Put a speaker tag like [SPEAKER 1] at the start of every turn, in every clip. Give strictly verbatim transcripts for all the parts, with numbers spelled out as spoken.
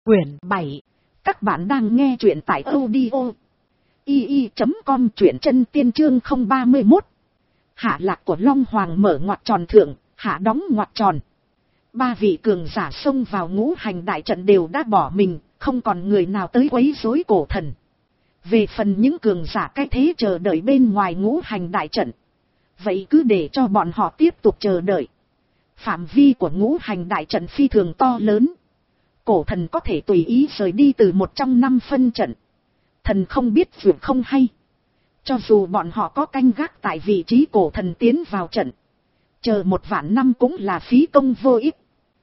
[SPEAKER 1] Quyển bảy. Các bạn đang nghe truyện tại audio i i chấm com, truyện chân tiên chương không ba mốt. Hạ lạc của Long Hoàng mở ngoặc tròn thượng, hạ đóng ngoặc tròn. Ba vị cường giả xông vào ngũ hành đại trận đều đã bỏ mình, không còn người nào tới quấy rối cổ thần. Về phần những cường giả cái thế chờ đợi bên ngoài ngũ hành đại trận, vậy cứ để cho bọn họ tiếp tục chờ đợi. Phạm vi của ngũ hành đại trận phi thường to lớn. Cổ thần có thể tùy ý rời đi từ một trong năm phân trận. Thần không biết việc không hay. Cho dù bọn họ có canh gác tại vị trí cổ thần tiến vào trận, chờ một vạn năm cũng là phí công vô ích.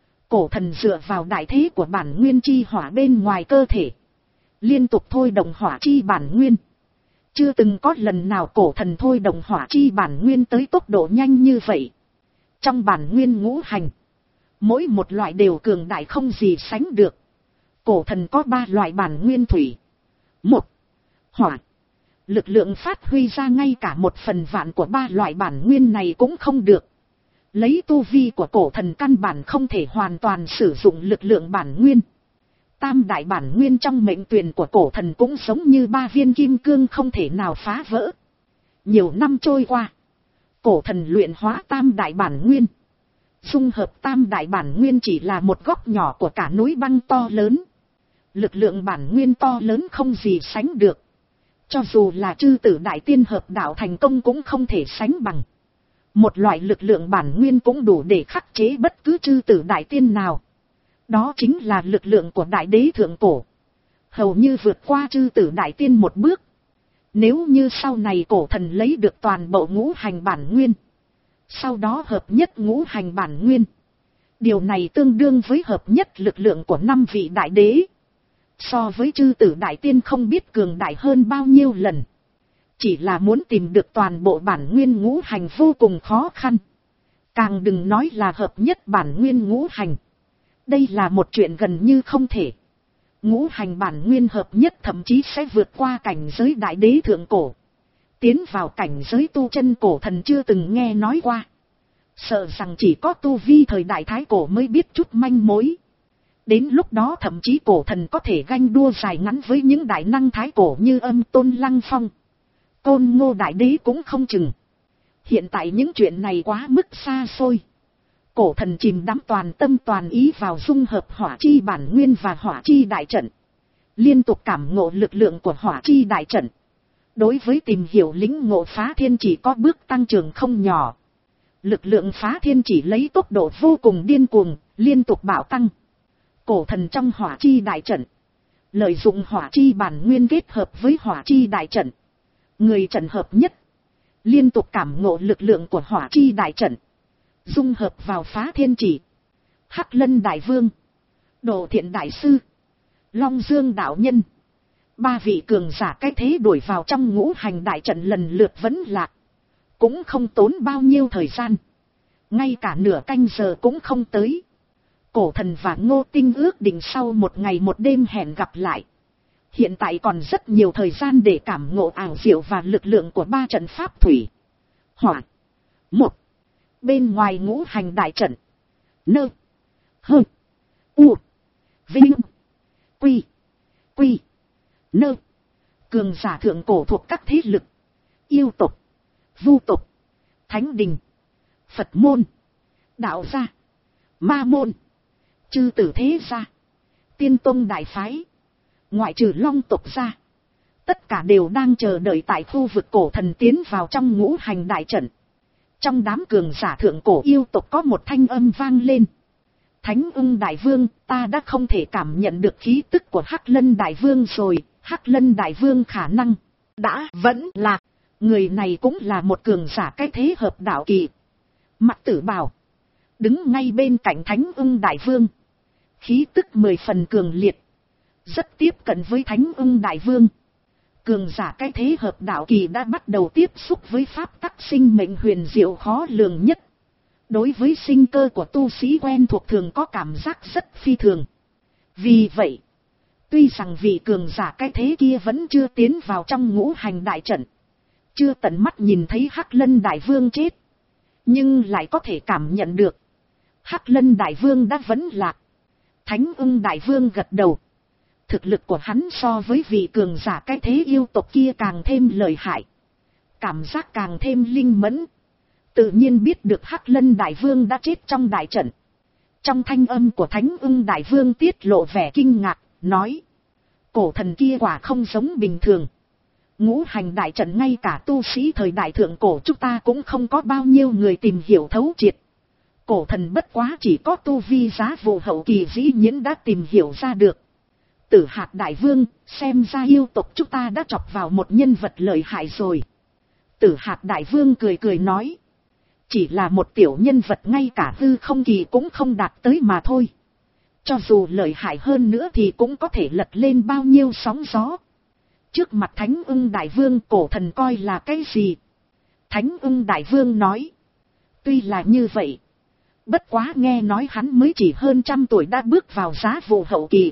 [SPEAKER 1] Cổ thần dựa vào đại thế của bản nguyên chi hỏa bên ngoài cơ thể, liên tục thôi động hỏa chi bản nguyên. Chưa từng có lần nào cổ thần thôi động hỏa chi bản nguyên tới tốc độ nhanh như vậy. Trong bản nguyên ngũ hành, mỗi một loại đều cường đại không gì sánh được. Cổ thần có ba loại bản nguyên thủy, một, hỏa. Lực lượng phát huy ra ngay cả một phần vạn của ba loại bản nguyên này cũng không được. Lấy tu vi của cổ thần căn bản không thể hoàn toàn sử dụng lực lượng bản nguyên. Tam đại bản nguyên trong mệnh tuyển của cổ thần cũng giống như ba viên kim cương không thể nào phá vỡ. Nhiều năm trôi qua, cổ thần luyện hóa tam đại bản nguyên. Dung hợp tam đại bản nguyên chỉ là một góc nhỏ của cả núi băng to lớn. Lực lượng bản nguyên to lớn không gì sánh được. Cho dù là chư tử đại tiên hợp đạo thành công cũng không thể sánh bằng. Một loại lực lượng bản nguyên cũng đủ để khắc chế bất cứ chư tử đại tiên nào. Đó chính là lực lượng của đại đế thượng cổ. Hầu như vượt qua chư tử đại tiên một bước. Nếu như sau này cổ thần lấy được toàn bộ ngũ hành bản nguyên, sau đó hợp nhất ngũ hành bản nguyên, điều này tương đương với hợp nhất lực lượng của năm vị đại đế. So với chư tử đại tiên không biết cường đại hơn bao nhiêu lần. Chỉ là muốn tìm được toàn bộ bản nguyên ngũ hành vô cùng khó khăn. Càng đừng nói là hợp nhất bản nguyên ngũ hành. Đây là một chuyện gần như không thể. Ngũ hành bản nguyên hợp nhất thậm chí sẽ vượt qua cảnh giới đại đế thượng cổ. Tiến vào cảnh giới tu chân cổ thần chưa từng nghe nói qua. Sợ rằng chỉ có tu vi thời đại thái cổ mới biết chút manh mối. Đến lúc đó thậm chí cổ thần có thể ganh đua dài ngắn với những đại năng thái cổ như Âm Tôn Lăng Phong, Côn Ngô đại đế cũng không chừng. Hiện tại những chuyện này quá mức xa xôi. Cổ thần chìm đắm toàn tâm toàn ý vào dung hợp hỏa chi bản nguyên và hỏa chi đại trận. Liên tục cảm ngộ lực lượng của hỏa chi đại trận. Đối với tìm hiểu lĩnh ngộ phá thiên chỉ có bước tăng trưởng không nhỏ. Lực lượng phá thiên chỉ lấy tốc độ vô cùng điên cuồng, liên tục bạo tăng. Cổ thần trong hỏa chi đại trận, lợi dụng hỏa chi bản nguyên kết hợp với hỏa chi đại trận. Người trận hợp nhất, liên tục cảm ngộ lực lượng của hỏa chi đại trận. Dung hợp vào phá thiên chỉ. Hắc Lân Đại Vương, Đồ Thiện Đại Sư, Long Dương Đạo Nhân, ba vị cường giả cái thế đuổi vào trong ngũ hành đại trận lần lượt vẫn lạc. Cũng không tốn bao nhiêu thời gian. Ngay cả nửa canh giờ cũng không tới. Cổ thần và Ngô Tinh ước định sau một ngày một đêm hẹn gặp lại. Hiện tại còn rất nhiều thời gian để cảm ngộ ảo diệu và lực lượng của ba trận pháp thủy, hỏa. Một, bên ngoài ngũ hành đại trận, nơ, hơ, u, vinh, quy, quy, nơ. Cường giả thượng cổ thuộc các thế lực, yêu tộc, vu tộc, thánh đình, Phật môn, đạo gia, ma môn, chư tử thế gia, tiên tông đại phái, ngoại trừ Long tộc ra, tất cả đều đang chờ đợi tại khu vực cổ thần tiến vào trong ngũ hành đại trận. Trong đám cường giả thượng cổ yêu tộc có một thanh âm vang lên. Thánh Ưng Đại Vương, ta đã không thể cảm nhận được khí tức của Hắc Lân Đại Vương rồi. Hắc Lân Đại Vương khả năng đã vẫn lạc. Người này cũng là một cường giả cái thế hợp đạo kỳ. Mặc Tử Bào đứng ngay bên cạnh Thánh Ưng Đại Vương, khí tức mười phần cường liệt, rất tiếp cận với Thánh Ưng Đại Vương. Cường giả cái thế hợp đạo kỳ đã bắt đầu tiếp xúc với pháp tắc sinh mệnh huyền diệu khó lường nhất. Đối với sinh cơ của tu sĩ quen thuộc thường có cảm giác rất phi thường. Vì vậy, tuy rằng vị cường giả cái thế kia vẫn chưa tiến vào trong ngũ hành đại trận, chưa tận mắt nhìn thấy Hắc Lân Đại Vương chết, nhưng lại có thể cảm nhận được Hắc Lân Đại Vương đã vẫn lạc. Thánh Ưng Đại Vương gật đầu, Thực lực của hắn so với vị cường giả cái thế yêu tộc kia càng thêm lợi hại. Cảm giác càng thêm linh mẫn. Tự nhiên biết được Hắc Lân Đại Vương đã chết trong đại trận. Trong thanh âm của Thánh Ưng Đại Vương tiết lộ vẻ kinh ngạc, nói. Cổ thần kia quả không giống bình thường. Ngũ hành đại trận ngay cả tu sĩ thời đại thượng cổ chúng ta cũng không có bao nhiêu người tìm hiểu thấu triệt. Cổ thần bất quá chỉ có tu vi giá vụ hậu kỳ dĩ nhiên đã tìm hiểu ra được. Tử Hạt Đại Vương, xem ra yêu tộc chúng ta đã chọc vào một nhân vật lợi hại rồi. Tử Hạt Đại Vương cười cười nói. Chỉ là một tiểu nhân vật ngay cả hư không kỳ cũng không đạt tới mà thôi. Cho dù lợi hại hơn nữa thì cũng có thể lật lên bao nhiêu sóng gió. Trước mặt Thánh Ưng Đại Vương cổ thần coi là cái gì? Thánh Ưng Đại Vương nói. Tuy là như vậy. Bất quá nghe nói hắn mới chỉ hơn trăm tuổi đã bước vào giá vụ hậu kỳ.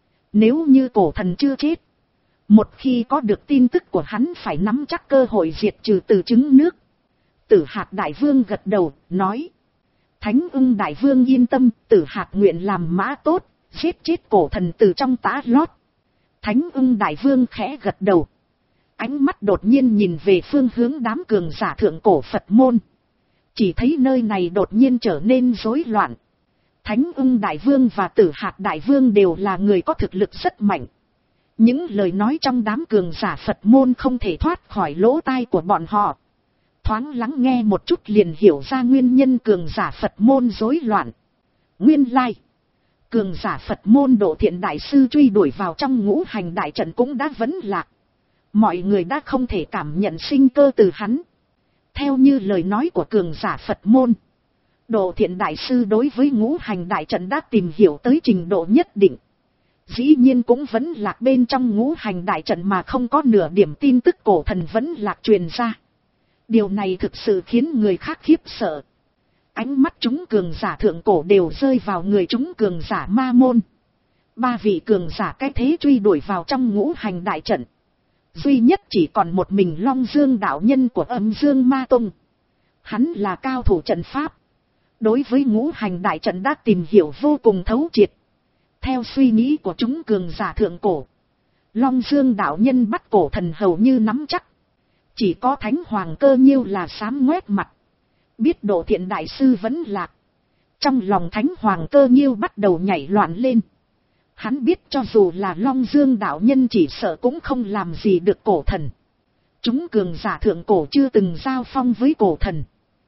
[SPEAKER 1] Nếu như cổ thần chưa chết. Một khi có được tin tức của hắn phải nắm chắc cơ hội diệt trừ từ trứng nước. Tử Hạt Đại Vương gật đầu, nói. Thánh Ưng Đại Vương yên tâm, Tử Hạt nguyện làm mã tốt, giết chết cổ thần từ trong tã lót. Thánh Ưng Đại Vương khẽ gật đầu. Ánh mắt đột nhiên nhìn về phương hướng đám cường giả thượng cổ Phật môn. Chỉ thấy nơi này đột nhiên trở nên rối loạn. Thánh Ưng Đại Vương và Tử Hạt Đại Vương đều là người có thực lực rất mạnh. Những lời nói trong đám cường giả Phật môn không thể thoát khỏi lỗ tai của bọn họ. Thoáng lắng nghe một chút liền hiểu ra nguyên nhân cường giả Phật môn rối loạn. Nguyên lai, cường giả Phật môn Độ Thiện Đại Sư truy đuổi vào trong ngũ hành đại trận cũng đã vấn lạc. Mọi người đã không thể cảm nhận sinh cơ từ hắn. Theo như lời nói của cường giả Phật môn, Độ Thiện Đại Sư đối với ngũ hành đại trận đã tìm hiểu tới trình độ nhất định. Dĩ nhiên cũng vẫn lạc bên trong ngũ hành đại trận mà không có nửa điểm tin tức cổ thần vẫn lạc truyền ra. Điều này thực sự khiến người khác khiếp sợ. Ánh mắt chúng cường giả thượng cổ đều rơi vào người chúng cường giả ma môn. Ba vị cường giả cái thế truy đuổi vào trong ngũ hành đại trận. Duy nhất chỉ còn một mình Long Dương đạo nhân của Âm Dương Ma Tông. Hắn là cao thủ trận pháp. Đối với ngũ hành đại trận đã tìm hiểu vô cùng thấu triệt. Theo suy nghĩ của chúng cường giả thượng cổ, Long Dương đạo nhân bắt cổ thần hầu như nắm chắc. Chỉ có Thánh Hoàng Cơ Nhiêu là xám ngoét mặt. Biết Độ Thiện Đại Sư vẫn lạc. Trong lòng Thánh Hoàng Cơ Nhiêu bắt đầu nhảy loạn lên. Hắn biết cho dù là Long Dương đạo nhân chỉ sợ cũng không làm gì được cổ thần. Chúng cường giả thượng cổ chưa từng giao phong với cổ thần.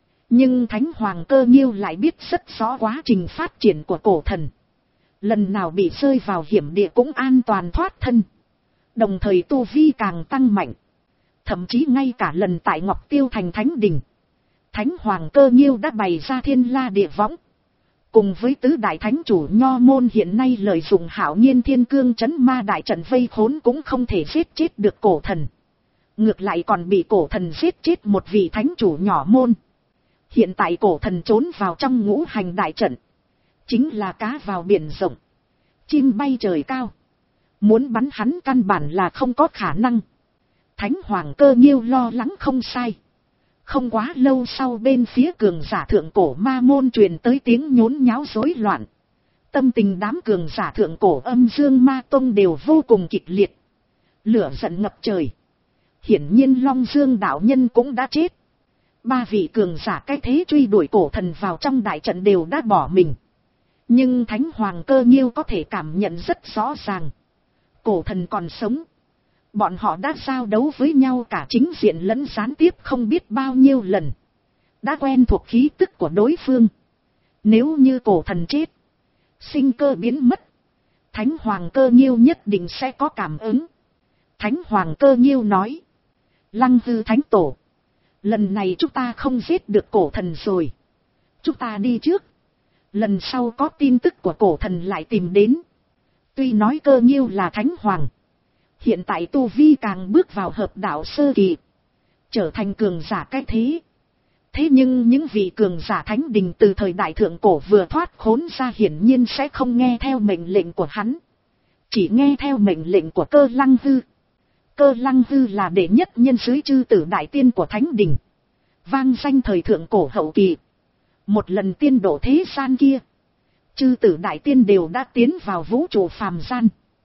[SPEAKER 1] Nhưng Thánh Hoàng Cơ Nhiêu lại biết rất rõ quá trình phát triển của cổ thần. Lần nào bị rơi vào hiểm địa cũng an toàn thoát thân. Đồng thời tu vi càng tăng mạnh. Thậm chí ngay cả lần tại Ngọc Tiêu Thành Thánh Đình, Thánh Hoàng Cơ Nhiêu đã bày ra thiên la địa võng. Cùng với tứ đại thánh chủ Nho Môn hiện nay lợi dụng hảo nhiên thiên cương trấn ma đại trận vây khốn cũng không thể giết chết được cổ thần. Ngược lại còn bị cổ thần giết chết một vị thánh chủ nhỏ môn. Hiện tại cổ thần trốn vào trong ngũ hành đại trận. Chính là cá vào biển rộng. Chim bay trời cao. Muốn bắn hắn căn bản là không có khả năng. Thánh Hoàng Cơ Nhiêu lo lắng không sai. Không quá lâu sau bên phía cường giả thượng cổ ma môn truyền tới tiếng nhốn nháo rối loạn. Tâm tình đám cường giả thượng cổ Âm Dương Ma Tông đều vô cùng kịch liệt. Lửa giận ngập trời. Hiển nhiên Long Dương đạo nhân cũng đã chết. Ba vị cường giả cái thế truy đuổi cổ thần vào trong đại trận đều đã bỏ mình. Nhưng Thánh Hoàng Cơ Nhiêu có thể cảm nhận rất rõ ràng. Cổ thần còn sống. Bọn họ đã giao đấu với nhau cả chính diện lẫn gián tiếp không biết bao nhiêu lần. Đã quen thuộc khí tức của đối phương. Nếu như cổ thần chết, sinh cơ biến mất, Thánh Hoàng Cơ Nhiêu nhất định sẽ có cảm ứng. Thánh Hoàng Cơ Nhiêu nói. Lăng Hư Thánh Tổ, lần này chúng ta không giết được cổ thần rồi. Chúng ta đi trước. Lần sau có tin tức của cổ thần lại tìm đến. Tuy nói Cơ Nhiêu là Thánh Hoàng, hiện tại tu vi càng bước vào hợp đạo sơ kỳ, trở thành cường giả cái thế. Thế nhưng những vị cường giả thánh đình từ thời đại thượng cổ vừa thoát khốn ra hiển nhiên sẽ không nghe theo mệnh lệnh của hắn. Chỉ nghe theo mệnh lệnh của Cơ Lăng Hư. Cơ Lăng Hư là đệ nhất nhân dưới chư tử đại tiên của thánh đình. Vang danh thời thượng cổ hậu kỳ. Một lần tiên độ thế gian kia, chư tử đại tiên đều đã tiến vào vũ trụ phàm gian.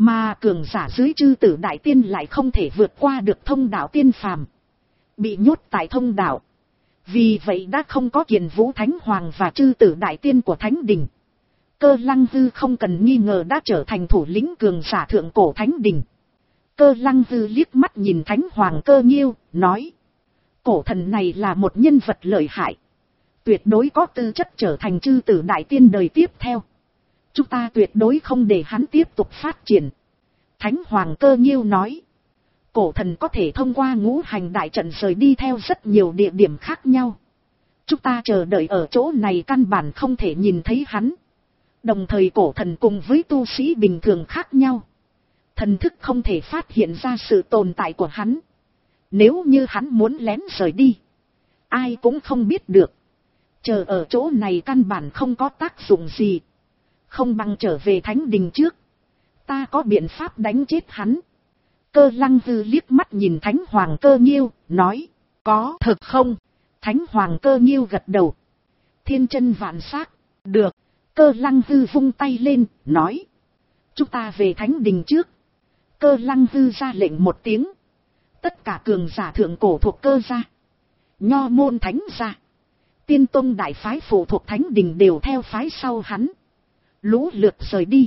[SPEAKER 1] Mà cường giả dưới chư tử đại tiên lại không thể vượt qua được thông đạo tiên phàm, bị nhốt tại thông đạo. Vì vậy đã không có Kiền Vũ Thánh Hoàng và chư tử đại tiên của Thánh Đình. Cơ Lăng Hư không cần nghi ngờ đã trở thành thủ lĩnh cường giả thượng cổ Thánh Đình. Cơ Lăng Hư liếc mắt nhìn Thánh Hoàng Cơ Nghiêu, nói. Cổ thần này là một nhân vật lợi hại, tuyệt đối có tư chất trở thành chư tử đại tiên đời tiếp theo. Chúng ta tuyệt đối không để hắn tiếp tục phát triển. Thánh Hoàng Cơ Nghiêu nói. Cổ thần có thể thông qua ngũ hành đại trận rời đi theo rất nhiều địa điểm khác nhau. Chúng ta chờ đợi ở chỗ này căn bản không thể nhìn thấy hắn. Đồng thời cổ thần cùng với tu sĩ bình thường khác nhau. Thần thức không thể phát hiện ra sự tồn tại của hắn. Nếu như hắn muốn lén rời đi, ai cũng không biết được. Chờ ở chỗ này căn bản không có tác dụng gì. Không bằng trở về Thánh Đình trước. Ta có biện pháp đánh chết hắn. Cơ Lăng Hư liếc mắt nhìn Thánh Hoàng Cơ Nghiêu, nói. Có thực không? Thánh Hoàng Cơ Nghiêu gật đầu. Thiên chân vạn xác. Được. Cơ Lăng Hư vung tay lên, nói. Chúng ta về Thánh Đình trước. Cơ Lăng Hư ra lệnh một tiếng. Tất cả cường giả thượng cổ thuộc Cơ gia, Nho môn Thánh gia, Tiên Tông đại phái phụ thuộc Thánh Đình đều theo phái sau hắn. Lũ lượt rời đi.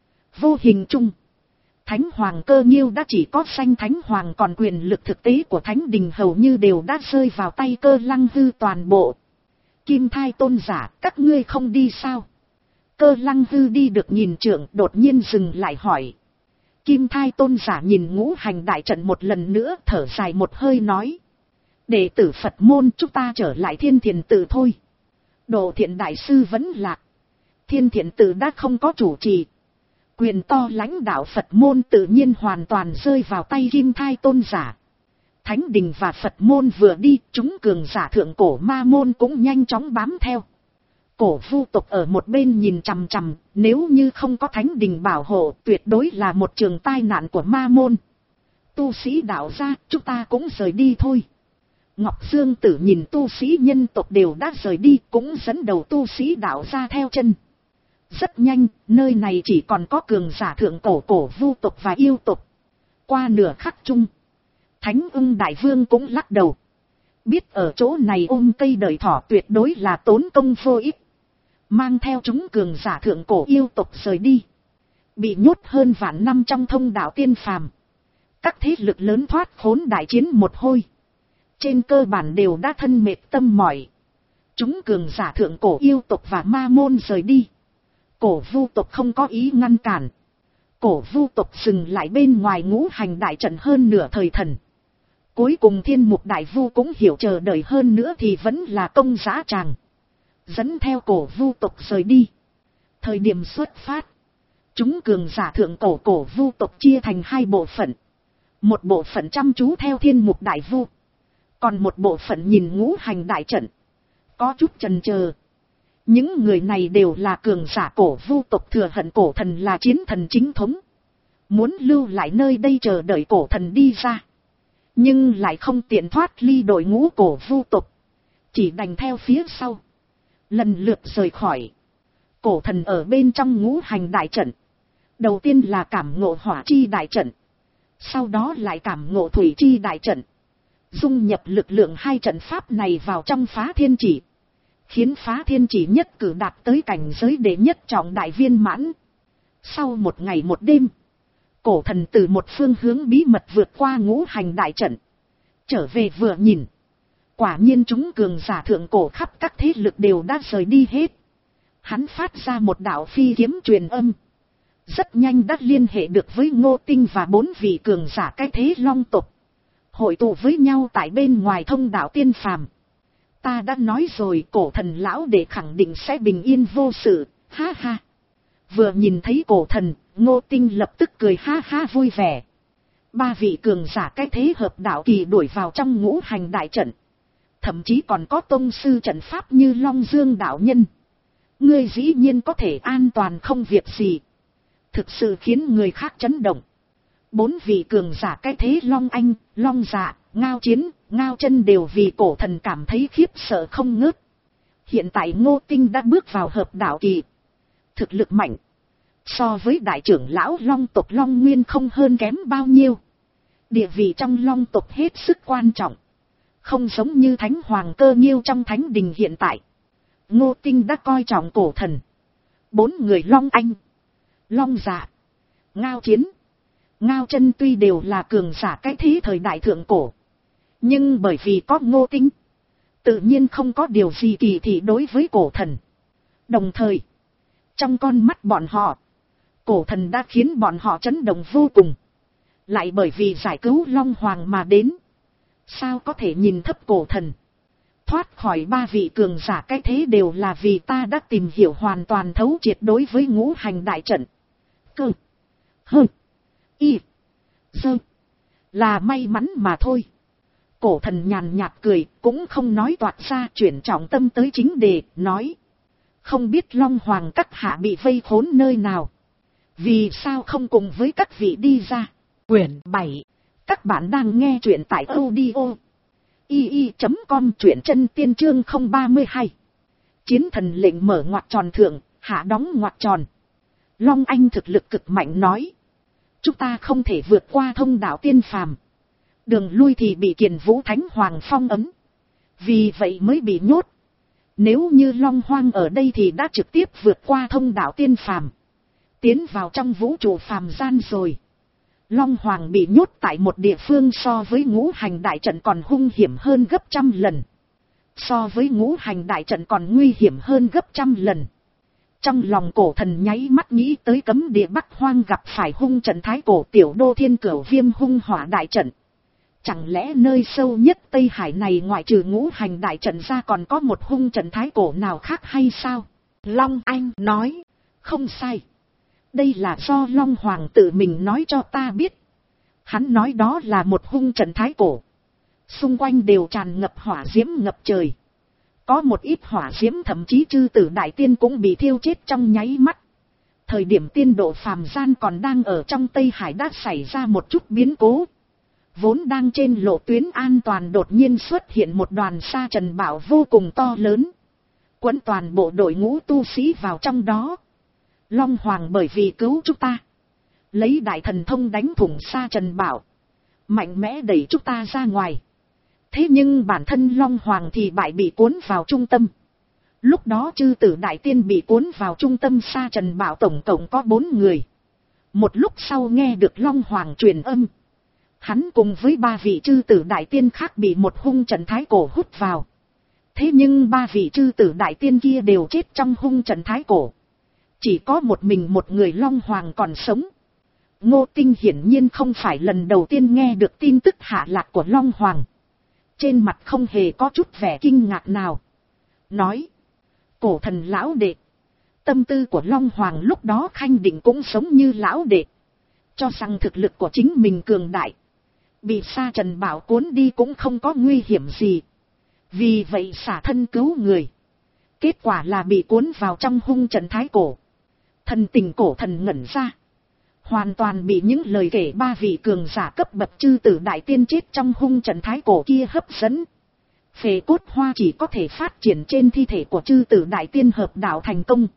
[SPEAKER 1] Vô hình chung, Thánh Hoàng Cơ Nghiêu đã chỉ có danh Thánh Hoàng, còn quyền lực thực tế của Thánh Đình hầu như đều đã rơi vào tay Cơ Lăng Hư toàn bộ. Kim Thai tôn giả, các ngươi không đi sao? Cơ Lăng Hư đi được nhìn trượng, đột nhiên dừng lại hỏi. Kim Thai tôn giả nhìn ngũ hành đại trận một lần nữa, thở dài một hơi nói. Đệ tử Phật môn chúng ta trở lại Thiên Thiền Tự thôi. Độ Thiện đại sư vẫn lạc. Thiên Thiền Tự đã không có chủ trì. Quyền to lãnh đạo Phật môn tự nhiên hoàn toàn rơi vào tay Kim Thai tôn giả. Thánh Đình và Phật môn vừa đi, chúng cường giả thượng cổ ma môn cũng nhanh chóng bám theo. Cổ vu tộc ở một bên nhìn chằm chằm, nếu như không có Thánh Đình bảo hộ, tuyệt đối là một trường tai nạn của ma môn. Tu sĩ đạo gia, chúng ta cũng rời đi thôi. Ngọc Dương Tử nhìn tu sĩ nhân tộc đều đã rời đi, cũng dẫn đầu tu sĩ đạo gia theo chân. Rất nhanh, nơi này chỉ còn có cường giả thượng cổ cổ vu tộc và yêu tộc. Qua nửa khắc chung, Thánh Ưng Đại Vương cũng lắc đầu. Biết ở chỗ này ôm cây đời thỏ tuyệt đối là tốn công vô ích. Mang theo chúng cường giả thượng cổ yêu tộc rời đi. Bị nhốt hơn vạn năm trong thông đạo tiên phàm. Các thế lực lớn thoát khốn đại chiến một hồi. Trên cơ bản đều đã thân mệt tâm mỏi. Chúng cường giả thượng cổ yêu tộc và ma môn rời đi. Cổ vu tộc không có ý ngăn cản. Cổ vu tộc dừng lại bên ngoài ngũ hành đại trận hơn nửa thời thần. Cuối cùng Thiên Mục Đại Vu cũng hiểu chờ đợi hơn nữa thì vẫn là công dã tràng. Dẫn theo cổ vu tộc rời đi. Thời điểm xuất phát, chúng cường giả thượng cổ cổ vu tộc chia thành hai bộ phận. Một bộ phận chăm chú theo Thiên Mục Đại Vu. Còn một bộ phận nhìn ngũ hành đại trận. Có chút chần chờ. Những người này đều là cường giả cổ vu tộc thừa hận cổ thần là chiến thần chính thống. Muốn lưu lại nơi đây chờ đợi cổ thần đi ra. Nhưng lại không tiện thoát ly đội ngũ cổ vu tộc. Chỉ đành theo phía sau. Lần lượt rời khỏi. Cổ thần ở bên trong ngũ hành đại trận. Đầu tiên là cảm ngộ hỏa chi đại trận. Sau đó lại cảm ngộ thủy chi đại trận. Dung nhập lực lượng hai trận pháp này vào trong phá thiên chỉ. Khiến phá thiên chỉ nhất cử đạt tới cảnh giới đệ nhất trọng đại viên mãn. Sau một ngày một đêm, cổ thần từ một phương hướng bí mật vượt qua ngũ hành đại trận. Trở về vừa nhìn. Quả nhiên chúng cường giả thượng cổ khắp các thế lực đều đã rời đi hết. Hắn phát ra một đạo phi kiếm truyền âm. Rất nhanh đã liên hệ được với Ngô Tinh và bốn vị cường giả cái thế long tộc. Hội tụ với nhau tại bên ngoài thông đạo tiên phàm. Ta đã nói rồi, cổ thần lão để khẳng định sẽ bình yên vô sự, ha ha. Vừa nhìn thấy cổ thần, Ngô Tinh lập tức cười ha ha vui vẻ. Ba vị cường giả cái thế hợp đạo kỳ đuổi vào trong ngũ hành đại trận. Thậm chí còn có tông sư trận pháp như Long Dương đạo nhân. Ngươi dĩ nhiên có thể an toàn không việc gì. Thực sự khiến người khác chấn động. Bốn vị cường giả cái thế Long Anh, Long Dạ, Ngao Chiến, Ngao Chân đều vì cổ thần cảm thấy khiếp sợ không ngớt. Hiện tại Ngô Tinh đã bước vào hợp đạo kỳ. Thực lực mạnh. So với đại trưởng lão long tộc Long Nguyên không hơn kém bao nhiêu. Địa vị trong long tộc hết sức quan trọng. Không giống như Thánh Hoàng Cơ Nhiêu trong thánh đình hiện tại. Ngô Tinh đã coi trọng cổ thần. Bốn người Long Anh, Long Dạ, Ngao Chiến, Ngao Chân tuy đều là cường giả cái thế thời đại thượng cổ. Nhưng bởi vì có Ngô Tinh, tự nhiên không có điều gì kỳ thị đối với cổ thần. Đồng thời, trong con mắt bọn họ, cổ thần đã khiến bọn họ chấn động vô cùng. Lại bởi vì giải cứu Long Hoàng mà đến. Sao có thể nhìn thấp cổ thần? Thoát khỏi ba vị cường giả cái thế đều là vì ta đã tìm hiểu hoàn toàn thấu triệt đối với ngũ hành đại trận. Cơ, hơ, y, dơ, là may mắn mà thôi. Cổ thần nhàn nhạt cười, cũng không nói toạc ra, chuyển trọng tâm tới chính đề, nói. Không biết Long Hoàng các hạ bị vây khốn nơi nào? Vì sao không cùng với các vị đi ra? Quyển bảy. Các bạn đang nghe truyện tại audio i i chấm com, truyện chân tiên chương không ba hai. Chiến thần lệnh mở ngoặc tròn thượng, hạ đóng ngoặc tròn. Long Anh thực lực cực mạnh nói. Chúng ta không thể vượt qua thông đạo tiên phàm. Đường lui thì bị Kiền Vũ Thánh Hoàng phong ấm. Vì vậy mới bị nhốt. Nếu như Long Hoang ở đây thì đã trực tiếp vượt qua thông đạo tiên phàm. Tiến vào trong vũ trụ phàm gian rồi. Long Hoàng bị nhốt tại một địa phương so với ngũ hành đại trận còn hung hiểm hơn gấp trăm lần. So với ngũ hành đại trận còn nguy hiểm hơn gấp trăm lần. Trong lòng cổ thần nháy mắt nghĩ tới cấm địa Bắc Hoang gặp phải hung trận thái cổ tiểu đô thiên cửu viêm hung hỏa đại trận. Chẳng lẽ nơi sâu nhất Tây Hải này ngoại trừ ngũ hành đại trận ra còn có một hung trận thái cổ nào khác hay sao? Long Anh nói, không sai. Đây là do Long Hoàng tự mình nói cho ta biết. Hắn nói đó là một hung trận thái cổ. Xung quanh đều tràn ngập hỏa diễm ngập trời. Có một ít hỏa diễm thậm chí chư tử đại tiên cũng bị thiêu chết trong nháy mắt. Thời điểm tiên độ phàm gian còn đang ở trong Tây Hải đã xảy ra một chút biến cố. Vốn đang trên lộ tuyến an toàn đột nhiên xuất hiện một đoàn sa trần bão vô cùng to lớn. Quấn toàn bộ đội ngũ tu sĩ vào trong đó. Long Hoàng bởi vì cứu chúng ta, lấy đại thần thông đánh thủng sa trần bão, mạnh mẽ đẩy chúng ta ra ngoài. Thế nhưng bản thân Long Hoàng thì bại bị cuốn vào trung tâm. Lúc đó chư tử đại tiên bị cuốn vào trung tâm sa trần bão tổng cộng có bốn người. Một lúc sau nghe được Long Hoàng truyền âm. Hắn cùng với ba vị chư tử đại tiên khác bị một hung trận thái cổ hút vào. Thế nhưng ba vị chư tử đại tiên kia đều chết trong hung trận thái cổ. Chỉ có một mình một người Long Hoàng còn sống. Ngô Tinh hiển nhiên không phải lần đầu tiên nghe được tin tức hạ lạc của Long Hoàng. Trên mặt không hề có chút vẻ kinh ngạc nào. Nói, cổ thần lão đệ. Tâm tư của Long Hoàng lúc đó khanh định cũng sống như lão đệ. Cho rằng thực lực của chính mình cường đại. Bị sa trần bảo cuốn đi cũng không có nguy hiểm gì. Vì vậy xả thân cứu người. Kết quả là bị cuốn vào trong hung trận thái cổ. Thần tình cổ thần ngẩn ra. Hoàn toàn bị những lời kể ba vị cường giả cấp bậc chư tử đại tiên chết trong hung trận thái cổ kia hấp dẫn. Phệ cốt hoa chỉ có thể phát triển trên thi thể của chư tử đại tiên hợp đạo thành công.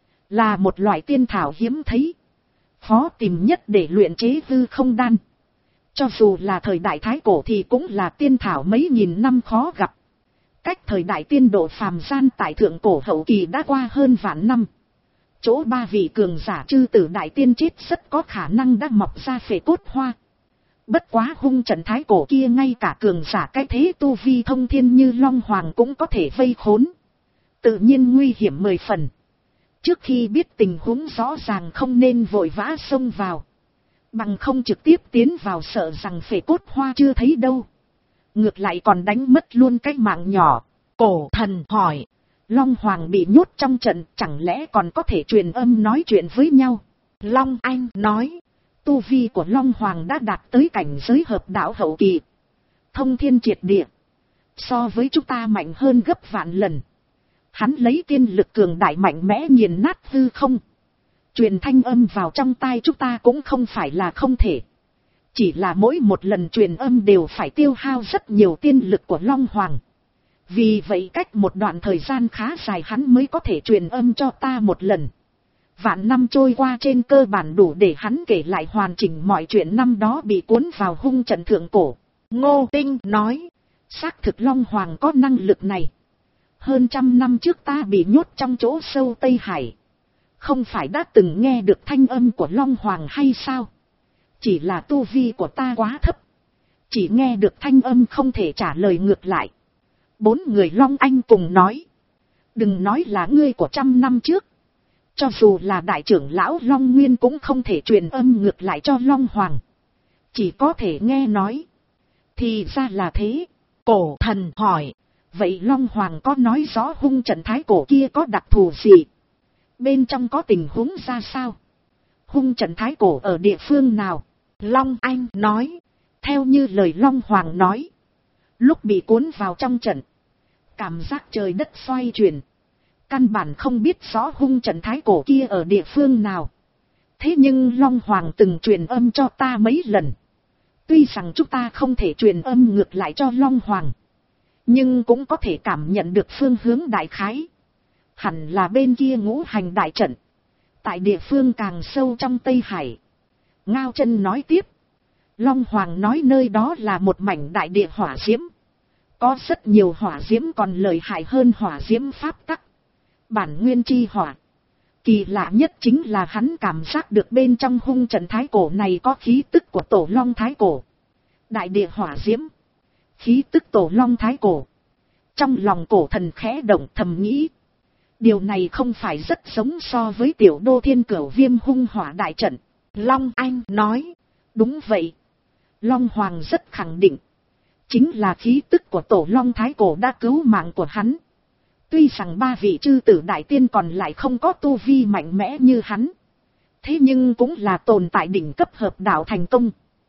[SPEAKER 1] Là một loại tiên thảo hiếm thấy. Khó tìm nhất để luyện chế hư không đan. Cho dù là thời đại thái cổ thì cũng là tiên thảo mấy nghìn năm khó gặp. Cách thời đại tiên độ phàm gian tại thượng cổ hậu kỳ đã qua hơn vạn năm. Chỗ ba vị cường giả chư tử đại tiên chết rất có khả năng đã mọc ra phệ cốt hoa. Bất quá hung trận thái cổ kia ngay cả cường giả cái thế tu vi thông thiên như Long Hoàng cũng có thể vây khốn. Tự nhiên nguy hiểm mười phần. Trước khi biết tình huống rõ ràng không nên vội vã xông vào. Bằng không trực tiếp tiến vào sợ rằng phệ cốt hoa chưa thấy đâu. Ngược lại còn đánh mất luôn cái mạng nhỏ. Cổ thần hỏi. Long Hoàng bị nhốt trong trận chẳng lẽ còn có thể truyền âm nói chuyện với nhau. Long Anh nói. Tu vi của Long Hoàng đã đạt tới cảnh giới hợp đạo hậu kỳ. Thông thiên triệt địa. So với chúng ta mạnh hơn gấp vạn lần. Hắn lấy tiên lực cường đại mạnh mẽ nghiền nát hư không. Truyền thanh âm vào trong tai chúng ta cũng không phải là không thể. Chỉ là mỗi một lần truyền âm đều phải tiêu hao rất nhiều tiên lực của Long Hoàng. Vì vậy cách một đoạn thời gian khá dài hắn mới có thể truyền âm cho ta một lần. Vạn năm trôi qua trên cơ bản đủ để hắn kể lại hoàn chỉnh mọi chuyện năm đó bị cuốn vào hung trận thượng cổ. Ngô Tinh nói, xác thực Long Hoàng có năng lực này. Hơn trăm năm trước ta bị nhốt trong chỗ sâu Tây Hải. Không phải đã từng nghe được thanh âm của Long Hoàng hay sao? Chỉ là tu vi của ta quá thấp. Chỉ nghe được thanh âm không thể trả lời ngược lại. Bốn người Long Anh cùng nói. Đừng nói là ngươi của trăm năm trước. Cho dù là đại trưởng lão Long Nguyên cũng không thể truyền âm ngược lại cho Long Hoàng. Chỉ có thể nghe nói. Thì ra là thế. Cổ thần hỏi. Vậy Long Hoàng có nói rõ hung trận thái cổ kia có đặc thù gì? Bên trong có tình huống ra sao? Hung trận thái cổ ở địa phương nào? Long Anh nói. Theo như lời Long Hoàng nói. Lúc bị cuốn vào trong trận. Cảm giác trời đất xoay chuyển. Căn bản không biết rõ hung trận thái cổ kia ở địa phương nào. Thế nhưng Long Hoàng từng truyền âm cho ta mấy lần. Tuy rằng chúng ta không thể truyền âm ngược lại cho Long Hoàng. Nhưng cũng có thể cảm nhận được phương hướng đại khái. Hẳn là bên kia ngũ hành đại trận. Tại địa phương càng sâu trong Tây Hải. Ngao Chân nói tiếp. Long Hoàng nói nơi đó là một mảnh đại địa hỏa diễm. Có rất nhiều hỏa diễm còn lợi hại hơn hỏa diễm pháp tắc. Bản nguyên chi hỏa. Kỳ lạ nhất chính là hắn cảm giác được bên trong hung trận thái cổ này có khí tức của tổ long thái cổ. Đại địa hỏa diễm. Khí tức tổ long thái cổ. Trong lòng cổ thần khẽ động thầm nghĩ. Điều này không phải rất giống so với tiểu đô thiên cửu viêm hung hỏa đại trận. Long Anh nói. Đúng vậy. Long Hoàng rất khẳng định. Chính là khí tức của tổ long thái cổ đã cứu mạng của hắn. Tuy rằng ba vị chư tử đại tiên còn lại không có tu vi mạnh mẽ như hắn. Thế nhưng cũng là tồn tại đỉnh cấp hợp đạo thành công.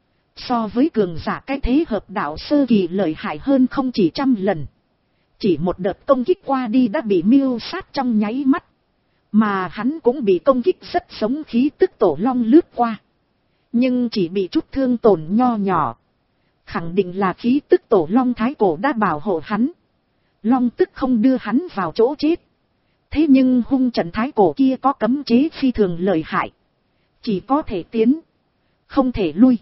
[SPEAKER 1] So với cường giả cái thế hợp đạo sơ kỳ lợi hại hơn không chỉ trăm lần. Chỉ một đợt công kích qua đi đã bị miêu sát trong nháy mắt. Mà hắn cũng bị công kích rất giống khí tức tổ long lướt qua. Nhưng chỉ bị chút thương tổn nho nhỏ. Khẳng định là khí tức tổ long thái cổ đã bảo hộ hắn. Long tức không đưa hắn vào chỗ chết. Thế nhưng hung trận thái cổ kia có cấm chế phi thường lợi hại. Chỉ có thể tiến. Không thể lui.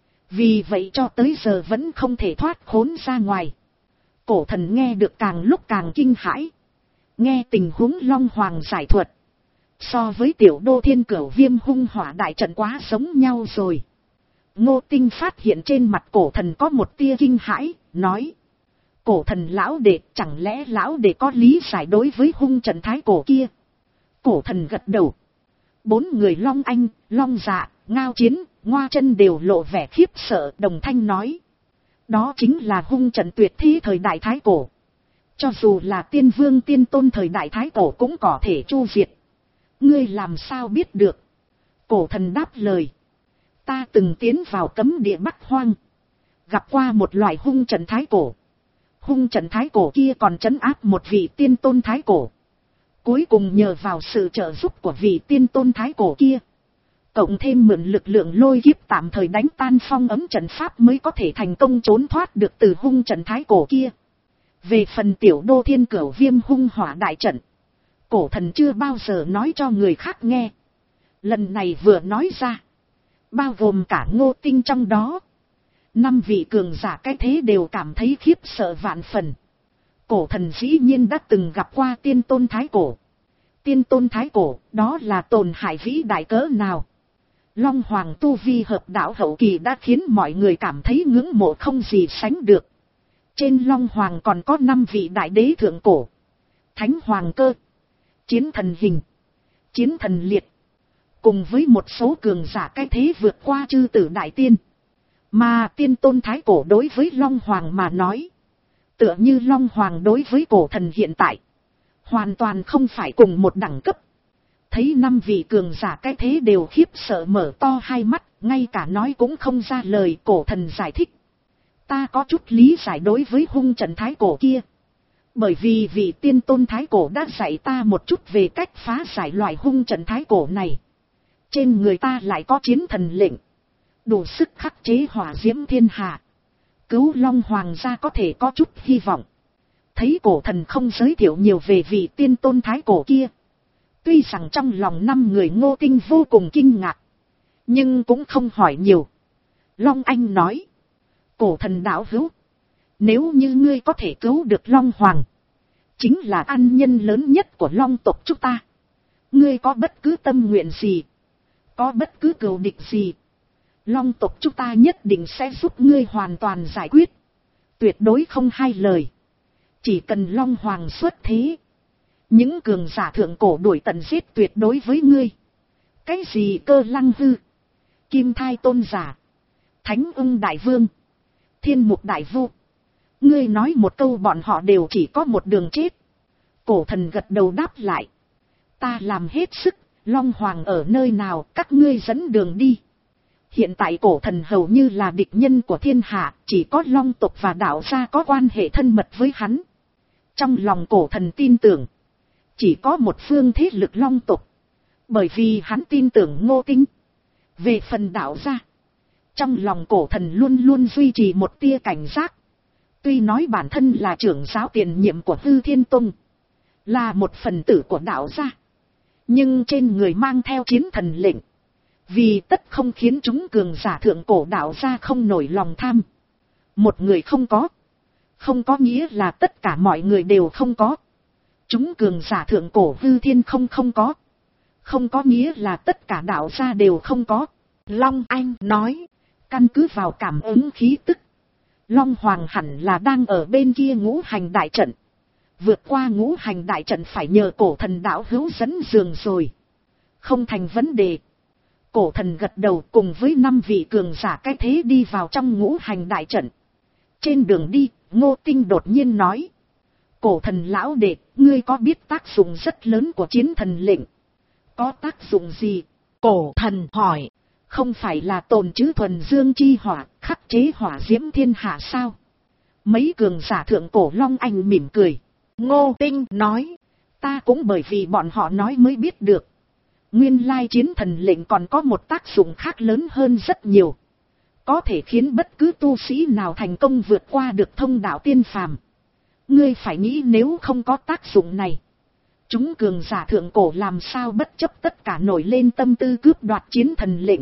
[SPEAKER 1] Vì vậy cho tới giờ vẫn không thể thoát khốn ra ngoài. Cổ thần nghe được càng lúc càng kinh hãi. Nghe tình huống Long Hoàng giải thuật. So với tiểu đô thiên cửu viêm hung hỏa đại trận quá giống nhau rồi. Ngô Tinh phát hiện trên mặt cổ thần có một tia kinh hãi, nói. Cổ thần lão đệ, chẳng lẽ lão đệ có lý giải đối với hung trận thái cổ kia? Cổ thần gật đầu. Bốn người Long Anh, Long Dạ, Ngao Chiến, Ngoa Chân đều lộ vẻ khiếp sợ, đồng thanh nói. Đó chính là hung trận tuyệt thi thời đại thái cổ. Cho dù là tiên vương tiên tôn thời đại thái cổ cũng có thể chu diệt. Ngươi làm sao biết được? Cổ thần đáp lời. Ta từng tiến vào cấm địa Bắc Hoang. Gặp qua một loại hung trận thái cổ. Hung trận thái cổ kia còn trấn áp một vị tiên tôn thái cổ. Cuối cùng nhờ vào sự trợ giúp của vị tiên tôn thái cổ kia. Cộng thêm mượn lực lượng lôi kiếp tạm thời đánh tan phong ấm trận pháp mới có thể thành công trốn thoát được từ hung trận thái cổ kia. Về phần tiểu đô thiên cửu viêm hung hỏa đại trận. Cổ thần chưa bao giờ nói cho người khác nghe. Lần này vừa nói ra. Bao gồm cả Ngô Tinh trong đó. Năm vị cường giả cái thế đều cảm thấy khiếp sợ vạn phần. Cổ thần dĩ nhiên đã từng gặp qua tiên tôn thái cổ. Tiên tôn thái cổ, đó là tồn hại vĩ đại cỡ nào. Long Hoàng tu vi hợp đạo hậu kỳ đã khiến mọi người cảm thấy ngưỡng mộ không gì sánh được. Trên Long Hoàng còn có năm vị đại đế thượng cổ. Thánh Hoàng Cơ, Chiến Thần Hình, Chiến Thần Liệt. Cùng với một số cường giả cái thế vượt qua chư tử đại tiên. Mà tiên tôn thái cổ đối với Long Hoàng mà nói. Tựa như Long Hoàng đối với cổ thần hiện tại. Hoàn toàn không phải cùng một đẳng cấp. Thấy năm vị cường giả cái thế đều khiếp sợ mở to hai mắt. Ngay cả nói cũng không ra lời. Cổ thần giải thích. Ta có chút lý giải đối với hung trận thái cổ kia. Bởi vì vị tiên tôn thái cổ đã dạy ta một chút về cách phá giải loại hung trận thái cổ này. Trên người ta lại có chiến thần lệnh. Đủ sức khắc chế hỏa diễm thiên hạ. Cứu Long Hoàng gia có thể có chút hy vọng. Thấy cổ thần không giới thiệu nhiều về vị tiên tôn thái cổ kia. Tuy rằng trong lòng năm người Ngô Tinh vô cùng kinh ngạc, nhưng cũng không hỏi nhiều. Long Anh nói, cổ thần đạo hữu, nếu như ngươi có thể cứu được Long Hoàng, chính là ân nhân lớn nhất của Long tộc chúng ta. Ngươi có bất cứ tâm nguyện gì, có bất cứ cừu địch gì, Long tộc chúng ta nhất định sẽ giúp ngươi hoàn toàn giải quyết. Tuyệt đối không hai lời. Chỉ cần Long Hoàng xuất thế, những cường giả thượng cổ đuổi tận giết tuyệt đối với ngươi. Cái gì Cơ Lăng Hư, Kim Thai tôn giả, Thánh Ưng đại vương, Thiên Mục đại vu, ngươi nói một câu bọn họ đều chỉ có một đường chết. Cổ thần gật đầu đáp lại, ta làm hết sức. Long Hoàng ở nơi nào, các ngươi dẫn đường đi. Hiện tại cổ thần hầu như là địch nhân của thiên hạ, chỉ có Long tộc và đạo gia có quan hệ thân mật với hắn. Trong lòng cổ thần tin tưởng, chỉ có một phương thế lực Long tộc, bởi vì hắn tin tưởng Ngô Tinh. Về phần đạo gia, trong lòng cổ thần luôn luôn duy trì một tia cảnh giác. Tuy nói bản thân là trưởng giáo tiền nhiệm của Hư Thiên Tông, là một phần tử của đạo gia, nhưng trên người mang theo chiến thần lệnh, vì tất không khiến chúng cường giả thượng cổ đạo gia không nổi lòng tham. Một người không có, không có nghĩa là tất cả mọi người đều không có. Chúng cường giả thượng cổ Hư Thiên không không có, không có nghĩa là tất cả đạo gia đều không có. Long Anh nói, căn cứ vào cảm ứng khí tức, Long Hoàng hẳn là đang ở bên kia ngũ hành đại trận. Vượt qua ngũ hành đại trận phải nhờ cổ thần đạo hữu dẫn đường rồi. Không thành vấn đề. Cổ thần gật đầu cùng với năm vị cường giả cái thế đi vào trong ngũ hành đại trận. Trên đường đi, Ngô Tinh đột nhiên nói, cổ thần lão đệ, ngươi có biết tác dụng rất lớn của chiến thần lệnh? Có tác dụng gì? Cổ thần hỏi, không phải là tồn trữ thuần dương chi hỏa, khắc chế hỏa diễm thiên hạ sao? Mấy cường giả thượng cổ Long Anh mỉm cười. Ngô Tinh nói, ta cũng bởi vì bọn họ nói mới biết được. Nguyên lai chiến thần lệnh còn có một tác dụng khác lớn hơn rất nhiều. Có thể khiến bất cứ tu sĩ nào thành công vượt qua được thông đạo tiên phàm. Ngươi phải nghĩ nếu không có tác dụng này, chúng cường giả thượng cổ làm sao bất chấp tất cả nổi lên tâm tư cướp đoạt chiến thần lệnh.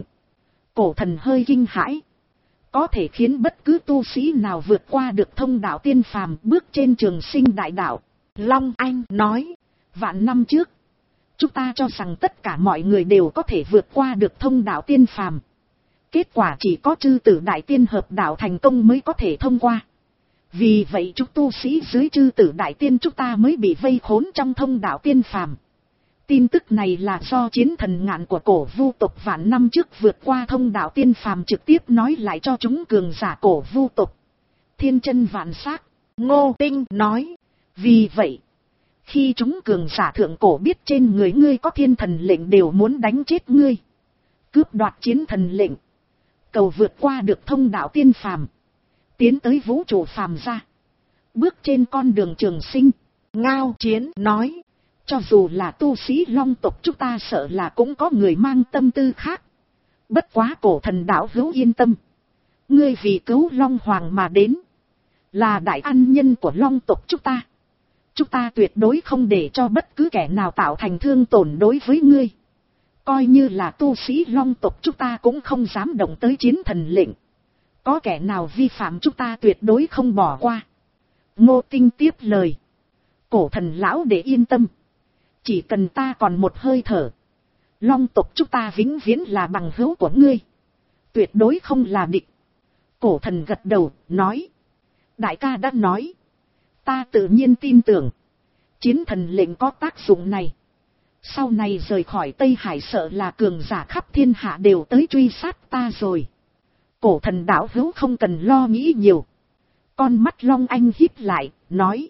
[SPEAKER 1] Cổ thần hơi kinh hãi. Có thể khiến bất cứ tu sĩ nào vượt qua được thông đạo tiên phàm, bước trên trường sinh đại đạo. Long Anh nói, vạn năm trước, chúng ta cho rằng tất cả mọi người đều có thể vượt qua được thông đạo tiên phàm. Kết quả chỉ có chư tử đại tiên hợp đạo thành công mới có thể thông qua. Vì vậy chúng tu sĩ dưới chư tử đại tiên chúng ta mới bị vây khốn trong thông đạo tiên phàm. Tin tức này là do chiến thần ngạn của cổ vu tộc vạn năm trước vượt qua thông đạo tiên phàm trực tiếp nói lại cho chúng cường giả cổ vu tộc. Thiên chân vạn xác, Ngô Tinh nói. Vì vậy, khi chúng cường giả thượng cổ biết trên người ngươi có thiên thần lệnh đều muốn đánh chết ngươi, cướp đoạt chiến thần lệnh, cầu vượt qua được thông đạo tiên phàm, tiến tới vũ trụ phàm ra, bước trên con đường trường sinh. Ngao Chiến nói, cho dù là tu sĩ Long tộc chúng ta sợ là cũng có người mang tâm tư khác. Bất quá cổ thần đạo hữu yên tâm, ngươi vì cứu Long Hoàng mà đến, là đại ân nhân của Long tộc chúng ta. Chúng ta tuyệt đối không để cho bất cứ kẻ nào tạo thành thương tổn đối với ngươi. Coi như là tu sĩ Long tộc chúng ta cũng không dám động tới chiến thần lệnh. Có kẻ nào vi phạm chúng ta tuyệt đối không bỏ qua. Ngô Tinh tiếp lời. Cổ thần lão để yên tâm. Chỉ cần ta còn một hơi thở, Long tộc chúng ta vĩnh viễn là bằng hữu của ngươi, tuyệt đối không là địch. Cổ thần gật đầu, nói. Đại ca đã nói, ta tự nhiên tin tưởng. Chiến thần lệnh có tác dụng này. Sau này rời khỏi Tây Hải sợ là cường giả khắp thiên hạ đều tới truy sát ta rồi. Cổ thần đạo hữu không cần lo nghĩ nhiều. Con mắt Long Anh híp lại, nói.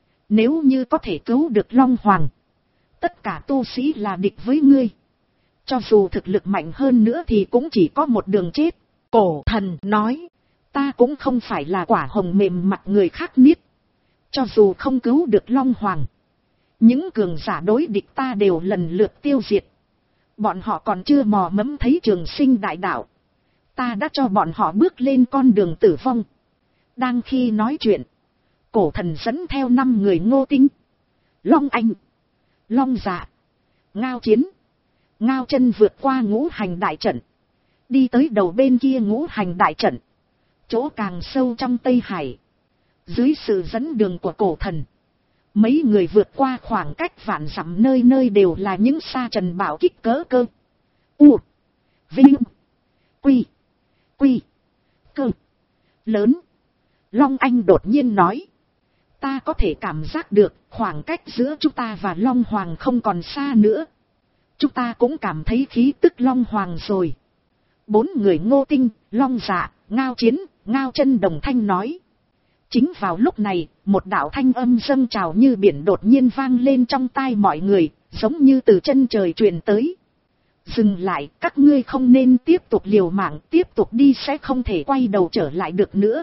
[SPEAKER 1] Nếu như có thể cứu được Long Hoàng, tất cả tu sĩ là địch với ngươi. Cho dù thực lực mạnh hơn nữa thì cũng chỉ có một đường chết. Cổ thần nói. Ta cũng không phải là quả hồng mềm mặt người khác niết. Cho dù không cứu được Long Hoàng, những cường giả đối địch ta đều lần lượt tiêu diệt. Bọn họ còn chưa mò mẫm thấy trường sinh đại đạo, ta đã cho bọn họ bước lên con đường tử vong. Đang khi nói chuyện, cổ thần dẫn theo năm người Ngô Tinh, Long Anh, Long Dạ, Ngao Chiến, Ngao Chân vượt qua ngũ hành đại trận, đi tới đầu bên kia ngũ hành đại trận, chỗ càng sâu trong Tây Hải. Dưới sự dẫn đường của cổ thần, mấy người vượt qua khoảng cách vạn dặm, nơi nơi đều là những sa trần bảo kích cỡ cơ. U, Vinh, Quy, Quy, Cơ, lớn. Long Anh đột nhiên nói, ta có thể cảm giác được khoảng cách giữa chúng ta và Long Hoàng không còn xa nữa. Chúng ta cũng cảm thấy khí tức Long Hoàng rồi. Bốn người Ngô Tinh, Long Dạ, Ngao Chiến, Ngao Chân đồng thanh nói. Chính vào lúc này, một đạo thanh âm dâng trào như biển đột nhiên vang lên trong tai mọi người, giống như từ chân trời truyền tới. Dừng lại, các ngươi không nên tiếp tục liều mạng, tiếp tục đi sẽ không thể quay đầu trở lại được nữa.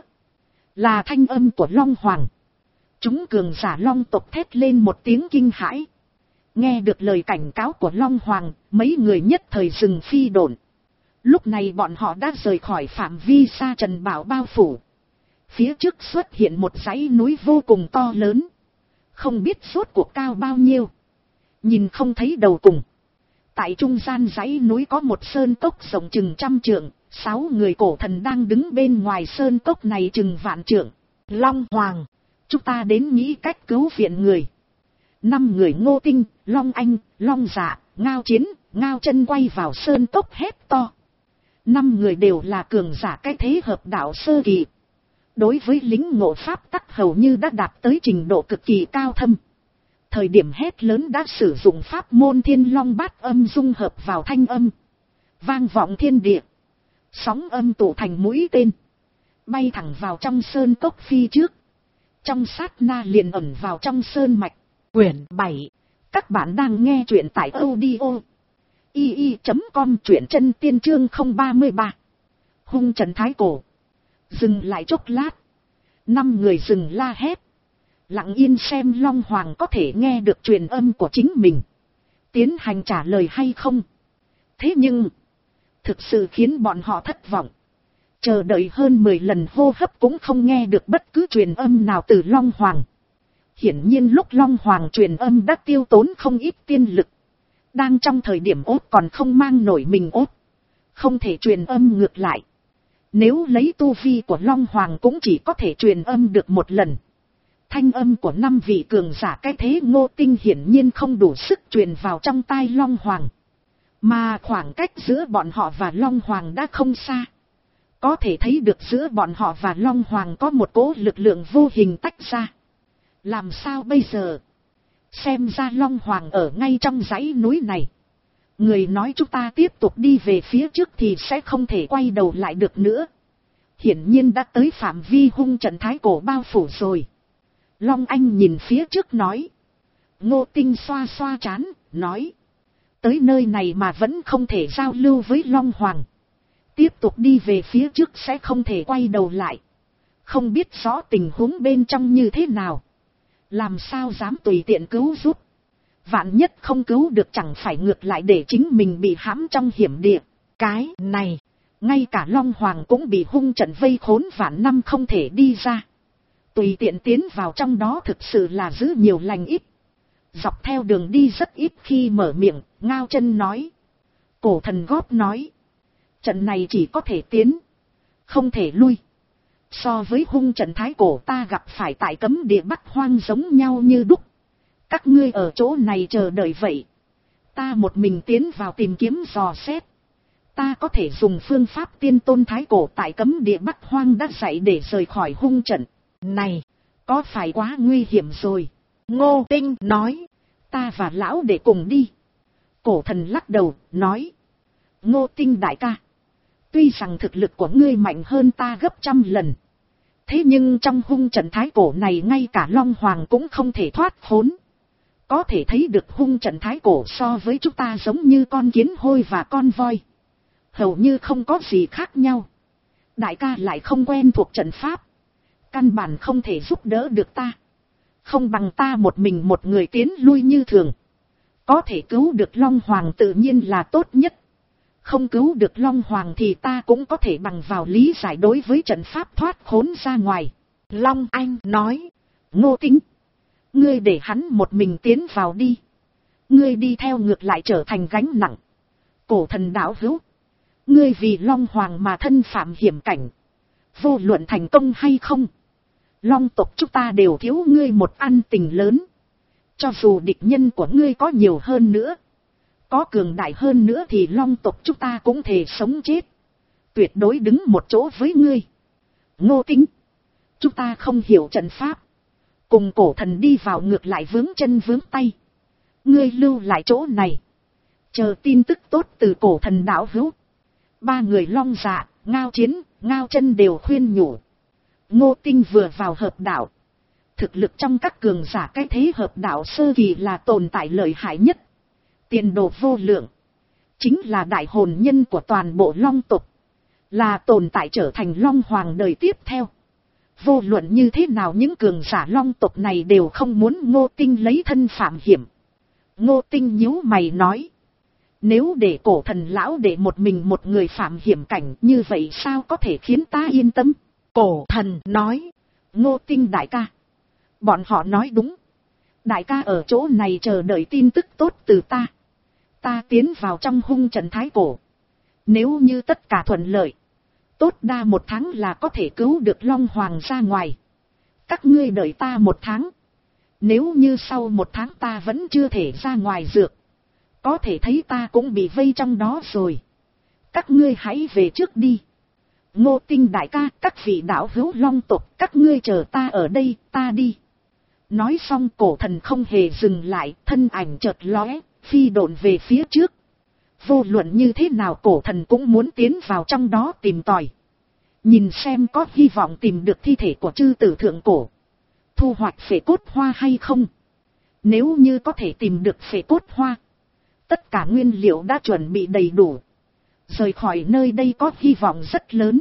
[SPEAKER 1] Là thanh âm của Long Hoàng. Chúng cường giả Long tộc thét lên một tiếng kinh hãi. Nghe được lời cảnh cáo của Long Hoàng, mấy người nhất thời dừng phi độn. Lúc này bọn họ đã rời khỏi phạm vi sa trần bảo bao phủ. Phía trước xuất hiện một dãy núi vô cùng to lớn. Không biết rốt cuộc cao bao nhiêu. Nhìn không thấy đầu cùng. Tại trung gian dãy núi có một sơn cốc rộng chừng trăm trượng. Sáu người cổ thần đang đứng bên ngoài sơn cốc này chừng vạn trượng. Long Hoàng, chúng ta đến nghĩ cách cứu viện người. Năm người Ngô Tinh, Long Anh, Long Dạ, Ngao Chiến, Ngao Chân quay vào sơn cốc hét to. Năm người đều là cường giả cái thế hợp đạo sơ kỳ. Đối với lính ngộ pháp tắc hầu như đã đạt tới trình độ cực kỳ cao thâm. Thời điểm hét lớn đã sử dụng pháp môn Thiên Long Bát Âm dung hợp vào thanh âm. Vang vọng thiên địa. Sóng âm tụ thành mũi tên. Bay thẳng vào trong sơn cốc phi trước. Trong sát na liền ẩn vào trong sơn mạch. Quyển bảy. Các bạn đang nghe truyện tại audio i i chấm com, truyện chân tiên chương không ba ba. Hung Trần Thái Cổ. Dừng lại chốc lát. Năm người dừng la hét. Lặng yên xem Long Hoàng có thể nghe được truyền âm của chính mình. Tiến hành trả lời hay không. Thế nhưng, thực sự khiến bọn họ thất vọng. Chờ đợi hơn mười lần hô hấp cũng không nghe được bất cứ truyền âm nào từ Long Hoàng. Hiển nhiên lúc Long Hoàng truyền âm đã tiêu tốn không ít tiên lực. Đang trong thời điểm ốt còn không mang nổi mình ốt. Không thể truyền âm ngược lại. Nếu lấy tu vi của Long Hoàng cũng chỉ có thể truyền âm được một lần. Thanh âm của năm vị cường giả cái thế Ngô Tinh hiển nhiên không đủ sức truyền vào trong tai Long Hoàng. Mà khoảng cách giữa bọn họ và Long Hoàng đã không xa. Có thể thấy được giữa bọn họ và Long Hoàng có một cỗ lực lượng vô hình tách ra. Làm sao bây giờ? Xem ra Long Hoàng ở ngay trong dãy núi này. Người nói chúng ta tiếp tục đi về phía trước thì sẽ không thể quay đầu lại được nữa. Hiển nhiên đã tới phạm vi Hung Trận Thái Cổ bao phủ rồi. Long Anh nhìn phía trước nói. Ngô Tinh xoa xoa trán, nói. Tới nơi này mà vẫn không thể giao lưu với Long Hoàng. Tiếp tục đi về phía trước sẽ không thể quay đầu lại. Không biết rõ tình huống bên trong như thế nào. Làm sao dám tùy tiện cứu giúp. Vạn nhất không cứu được chẳng phải ngược lại để chính mình bị hãm trong hiểm địa. Cái này, ngay cả Long Hoàng cũng bị hung trận vây khốn vạn năm không thể đi ra. Tùy tiện tiến vào trong đó thực sự là giữ nhiều lành ít. Dọc theo đường đi rất ít khi mở miệng, Ngao Chân nói. Cổ thần góp nói. Trận này chỉ có thể tiến, không thể lui. So với Hung Trận Thái Cổ ta gặp phải tại cấm địa Bắc Hoang giống nhau như đúc. Các ngươi ở chỗ này chờ đợi vậy. Ta một mình tiến vào tìm kiếm dò xét. Ta có thể dùng phương pháp tiên tôn Thái Cổ tại cấm địa Bắc Hoang đã dạy để rời khỏi hung trận. Này, có phải quá nguy hiểm rồi? Ngô Tinh nói. Ta và lão để cùng đi. Cổ thần lắc đầu, nói. Ngô Tinh đại ca. Tuy rằng thực lực của ngươi mạnh hơn ta gấp trăm lần. Thế nhưng trong hung trận Thái Cổ này ngay cả Long Hoàng cũng không thể thoát khốn. Có thể thấy được hung trận Thái Cổ so với chúng ta giống như con kiến hôi và con voi. Hầu như không có gì khác nhau. Đại ca lại không quen thuộc trận pháp. Căn bản không thể giúp đỡ được ta. Không bằng ta một mình một người tiến lui như thường. Có thể cứu được Long Hoàng tự nhiên là tốt nhất. Không cứu được Long Hoàng thì ta cũng có thể bằng vào lý giải đối với trận pháp thoát khốn ra ngoài. Long Anh nói. Ngô Tính. Ngươi để hắn một mình tiến vào đi. ngươi đi theo ngược lại trở thành gánh nặng. Cổ thần đạo hữu, ngươi vì Long Hoàng mà thân phạm hiểm cảnh, vô luận thành công hay không, Long tộc chúng ta đều thiếu ngươi một ân tình lớn. Cho dù địch nhân của ngươi có nhiều hơn nữa, có cường đại hơn nữa thì Long tộc chúng ta cũng thể sống chết, tuyệt đối đứng một chỗ với ngươi. Ngô Tinh, chúng ta không hiểu trận pháp, cùng cổ thần đi vào ngược lại vướng chân vướng tay, ngươi lưu lại chỗ này, chờ tin tức tốt từ cổ thần đạo hữu. Ba người Long Dạ, Ngao Chiến, Ngao Chân đều khuyên nhủ. Ngô Tinh vừa vào hợp đạo, thực lực trong các cường giả cái thế hợp đạo sơ kỳ là tồn tại lợi hại nhất, tiền đồ vô lượng, chính là đại hồn nhân của toàn bộ Long tộc, là tồn tại trở thành Long Hoàng đời tiếp theo. Vô luận như thế nào những cường giả Long tộc này đều không muốn Ngô Tinh lấy thân phạm hiểm. Ngô Tinh nhíu mày nói, nếu để cổ thần lão để một mình một người phạm hiểm cảnh như vậy sao có thể khiến ta yên tâm? Cổ thần nói, Ngô Tinh đại ca, bọn họ nói đúng, đại ca ở chỗ này chờ đợi tin tức tốt từ ta, ta tiến vào trong hung trận thái cổ, nếu như tất cả thuận lợi, tốt đa một tháng là có thể cứu được Long Hoàng ra ngoài, các ngươi đợi ta một tháng, nếu như sau một tháng ta vẫn chưa thể ra ngoài dược, có thể thấy ta cũng bị vây trong đó rồi, các ngươi hãy về trước đi. Ngô Tinh đại ca, các vị đạo hữu Long tộc, các ngươi chờ ta ở đây, ta đi. Nói xong cổ thần không hề dừng lại, thân ảnh chợt lóe, phi độn về phía trước. Vô luận như thế nào cổ thần cũng muốn tiến vào trong đó tìm tòi, nhìn xem có hy vọng tìm được thi thể của chư tử thượng cổ, thu hoạch phệ cốt hoa hay không. Nếu như có thể tìm được phệ cốt hoa, tất cả nguyên liệu đã chuẩn bị đầy đủ, rời khỏi nơi đây có hy vọng rất lớn.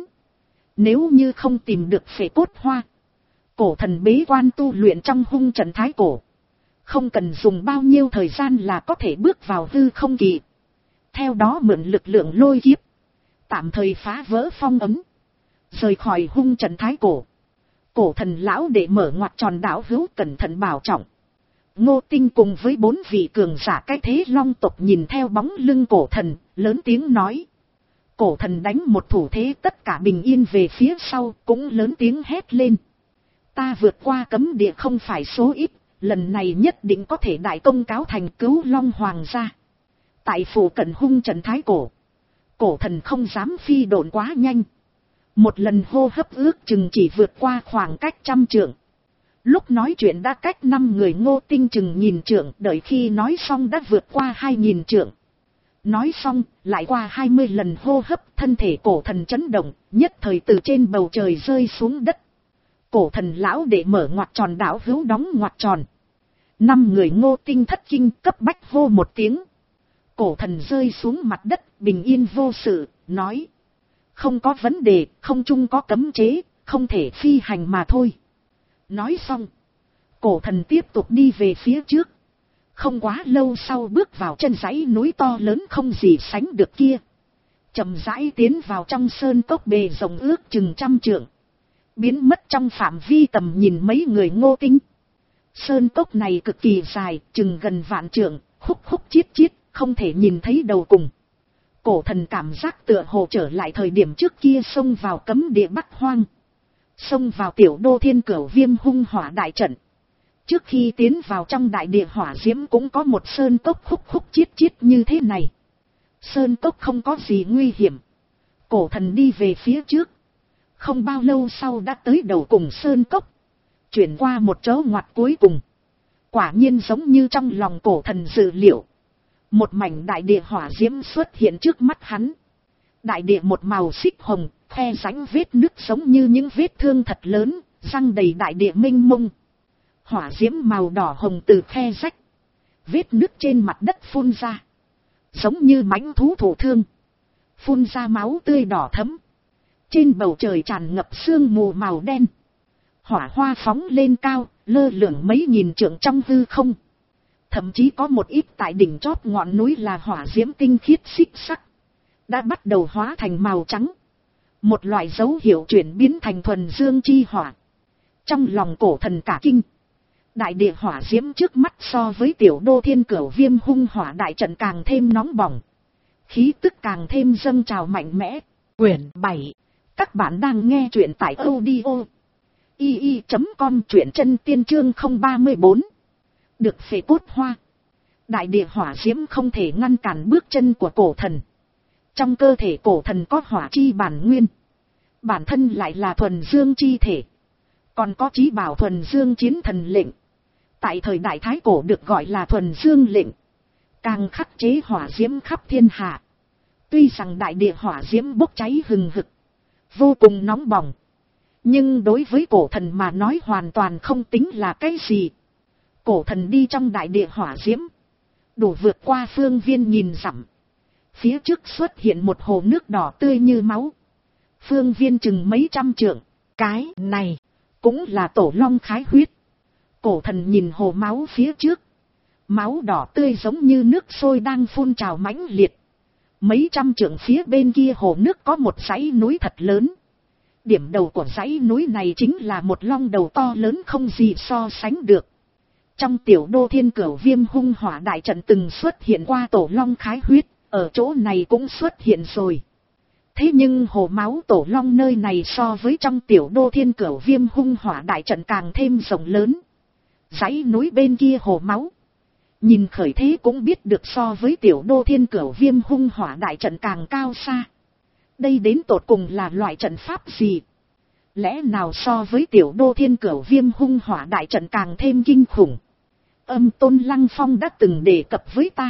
[SPEAKER 1] Nếu như không tìm được phệ cốt hoa, cổ thần bế quan tu luyện trong hung trận thái cổ, không cần dùng bao nhiêu thời gian là có thể bước vào hư không kỳ, theo đó mượn lực lượng lôi kiếp, tạm thời phá vỡ phong ấn, rời khỏi hung trận thái cổ. Cổ thần lão để mở ngoặt tròn đảo hữu cẩn thận bảo trọng. Ngô Tinh cùng với bốn vị cường giả cái thế Long tộc nhìn theo bóng lưng cổ thần, lớn tiếng nói. Cổ thần đánh một thủ thế tất cả bình yên về phía sau, cũng lớn tiếng hét lên. Ta vượt qua cấm địa không phải số ít, lần này nhất định có thể đại công cáo thành cứu Long Hoàng gia. Tại phủ cận hung trận thái cổ, cổ thần không dám phi độn quá nhanh. Một lần hô hấp ước chừng chỉ vượt qua khoảng cách trăm trượng. Lúc nói chuyện đã cách năm người. Ngô Tinh chừng nhìn trượng, đợi khi nói xong đã vượt qua hai nghìn trượng. Nói xong, lại qua hai mươi lần hô hấp, thân thể cổ thần chấn động, nhất thời từ trên bầu trời rơi xuống đất. Cổ thần lão để mở ngoặt tròn đảo hữu đóng ngoặt tròn. Năm người Ngô Tinh thất kinh cấp bách hô một tiếng. Cổ thần rơi xuống mặt đất, bình yên vô sự, nói. Không có vấn đề, không chung có cấm chế, không thể phi hành mà thôi. Nói xong, cổ thần tiếp tục đi về phía trước. Không quá lâu sau bước vào chân dãy núi to lớn không gì sánh được kia. Chậm rãi tiến vào trong sơn cốc bề rộng ước chừng trăm trượng. Biến mất trong phạm vi tầm nhìn mấy người Ngô Tinh. Sơn cốc này cực kỳ dài, chừng gần vạn trượng, khúc khúc chiết chiết, không thể nhìn thấy đầu cùng. Cổ thần cảm giác tựa hồ trở lại thời điểm trước kia xông vào cấm địa Bắc Hoang. Xông vào tiểu đô thiên cửu viêm hung hỏa đại trận. Trước khi tiến vào trong đại địa hỏa diễm cũng có một sơn cốc khúc khúc chiết chiết như thế này. Sơn cốc không có gì nguy hiểm. Cổ thần đi về phía trước. Không bao lâu sau đã tới đầu cùng sơn cốc. Chuyển qua một chỗ ngoặt cuối cùng. Quả nhiên giống như trong lòng cổ thần dự liệu. Một mảnh đại địa hỏa diễm xuất hiện trước mắt hắn. Đại địa một màu xích hồng, khe rãnh vết nứt giống như những vết thương thật lớn, răng đầy đại địa mênh mông. Hỏa diễm màu đỏ hồng từ khe rách. Vết nứt trên mặt đất phun ra. Giống như mãnh thú thổ thương. Phun ra máu tươi đỏ thẫm. Trên bầu trời tràn ngập sương mù màu đen. Hỏa hoa phóng lên cao, lơ lửng mấy nghìn trượng trong hư không. Thậm chí có một ít tại đỉnh chót ngọn núi là hỏa diễm tinh khiết xích sắc. Đã bắt đầu hóa thành màu trắng. Một loại dấu hiệu chuyển biến thành thuần dương chi hỏa. Trong lòng cổ thần cả kinh. Đại địa hỏa diễm trước mắt so với tiểu đô thiên cửu viêm hung hỏa đại trận càng thêm nóng bỏng. Khí tức càng thêm dâng trào mạnh mẽ. Quyển bảy. Các bạn đang nghe truyện tại audio i i chấm com, truyện chân tiên chương không ba mươi bốn. Được phệ cốt hoa. Đại địa hỏa diễm không thể ngăn cản bước chân của cổ thần. Trong cơ thể cổ thần có hỏa chi bản nguyên. Bản thân lại là thuần dương chi thể. Còn có chí bảo thuần dương chiến thần lệnh. Tại thời đại thái cổ được gọi là thuần dương lệnh. Càng khắc chế hỏa diễm khắp thiên hạ. Tuy rằng đại địa hỏa diễm bốc cháy hừng hực, vô cùng nóng bỏng, nhưng đối với cổ thần mà nói hoàn toàn không tính là cái gì. Cổ thần đi trong đại địa hỏa diễm, đủ vượt qua phương viên nhìn dặm. Phía trước xuất hiện một hồ nước đỏ tươi như máu. Phương viên chừng mấy trăm trượng. Cái này cũng là tổ long khái huyết. Cổ thần nhìn hồ máu phía trước. Máu đỏ tươi giống như nước sôi đang phun trào mãnh liệt. Mấy trăm trượng phía bên kia hồ nước có một dãy núi thật lớn. Điểm đầu của dãy núi này chính là một long đầu to lớn không gì so sánh được. Trong tiểu đô thiên cửu viêm hung hỏa đại trận từng xuất hiện qua tổ long khái huyết, ở chỗ này cũng xuất hiện rồi. Thế nhưng hồ máu tổ long nơi này so với trong tiểu đô thiên cửu viêm hung hỏa đại trận càng thêm rộng lớn. Dãy núi bên kia hồ máu, nhìn khởi thế cũng biết được so với tiểu đô thiên cửu viêm hung hỏa đại trận càng cao xa. Đây đến tột cùng là loại trận pháp gì? Lẽ nào so với tiểu đô thiên cửu viêm hung hỏa đại trận càng thêm kinh khủng? Âm Tôn Lăng Phong đã từng đề cập với ta.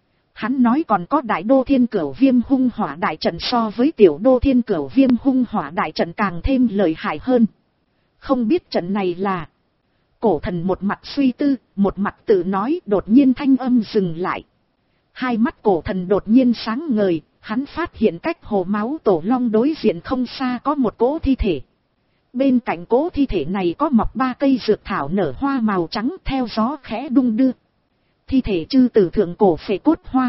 [SPEAKER 1] Hắn nói còn có đại đô thiên cửu viêm hung hỏa đại trận so với tiểu đô thiên cửu viêm hung hỏa đại trận càng thêm lợi hại hơn. Không biết trận này là... Cổ thần một mặt suy tư, một mặt tự nói, đột nhiên thanh âm dừng lại. Hai mắt cổ thần đột nhiên sáng ngời, hắn phát hiện cách hồ máu tổ long đối diện không xa có một cỗ thi thể. Bên cạnh cỗ thi thể này có mọc ba cây dược thảo nở hoa màu trắng theo gió khẽ đung đưa. Thi thể chư tử thượng cổ phệ cốt hoa.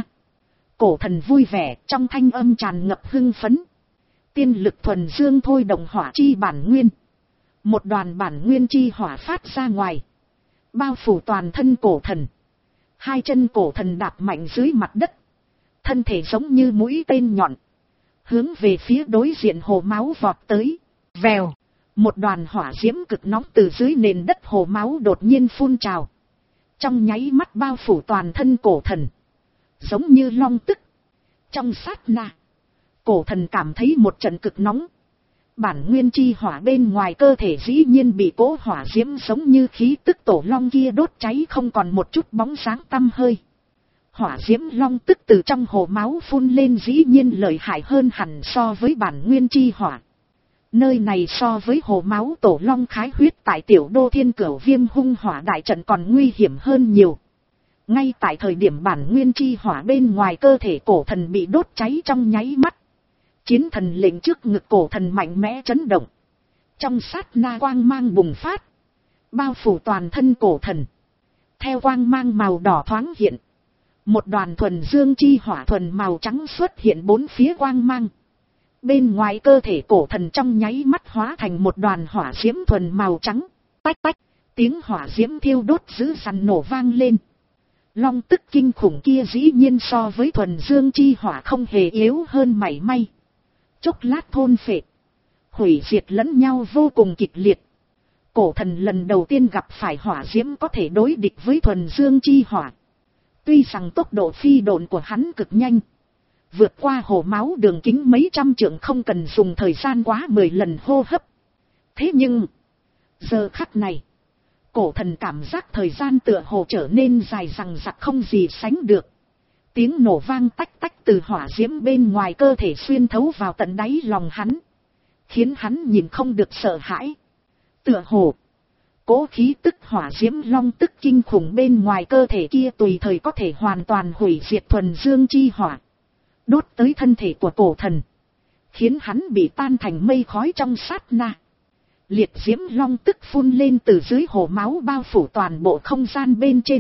[SPEAKER 1] Cổ thần vui vẻ, trong thanh âm tràn ngập hưng phấn. Tiên lực thuần dương thôi động hỏa chi bản nguyên. Một đoàn bản nguyên chi hỏa phát ra ngoài, bao phủ toàn thân cổ thần. Hai chân cổ thần đạp mạnh dưới mặt đất, thân thể giống như mũi tên nhọn, hướng về phía đối diện hồ máu vọt tới. Vèo, một đoàn hỏa diễm cực nóng từ dưới nền đất hồ máu đột nhiên phun trào, trong nháy mắt bao phủ toàn thân cổ thần, giống như long tức. Trong sát na, cổ thần cảm thấy một trận cực nóng. Bản nguyên chi hỏa bên ngoài cơ thể dĩ nhiên bị cỗ hỏa diễm giống như khí tức tổ long kia đốt cháy không còn một chút bóng sáng tăm hơi. Hỏa diễm long tức từ trong hồ máu phun lên dĩ nhiên lợi hại hơn hẳn so với bản nguyên chi hỏa. Nơi này so với hồ máu tổ long khái huyết tại tiểu đô thiên cửu viêm hung hỏa đại trận còn nguy hiểm hơn nhiều. Ngay tại thời điểm bản nguyên chi hỏa bên ngoài cơ thể cổ thần bị đốt cháy trong nháy mắt, chiến thần lệnh trước ngực cổ thần mạnh mẽ chấn động. Trong sát na quang mang bùng phát, bao phủ toàn thân cổ thần. Theo quang mang màu đỏ thoáng hiện, một đoàn thuần dương chi hỏa thuần màu trắng xuất hiện bốn phía quang mang. Bên ngoài cơ thể cổ thần trong nháy mắt hóa thành một đoàn hỏa diễm thuần màu trắng. Tách tách, tiếng hỏa diễm thiêu đốt dữ dằn nổ vang lên. Long tức kinh khủng kia dĩ nhiên so với thuần dương chi hỏa không hề yếu hơn mảy may. Chốc lát thôn phệ, hủy diệt lẫn nhau vô cùng kịch liệt. Cổ thần lần đầu tiên gặp phải hỏa diễm có thể đối địch với thuần dương chi hỏa. Tuy rằng tốc độ phi độn của hắn cực nhanh, vượt qua hồ máu đường kính mấy trăm trượng không cần dùng thời gian quá mười lần hô hấp. Thế nhưng, giờ khắc này, cổ thần cảm giác thời gian tựa hồ trở nên dài dằng dặc không gì sánh được. Tiếng nổ vang tách tách từ hỏa diễm bên ngoài cơ thể xuyên thấu vào tận đáy lòng hắn, khiến hắn nhìn không được sợ hãi. Tựa hồ, cố khí tức hỏa diễm long tức kinh khủng bên ngoài cơ thể kia tùy thời có thể hoàn toàn hủy diệt thuần dương chi hỏa, đốt tới thân thể của cổ thần, khiến hắn bị tan thành mây khói trong sát na. Liệt diễm long tức phun lên từ dưới hồ máu bao phủ toàn bộ không gian bên trên.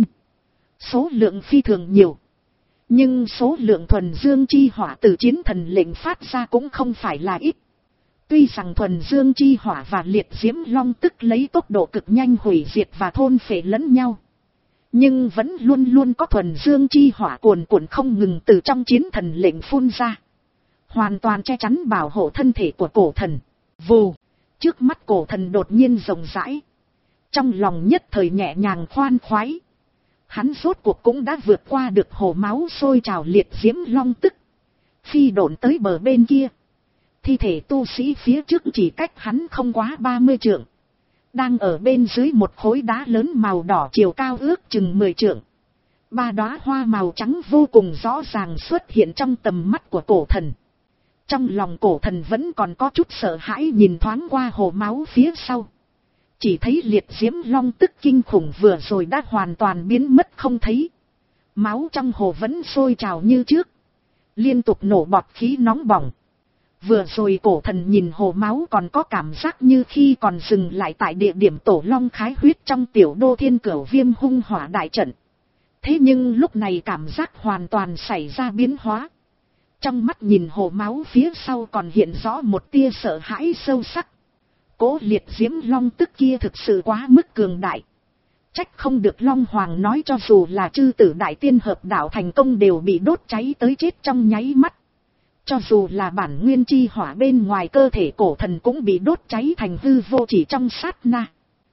[SPEAKER 1] Số lượng phi thường nhiều. Nhưng số lượng thuần dương chi hỏa từ chiến thần lệnh phát ra cũng không phải là ít. Tuy rằng thuần dương chi hỏa và liệt diễm long tức lấy tốc độ cực nhanh hủy diệt và thôn phệ lẫn nhau, nhưng vẫn luôn luôn có thuần dương chi hỏa cuồn cuộn không ngừng từ trong chiến thần lệnh phun ra, hoàn toàn che chắn bảo hộ thân thể của cổ thần. Vù, trước mắt cổ thần đột nhiên rộng rãi, trong lòng nhất thời nhẹ nhàng khoan khoái. Hắn rốt cuộc cũng đã vượt qua được hồ máu sôi trào liệt diễm long tức, phi độn tới bờ bên kia. Thi thể tu sĩ phía trước chỉ cách hắn không quá ba mươi trượng, đang ở bên dưới một khối đá lớn màu đỏ chiều cao ước chừng mười trượng. Ba đóa hoa màu trắng vô cùng rõ ràng xuất hiện trong tầm mắt của cổ thần. Trong lòng cổ thần vẫn còn có chút sợ hãi, nhìn thoáng qua hồ máu phía sau. Chỉ thấy liệt diễm long tức kinh khủng vừa rồi đã hoàn toàn biến mất không thấy. Máu trong hồ vẫn sôi trào như trước, liên tục nổ bọt khí nóng bỏng. Vừa rồi cổ thần nhìn hồ máu còn có cảm giác như khi còn dừng lại tại địa điểm tổ long khái huyết trong tiểu đô thiên cửu viêm hung hỏa đại trận. Thế nhưng lúc này cảm giác hoàn toàn xảy ra biến hóa. Trong mắt nhìn hồ máu phía sau còn hiện rõ một tia sợ hãi sâu sắc. Cố liệt diễm long tức kia thực sự quá mức cường đại. Trách không được Long Hoàng nói cho dù là chư tử đại tiên hợp đạo thành công đều bị đốt cháy tới chết trong nháy mắt. Cho dù là bản nguyên chi hỏa bên ngoài cơ thể cổ thần cũng bị đốt cháy thành hư vô chỉ trong sát na.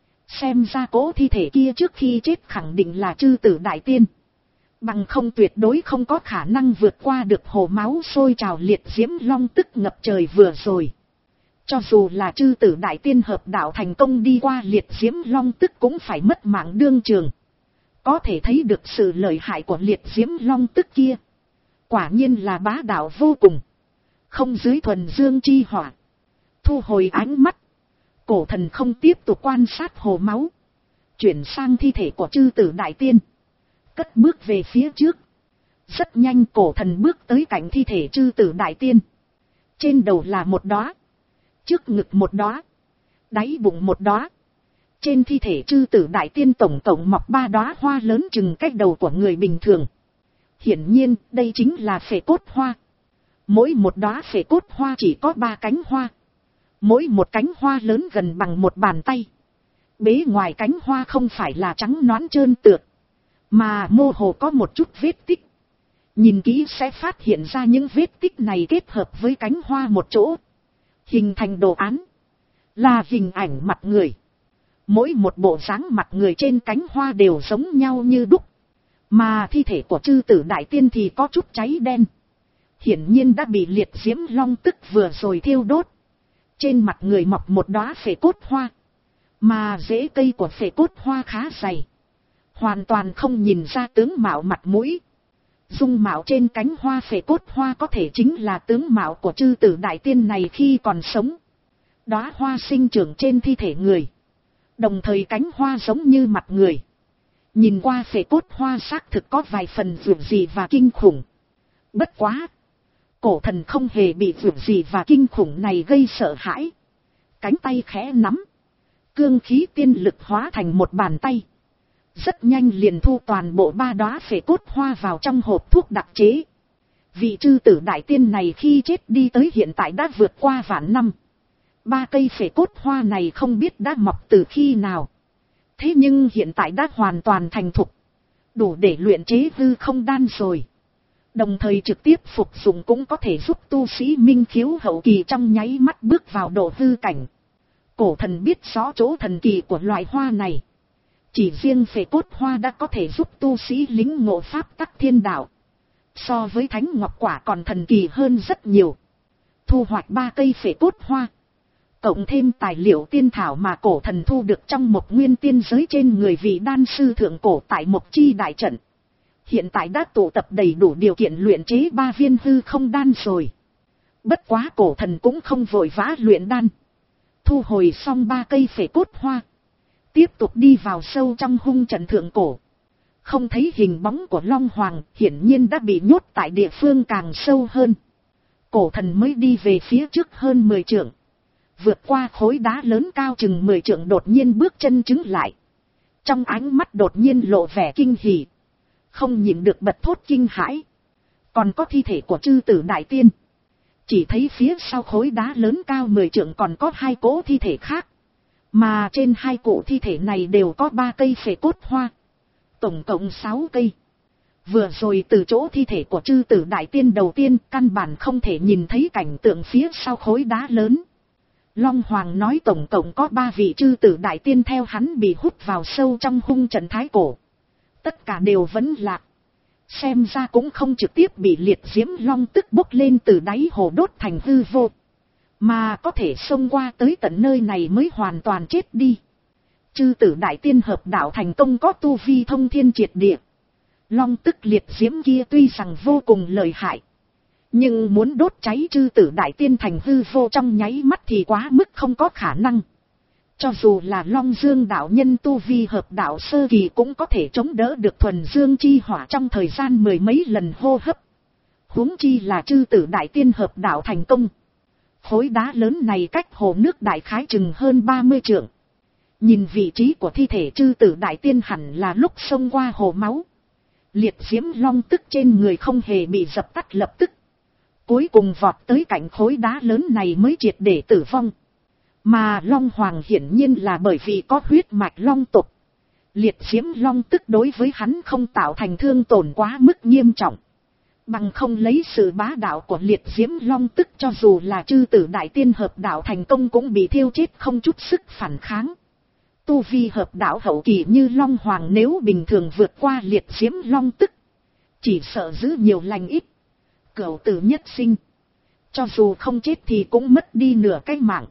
[SPEAKER 1] Xem ra cố thi thể kia trước khi chết khẳng định là chư tử đại tiên. Bằng không tuyệt đối không có khả năng vượt qua được hồ máu sôi trào liệt diễm long tức ngập trời vừa rồi. Cho dù là chư tử đại tiên hợp đạo thành công đi qua liệt diễm long tức cũng phải mất mạng đương trường. Có thể thấy được sự lợi hại của liệt diễm long tức kia. Quả nhiên là bá đạo vô cùng. Không dưới thuần dương chi hỏa. Thu hồi ánh mắt, cổ thần không tiếp tục quan sát hồ máu, chuyển sang thi thể của chư tử đại tiên, cất bước về phía trước. Rất nhanh cổ thần bước tới cạnh thi thể chư tử đại tiên. Trên đầu là một đóa, trước ngực một đóa, đáy bụng một đóa. Trên thi thể chư tử đại tiên tổng cộng mọc ba đóa hoa lớn chừng cách đầu của người bình thường. Hiển nhiên đây chính là phệ cốt hoa. Mỗi một đóa phệ cốt hoa chỉ có ba cánh hoa, mỗi một cánh hoa lớn gần bằng một bàn tay. Bế ngoài cánh hoa không phải là trắng nõn trơn tượt, mà mơ hồ có một chút vết tích. Nhìn kỹ sẽ phát hiện ra những vết tích này kết hợp với cánh hoa một chỗ, hình thành đồ án, là hình ảnh mặt người. Mỗi một bộ dáng mặt người trên cánh hoa đều giống nhau như đúc. Mà thi thể của chư tử đại tiên thì có chút cháy đen. Hiển nhiên đã bị liệt diễm long tức vừa rồi thiêu đốt. Trên mặt người mọc một đóa phệ cốt hoa, mà rễ cây của phệ cốt hoa khá dày, hoàn toàn không nhìn ra tướng mạo mặt mũi. Dung mạo trên cánh hoa phệ cốt hoa có thể chính là tướng mạo của chư tử đại tiên này khi còn sống. Đóa hoa sinh trưởng trên thi thể người, đồng thời cánh hoa giống như mặt người. Nhìn qua phệ cốt hoa xác thực có vài phần vượt gì và kinh khủng. Bất quá, cổ thần không hề bị vượt gì và kinh khủng này gây sợ hãi. Cánh tay khẽ nắm, cương khí tiên lực hóa thành một bàn tay. Rất nhanh liền thu toàn bộ ba đóa phệ cốt hoa vào trong hộp thuốc đặc chế. Vị chư tử đại tiên này khi chết đi tới hiện tại đã vượt qua vạn năm. Ba cây phệ cốt hoa này không biết đã mọc từ khi nào. Thế nhưng hiện tại đã hoàn toàn thành thục, đủ để luyện chế hư không đan rồi. Đồng thời trực tiếp phục dụng cũng có thể giúp tu sĩ minh khiếu hậu kỳ trong nháy mắt bước vào độ hư cảnh. Cổ thần biết rõ chỗ thần kỳ của loại hoa này. Chỉ riêng phệ cốt hoa đã có thể giúp tu sĩ lính ngộ pháp tắc thiên đạo. So với thánh ngọc quả còn thần kỳ hơn rất nhiều. Thu hoạch ba cây phệ cốt hoa, cộng thêm tài liệu tiên thảo mà cổ thần thu được trong một nguyên tiên giới trên người vị đan sư thượng cổ tại một chi đại trận. Hiện tại đã tụ tập đầy đủ điều kiện luyện chế ba viên hư không đan rồi. Bất quá cổ thần cũng không vội vã luyện đan. Thu hồi xong ba cây phệ cốt hoa, tiếp tục đi vào sâu trong hung trận thượng cổ. Không thấy hình bóng của Long Hoàng, hiển nhiên đã bị nhốt tại địa phương càng sâu hơn. Cổ thần mới đi về phía trước hơn mười trượng. Vượt qua khối đá lớn cao chừng mười trượng đột nhiên bước chân chứng lại. Trong ánh mắt đột nhiên lộ vẻ kinh hỉ. Không nhịn được bật thốt kinh hãi. Còn có thi thể của chư tử đại tiên. chỉ thấy phía sau khối đá lớn cao mười trượng còn có hai cỗ thi thể khác. Mà trên hai cụ thi thể này đều có ba cây phệ cốt hoa. Tổng cộng sáu cây. Vừa rồi từ chỗ thi thể của chư tử đại tiên đầu tiên căn bản không thể nhìn thấy cảnh tượng phía sau khối đá lớn. Long Hoàng nói tổng cộng có ba vị chư tử đại tiên theo hắn bị hút vào sâu trong hung trận thái cổ. Tất cả đều vẫn lạc. Xem ra cũng không trực tiếp bị liệt diễm long tức bốc lên từ đáy hồ đốt thành hư vô. Mà có thể xông qua tới tận nơi này mới hoàn toàn chết đi. Chư tử đại tiên hợp đạo thành công có tu vi thông thiên triệt địa. Long tức liệt diễm kia tuy rằng vô cùng lợi hại. Nhưng muốn đốt cháy chư tử đại tiên thành hư vô trong nháy mắt thì quá mức không có khả năng. Cho dù là Long Dương đạo nhân tu vi hợp đạo sơ kỳ cũng có thể chống đỡ được thuần dương chi hỏa trong thời gian mười mấy lần hô hấp. Huống chi là chư tử đại tiên hợp đạo thành công. Khối đá lớn này cách hồ nước đại khái chừng hơn ba mươi trượng. Nhìn vị trí của thi thể chư tử đại tiên hẳn là lúc xông qua hồ máu. Liệt diễm long tức trên người không hề bị dập tắt lập tức. Cuối cùng vọt tới cạnh khối đá lớn này mới triệt để tử vong. Mà Long Hoàng hiển nhiên là bởi vì có huyết mạch long tộc. Liệt diễm long tức đối với hắn không tạo thành thương tổn quá mức nghiêm trọng. Bằng không lấy sự bá đạo của liệt diễm long tức cho dù là chư tử đại tiên hợp đạo thành công cũng bị thiêu chết không chút sức phản kháng. Tu vi hợp đạo hậu kỳ như Long Hoàng nếu bình thường vượt qua liệt diễm long tức. Chỉ sợ giữ nhiều lành ít. Cửu tử nhất sinh. Cho dù không chết thì cũng mất đi nửa cái mạng.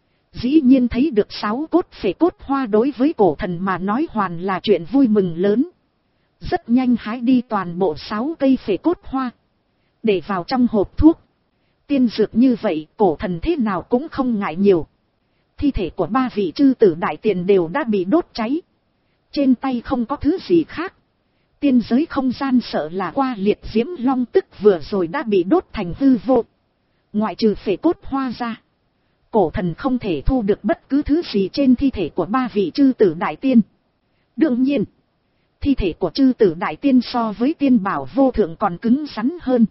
[SPEAKER 1] Dĩ nhiên thấy được sáu cốt phệ cốt hoa đối với cổ thần mà nói hoàn là chuyện vui mừng lớn. Rất nhanh hái đi toàn bộ sáu cây phệ cốt hoa. Để vào trong hộp thuốc. Tiên dược như vậy cổ thần thế nào cũng không ngại nhiều. Thi thể của ba vị chư tử đại tiền đều đã bị đốt cháy. Trên tay không có thứ gì khác. Tiên giới không gian sợ là qua liệt diễm long tức vừa rồi đã bị đốt thành hư vô. Ngoại trừ phệ cốt hoa ra. Cổ thần không thể thu được bất cứ thứ gì trên thi thể của ba vị chư tử đại tiên. Đương nhiên, thi thể của chư tử đại tiên so với tiên bảo vô thượng còn cứng rắn hơn.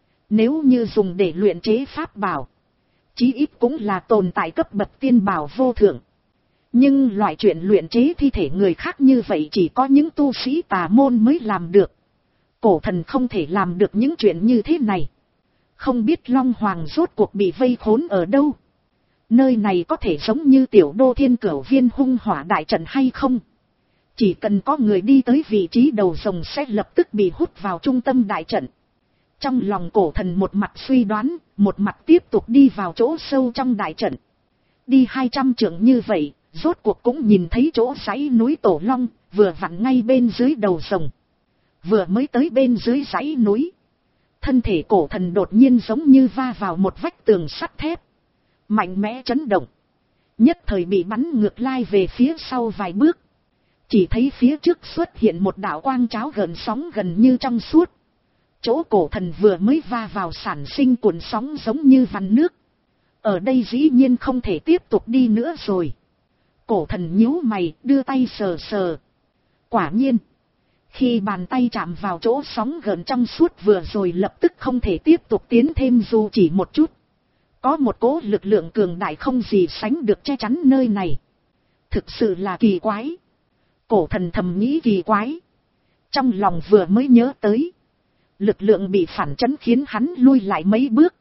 [SPEAKER 1] Nếu như dùng để luyện chế pháp bảo, chí ít cũng là tồn tại cấp bậc tiên bảo vô thượng. Nhưng loại chuyện luyện chế thi thể người khác như vậy chỉ có những tu sĩ tà môn mới làm được. Cổ thần không thể làm được những chuyện như thế này. Không biết Long Hoàng rốt cuộc bị vây khốn ở đâu. Nơi này có thể giống như tiểu đô thiên cửu viên hung hỏa đại trận hay không? Chỉ cần có người đi tới vị trí đầu rồng sẽ lập tức bị hút vào trung tâm đại trận. Trong lòng cổ thần một mặt suy đoán, một mặt tiếp tục đi vào chỗ sâu trong đại trận. Đi hai trăm trượng như vậy, rốt cuộc cũng nhìn thấy chỗ dãy núi Tổ Long, vừa vặn ngay bên dưới đầu rồng. Vừa mới tới bên dưới dãy núi. Thân thể cổ thần đột nhiên giống như va vào một vách tường sắt thép. Mạnh mẽ chấn động. Nhất thời bị bắn ngược lai về phía sau vài bước. Chỉ thấy phía trước xuất hiện một đạo quang cháo gần sóng gần như trong suốt. Chỗ cổ thần vừa mới va vào sản sinh cuộn sóng giống như vằn nước. Ở đây dĩ nhiên không thể tiếp tục đi nữa rồi. Cổ thần nhíu mày đưa tay sờ sờ. Quả nhiên. Khi bàn tay chạm vào chỗ sóng gần trong suốt vừa rồi lập tức không thể tiếp tục tiến thêm dù chỉ một chút. Có một cỗ lực lượng cường đại không gì sánh được che chắn nơi này. Thực sự là kỳ quái. Cổ thần thầm nghĩ kỳ quái. Trong lòng vừa mới nhớ tới. Lực lượng bị phản chấn khiến hắn lui lại mấy bước.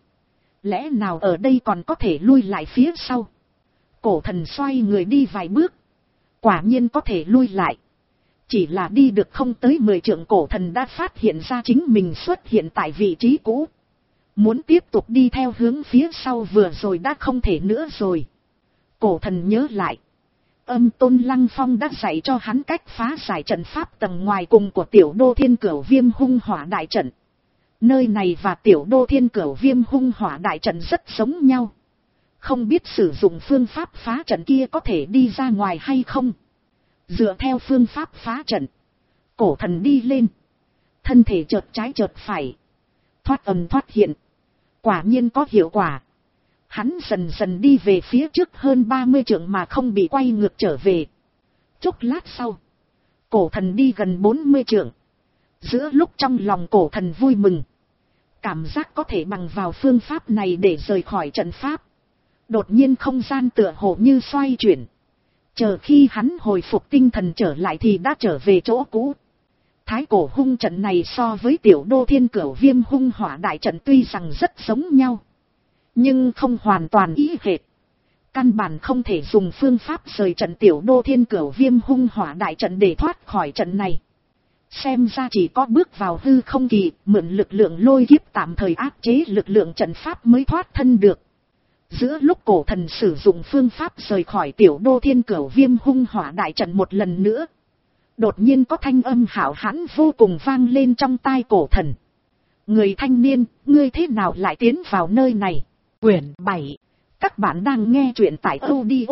[SPEAKER 1] Lẽ nào ở đây còn có thể lui lại phía sau? Cổ thần xoay người đi vài bước. Quả nhiên có thể lui lại. Chỉ là đi được không tới mười trượng cổ thần đã phát hiện ra chính mình xuất hiện tại vị trí cũ. Muốn tiếp tục đi theo hướng phía sau vừa rồi đã không thể nữa rồi. Cổ thần nhớ lại. Âm Tôn Lăng Phong đã dạy cho hắn cách phá giải trận pháp tầng ngoài cùng của tiểu đô thiên cửu viêm hung hỏa đại trận. Nơi này và tiểu đô thiên cửu viêm hung hỏa đại trận rất giống nhau. Không biết sử dụng phương pháp phá trận kia có thể đi ra ngoài hay không. Dựa theo phương pháp phá trận. Cổ thần đi lên. Thân thể chợt trái chợt phải. Thoát ầm thoát hiện. Quả nhiên có hiệu quả. Hắn dần dần đi về phía trước hơn ba mươi trượng mà không bị quay ngược trở về. Chốc lát sau. Cổ thần đi gần bốn mươi trượng. Giữa lúc trong lòng cổ thần vui mừng. Cảm giác có thể bằng vào phương pháp này để rời khỏi trận pháp. Đột nhiên không gian tựa hồ như xoay chuyển. Chờ khi hắn hồi phục tinh thần trở lại thì đã trở về chỗ cũ. Thái cổ hung trận này so với tiểu đô thiên cửu viêm hung hỏa đại trận tuy rằng rất giống nhau, nhưng không hoàn toàn ý hệt. Căn bản không thể dùng phương pháp rời trận tiểu đô thiên cửu viêm hung hỏa đại trận để thoát khỏi trận này. Xem ra chỉ có bước vào hư không kỳ, mượn lực lượng lôi kiếp tạm thời áp chế lực lượng trận pháp mới thoát thân được. Giữa lúc cổ thần sử dụng phương pháp rời khỏi tiểu đô thiên cửu viêm hung hỏa đại trận một lần nữa, đột nhiên có thanh âm hảo hãn vô cùng vang lên trong tai cổ thần. Người thanh niên, ngươi thế nào lại tiến vào nơi này? Quyển bảy. Các bạn đang nghe truyện tại audio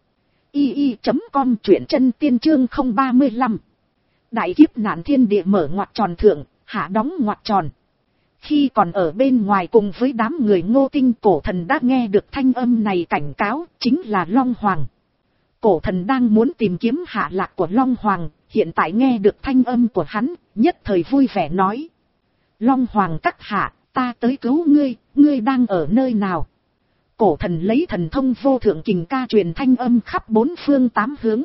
[SPEAKER 1] i i chấm com, truyện chân tiên chương không ba lăm. Đại kiếp nạn thiên địa mở ngoặc tròn thượng, hạ đóng ngoặc tròn. Khi còn ở bên ngoài cùng với đám người Ngô Tinh, cổ thần đã nghe được thanh âm này cảnh cáo, chính là Long Hoàng. Cổ thần đang muốn tìm kiếm hạ lạc của Long Hoàng, hiện tại nghe được thanh âm của hắn, nhất thời vui vẻ nói. Long Hoàng các hạ, ta tới cứu ngươi, ngươi đang ở nơi nào? Cổ thần lấy thần thông vô thượng kình ca truyền thanh âm khắp bốn phương tám hướng.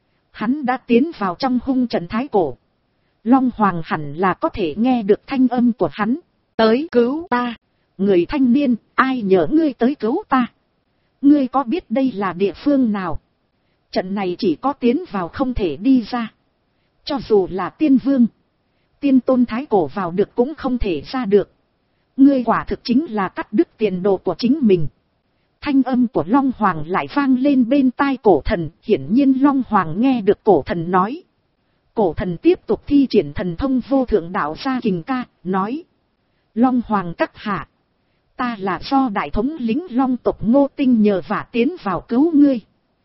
[SPEAKER 1] Hắn đã tiến vào trong hung trận thái cổ. Long Hoàng hẳn là có thể nghe được thanh âm của hắn. Tới cứu ta. Người thanh niên, ai nhờ ngươi tới cứu ta? Ngươi có biết đây là địa phương nào? Trận này chỉ có tiến vào không thể đi ra. Cho dù là tiên vương, tiên tôn thái cổ vào được cũng không thể ra được. Ngươi quả thực chính là cắt đứt tiền đồ của chính mình. Thanh âm của Long Hoàng lại vang lên bên tai cổ thần, hiển nhiên Long Hoàng nghe được cổ thần nói. Cổ thần tiếp tục thi triển thần thông vô thượng đạo gia kình ca, nói. Long Hoàng các hạ, ta là do đại thống lĩnh Long tộc Ngô Tinh nhờ vả tiến vào cứu ngươi.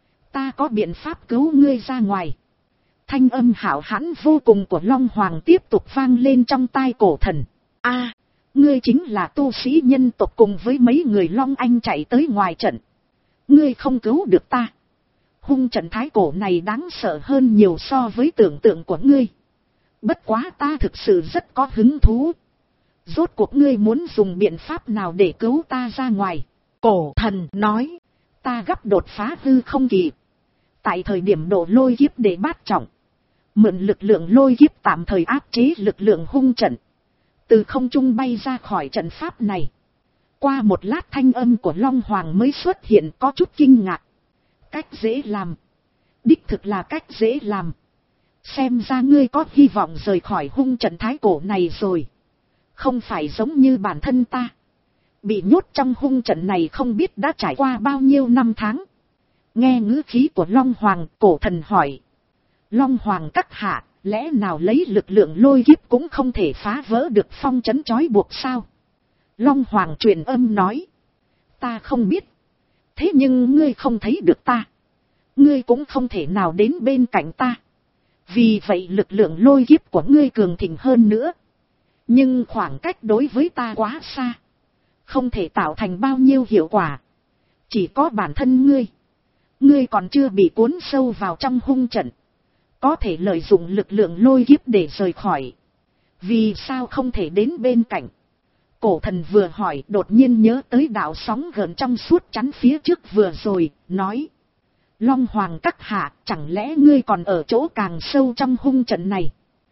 [SPEAKER 1] Ta có biện pháp cứu ngươi ra ngoài. Thanh âm hảo hãn vô cùng của Long Hoàng tiếp tục vang lên trong tai cổ thần. A, ngươi chính là tu sĩ nhân tộc cùng với mấy người Long Anh chạy tới ngoài trận. Ngươi không cứu được ta. Hung trận thái cổ này đáng sợ hơn nhiều so với tưởng tượng của ngươi. Bất quá ta thực sự rất có hứng thú. Rốt cuộc ngươi muốn dùng biện pháp nào để cứu ta ra ngoài? Cổ thần nói. Ta gấp đột phá hư không kỳ. Tại thời điểm độ lôi kiếp để bát trọng. Mượn lực lượng lôi kiếp tạm thời áp chế lực lượng hung trận. Từ không trung bay ra khỏi trận pháp này. Qua một lát thanh âm của Long Hoàng mới xuất hiện có chút kinh ngạc. Cách dễ làm. Đích thực là cách dễ làm. Xem ra ngươi có hy vọng rời khỏi hung trận thái cổ này rồi. Không phải giống như bản thân ta. Bị nhốt trong hung trận này không biết đã trải qua bao nhiêu năm tháng. Nghe ngữ khí của Long Hoàng, cổ thần hỏi. Long Hoàng các hạ, lẽ nào lấy lực lượng lôi kiếp cũng không thể phá vỡ được phong trấn trói buộc sao? Long Hoàng truyền âm nói. Ta không biết. Thế nhưng ngươi không thấy được ta. Ngươi cũng không thể nào đến bên cạnh ta. Vì vậy lực lượng lôi kiếp của ngươi cường thịnh hơn nữa. Nhưng khoảng cách đối với ta quá xa. Không thể tạo thành bao nhiêu hiệu quả. Chỉ có bản thân ngươi. Ngươi còn chưa bị cuốn sâu vào trong hung trận. Có thể lợi dụng lực lượng lôi kiếp để rời khỏi. Vì sao không thể đến bên cạnh? Cổ thần vừa hỏi đột nhiên nhớ tới đạo sóng gần trong suốt chắn phía trước vừa rồi, nói. Long Hoàng các hạ, chẳng lẽ ngươi còn ở chỗ càng sâu trong hung trận này?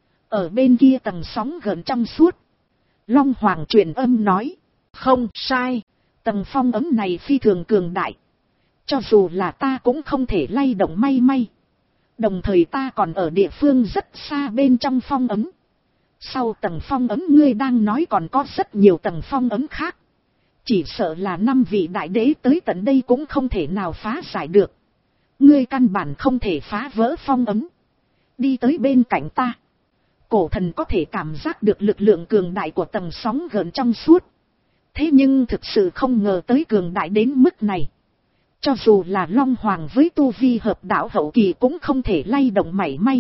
[SPEAKER 1] Ở bên kia tầng sóng gần trong suốt. Long Hoàng truyền âm nói. Không sai, tầng phong ấm này phi thường cường đại. Cho dù là ta cũng không thể lay động may may. Đồng thời ta còn ở địa phương rất xa bên trong phong ấm. Sau tầng phong ấm ngươi đang nói còn có rất nhiều tầng phong ấm khác. Chỉ sợ là năm vị đại đế tới tận đây cũng không thể nào phá giải được. Ngươi căn bản không thể phá vỡ phong ấm. Đi tới bên cạnh ta. Cổ thần có thể cảm giác được lực lượng cường đại của tầng sóng gần trong suốt. Thế nhưng thực sự không ngờ tới cường đại đến mức này. Cho dù là Long Hoàng với tu vi hợp đạo hậu kỳ cũng không thể lay động mảy may.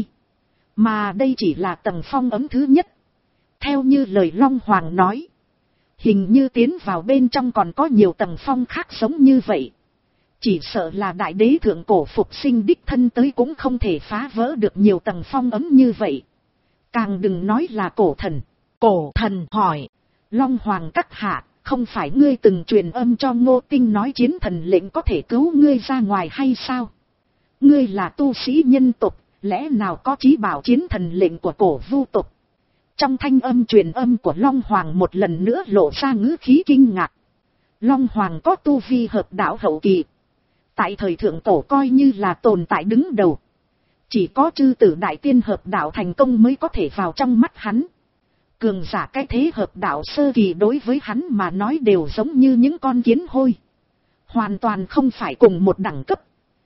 [SPEAKER 1] Mà đây chỉ là tầng phong ấm thứ nhất. Theo như lời Long Hoàng nói. Hình như tiến vào bên trong còn có nhiều tầng phong khác giống như vậy. Chỉ sợ là đại đế thượng cổ phục sinh đích thân tới cũng không thể phá vỡ được nhiều tầng phong ấm như vậy. Càng đừng nói là cổ thần. Cổ thần hỏi. Long Hoàng các hạ, không phải ngươi từng truyền âm cho Ngô Tinh nói chiến thần lệnh có thể cứu ngươi ra ngoài hay sao? Ngươi là tu sĩ nhân tộc, lẽ nào có chí bảo chiến thần lệnh của cổ vu tộc? Trong thanh âm truyền âm của Long Hoàng một lần nữa lộ ra ngữ khí kinh ngạc. Long Hoàng có tu vi hợp đạo hậu kỳ. Tại thời thượng cổ coi như là tồn tại đứng đầu. Chỉ có chư tử đại tiên hợp đạo thành công mới có thể vào trong mắt hắn. Cường giả cái thế hợp đạo sơ kỳ đối với hắn mà nói đều giống như những con kiến hôi. Hoàn toàn không phải cùng một đẳng cấp.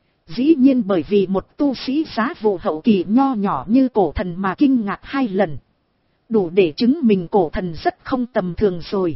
[SPEAKER 1] Dĩ nhiên bởi vì một tu sĩ giá vụ hậu kỳ nho nhỏ như cổ thần mà kinh ngạc hai lần. Đủ để chứng minh cổ thần rất không tầm thường rồi.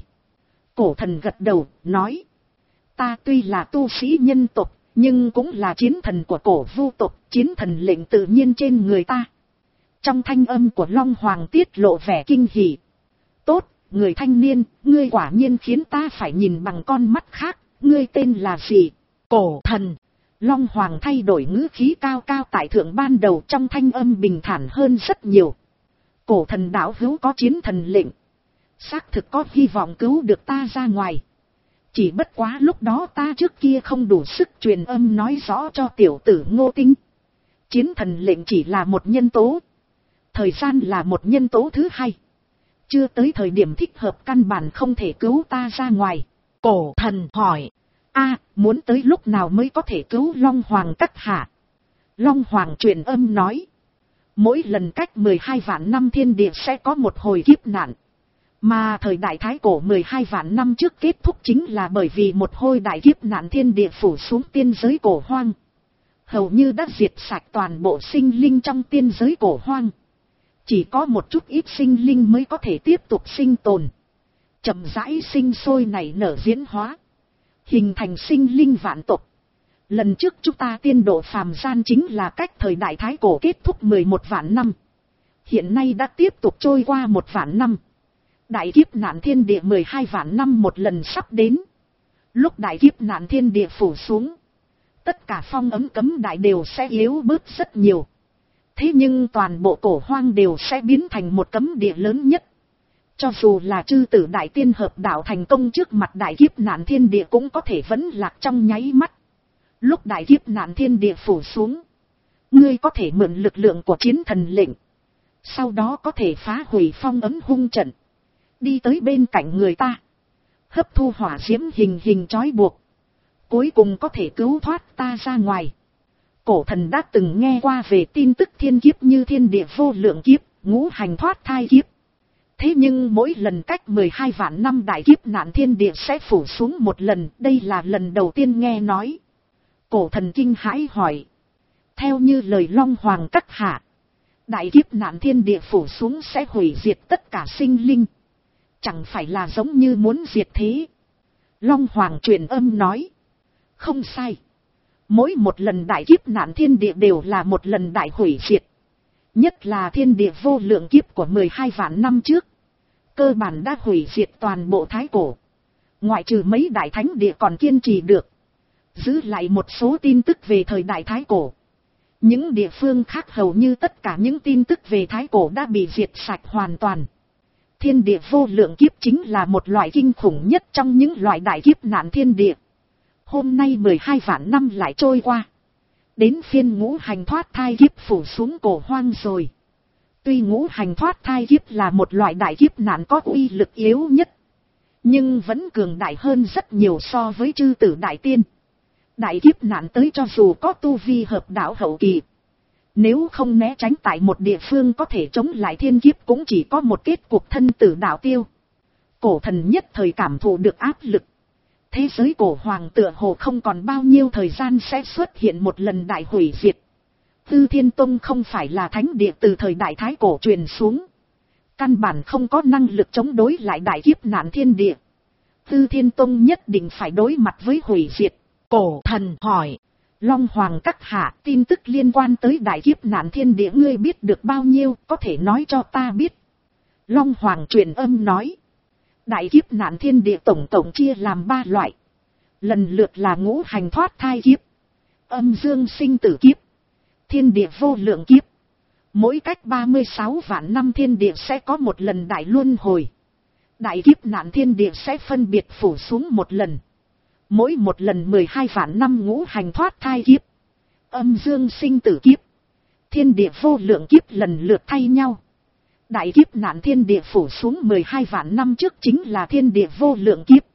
[SPEAKER 1] Cổ thần gật đầu, nói. Ta tuy là tu sĩ nhân tộc, nhưng cũng là chiến thần của cổ vu tộc, chiến thần lệnh tự nhiên trên người ta. Trong thanh âm của Long Hoàng tiết lộ vẻ kinh hỉ. Tốt, người thanh niên, ngươi quả nhiên khiến ta phải nhìn bằng con mắt khác, ngươi tên là gì? Cổ thần. Long Hoàng thay đổi ngữ khí cao cao tại thượng ban đầu, trong thanh âm bình thản hơn rất nhiều. Cổ thần đạo hữu có chiến thần lệnh. Xác thực có hy vọng cứu được ta ra ngoài. Chỉ bất quá lúc đó ta trước kia không đủ sức truyền âm nói rõ cho tiểu tử Ngô Tinh. Chiến thần lệnh chỉ là một nhân tố. Thời gian là một nhân tố thứ hai. Chưa tới thời điểm thích hợp căn bản không thể cứu ta ra ngoài. Cổ thần hỏi. A, muốn tới lúc nào mới có thể cứu Long Hoàng các hạ? Long Hoàng truyền âm nói. Mỗi lần cách mười hai vạn năm thiên địa sẽ có một hồi kiếp nạn. Mà thời đại thái cổ mười hai vạn năm trước kết thúc chính là bởi vì một hồi đại kiếp nạn thiên địa phủ xuống tiên giới cổ hoang. Hầu như đã diệt sạch toàn bộ sinh linh trong tiên giới cổ hoang. Chỉ có một chút ít sinh linh mới có thể tiếp tục sinh tồn. Chậm rãi sinh sôi nảy nở diễn hóa. Hình thành sinh linh vạn tộc. Lần trước chúng ta tiên độ phàm gian chính là cách thời đại thái cổ kết thúc mười một vạn năm. Hiện nay đã tiếp tục trôi qua một vạn năm. Đại kiếp nạn thiên địa mười hai vạn năm một lần sắp đến. Lúc đại kiếp nạn thiên địa phủ xuống. Tất cả phong ấm cấm đại đều sẽ yếu bớt rất nhiều. Thế nhưng toàn bộ cổ hoang đều sẽ biến thành một cấm địa lớn nhất. Cho dù là chư tử đại tiên hợp đạo thành công trước mặt đại kiếp nạn thiên địa cũng có thể vẫn lạc trong nháy mắt. Lúc đại kiếp nạn thiên địa phủ xuống. Ngươi có thể mượn lực lượng của chiến thần lệnh. Sau đó có thể phá hủy phong ấm hung trận. Đi tới bên cạnh người ta. Hấp thu hỏa diễm hình hình trói buộc. Cuối cùng có thể cứu thoát ta ra ngoài. Cổ thần đã từng nghe qua về tin tức thiên kiếp như thiên địa vô lượng kiếp, ngũ hành thoát thai kiếp. Thế nhưng mỗi lần cách mười hai vạn năm đại kiếp nạn thiên địa sẽ phủ xuống một lần, đây là lần đầu tiên nghe nói. Cổ thần kinh hãi hỏi. Theo như lời Long Hoàng các hạ, đại kiếp nạn thiên địa phủ xuống sẽ hủy diệt tất cả sinh linh. Chẳng phải là giống như muốn diệt thế. Long Hoàng truyền âm nói. Không sai. Mỗi một lần đại kiếp nạn thiên địa đều là một lần đại hủy diệt. Nhất là thiên địa vô lượng kiếp của mười hai vạn năm trước. Cơ bản đã hủy diệt toàn bộ thái cổ. Ngoại trừ mấy đại thánh địa còn kiên trì được. Giữ lại một số tin tức về thời đại thái cổ. Những địa phương khác hầu như tất cả những tin tức về thái cổ đã bị diệt sạch hoàn toàn. Thiên địa vô lượng kiếp chính là một loại kinh khủng nhất trong những loại đại kiếp nạn thiên địa. Hôm nay mười hai vạn năm lại trôi qua. Đến phiên ngũ hành thoát thai kiếp phủ xuống cổ hoang rồi. Tuy ngũ hành thoát thai kiếp là một loại đại kiếp nạn có uy lực yếu nhất. Nhưng vẫn cường đại hơn rất nhiều so với chư tử đại tiên. Đại kiếp nạn tới cho dù có tu vi hợp đạo hậu kỳ. Nếu không né tránh tại một địa phương có thể chống lại thiên kiếp cũng chỉ có một kết cục thân tử đạo tiêu. Cổ thần nhất thời cảm thụ được áp lực. Thế giới cổ hoàng tựa hồ không còn bao nhiêu thời gian sẽ xuất hiện một lần đại hủy diệt. Tư Thiên Tông không phải là thánh địa từ thời đại thái cổ truyền xuống. Căn bản không có năng lực chống đối lại đại kiếp nạn thiên địa. Tư Thiên Tông nhất định phải đối mặt với hủy diệt. Cổ thần hỏi. Long Hoàng các hạ, tin tức liên quan tới đại kiếp nạn thiên địa ngươi biết được bao nhiêu, có thể nói cho ta biết. Long Hoàng truyền âm nói. Đại kiếp nạn thiên địa tổng tổng chia làm ba loại. Lần lượt là ngũ hành thoát thai kiếp, âm dương sinh tử kiếp, thiên địa vô lượng kiếp. Mỗi cách ba mươi sáu vạn năm thiên địa sẽ có một lần đại luân hồi. Đại kiếp nạn thiên địa sẽ phân biệt phủ xuống một lần. Mỗi một lần mười hai vạn năm ngũ hành thoát thai kiếp. Âm dương sinh tử kiếp. Thiên địa vô lượng kiếp lần lượt thay nhau. Đại kiếp nạn thiên địa phủ xuống mười hai vạn năm trước chính là thiên địa vô lượng kiếp.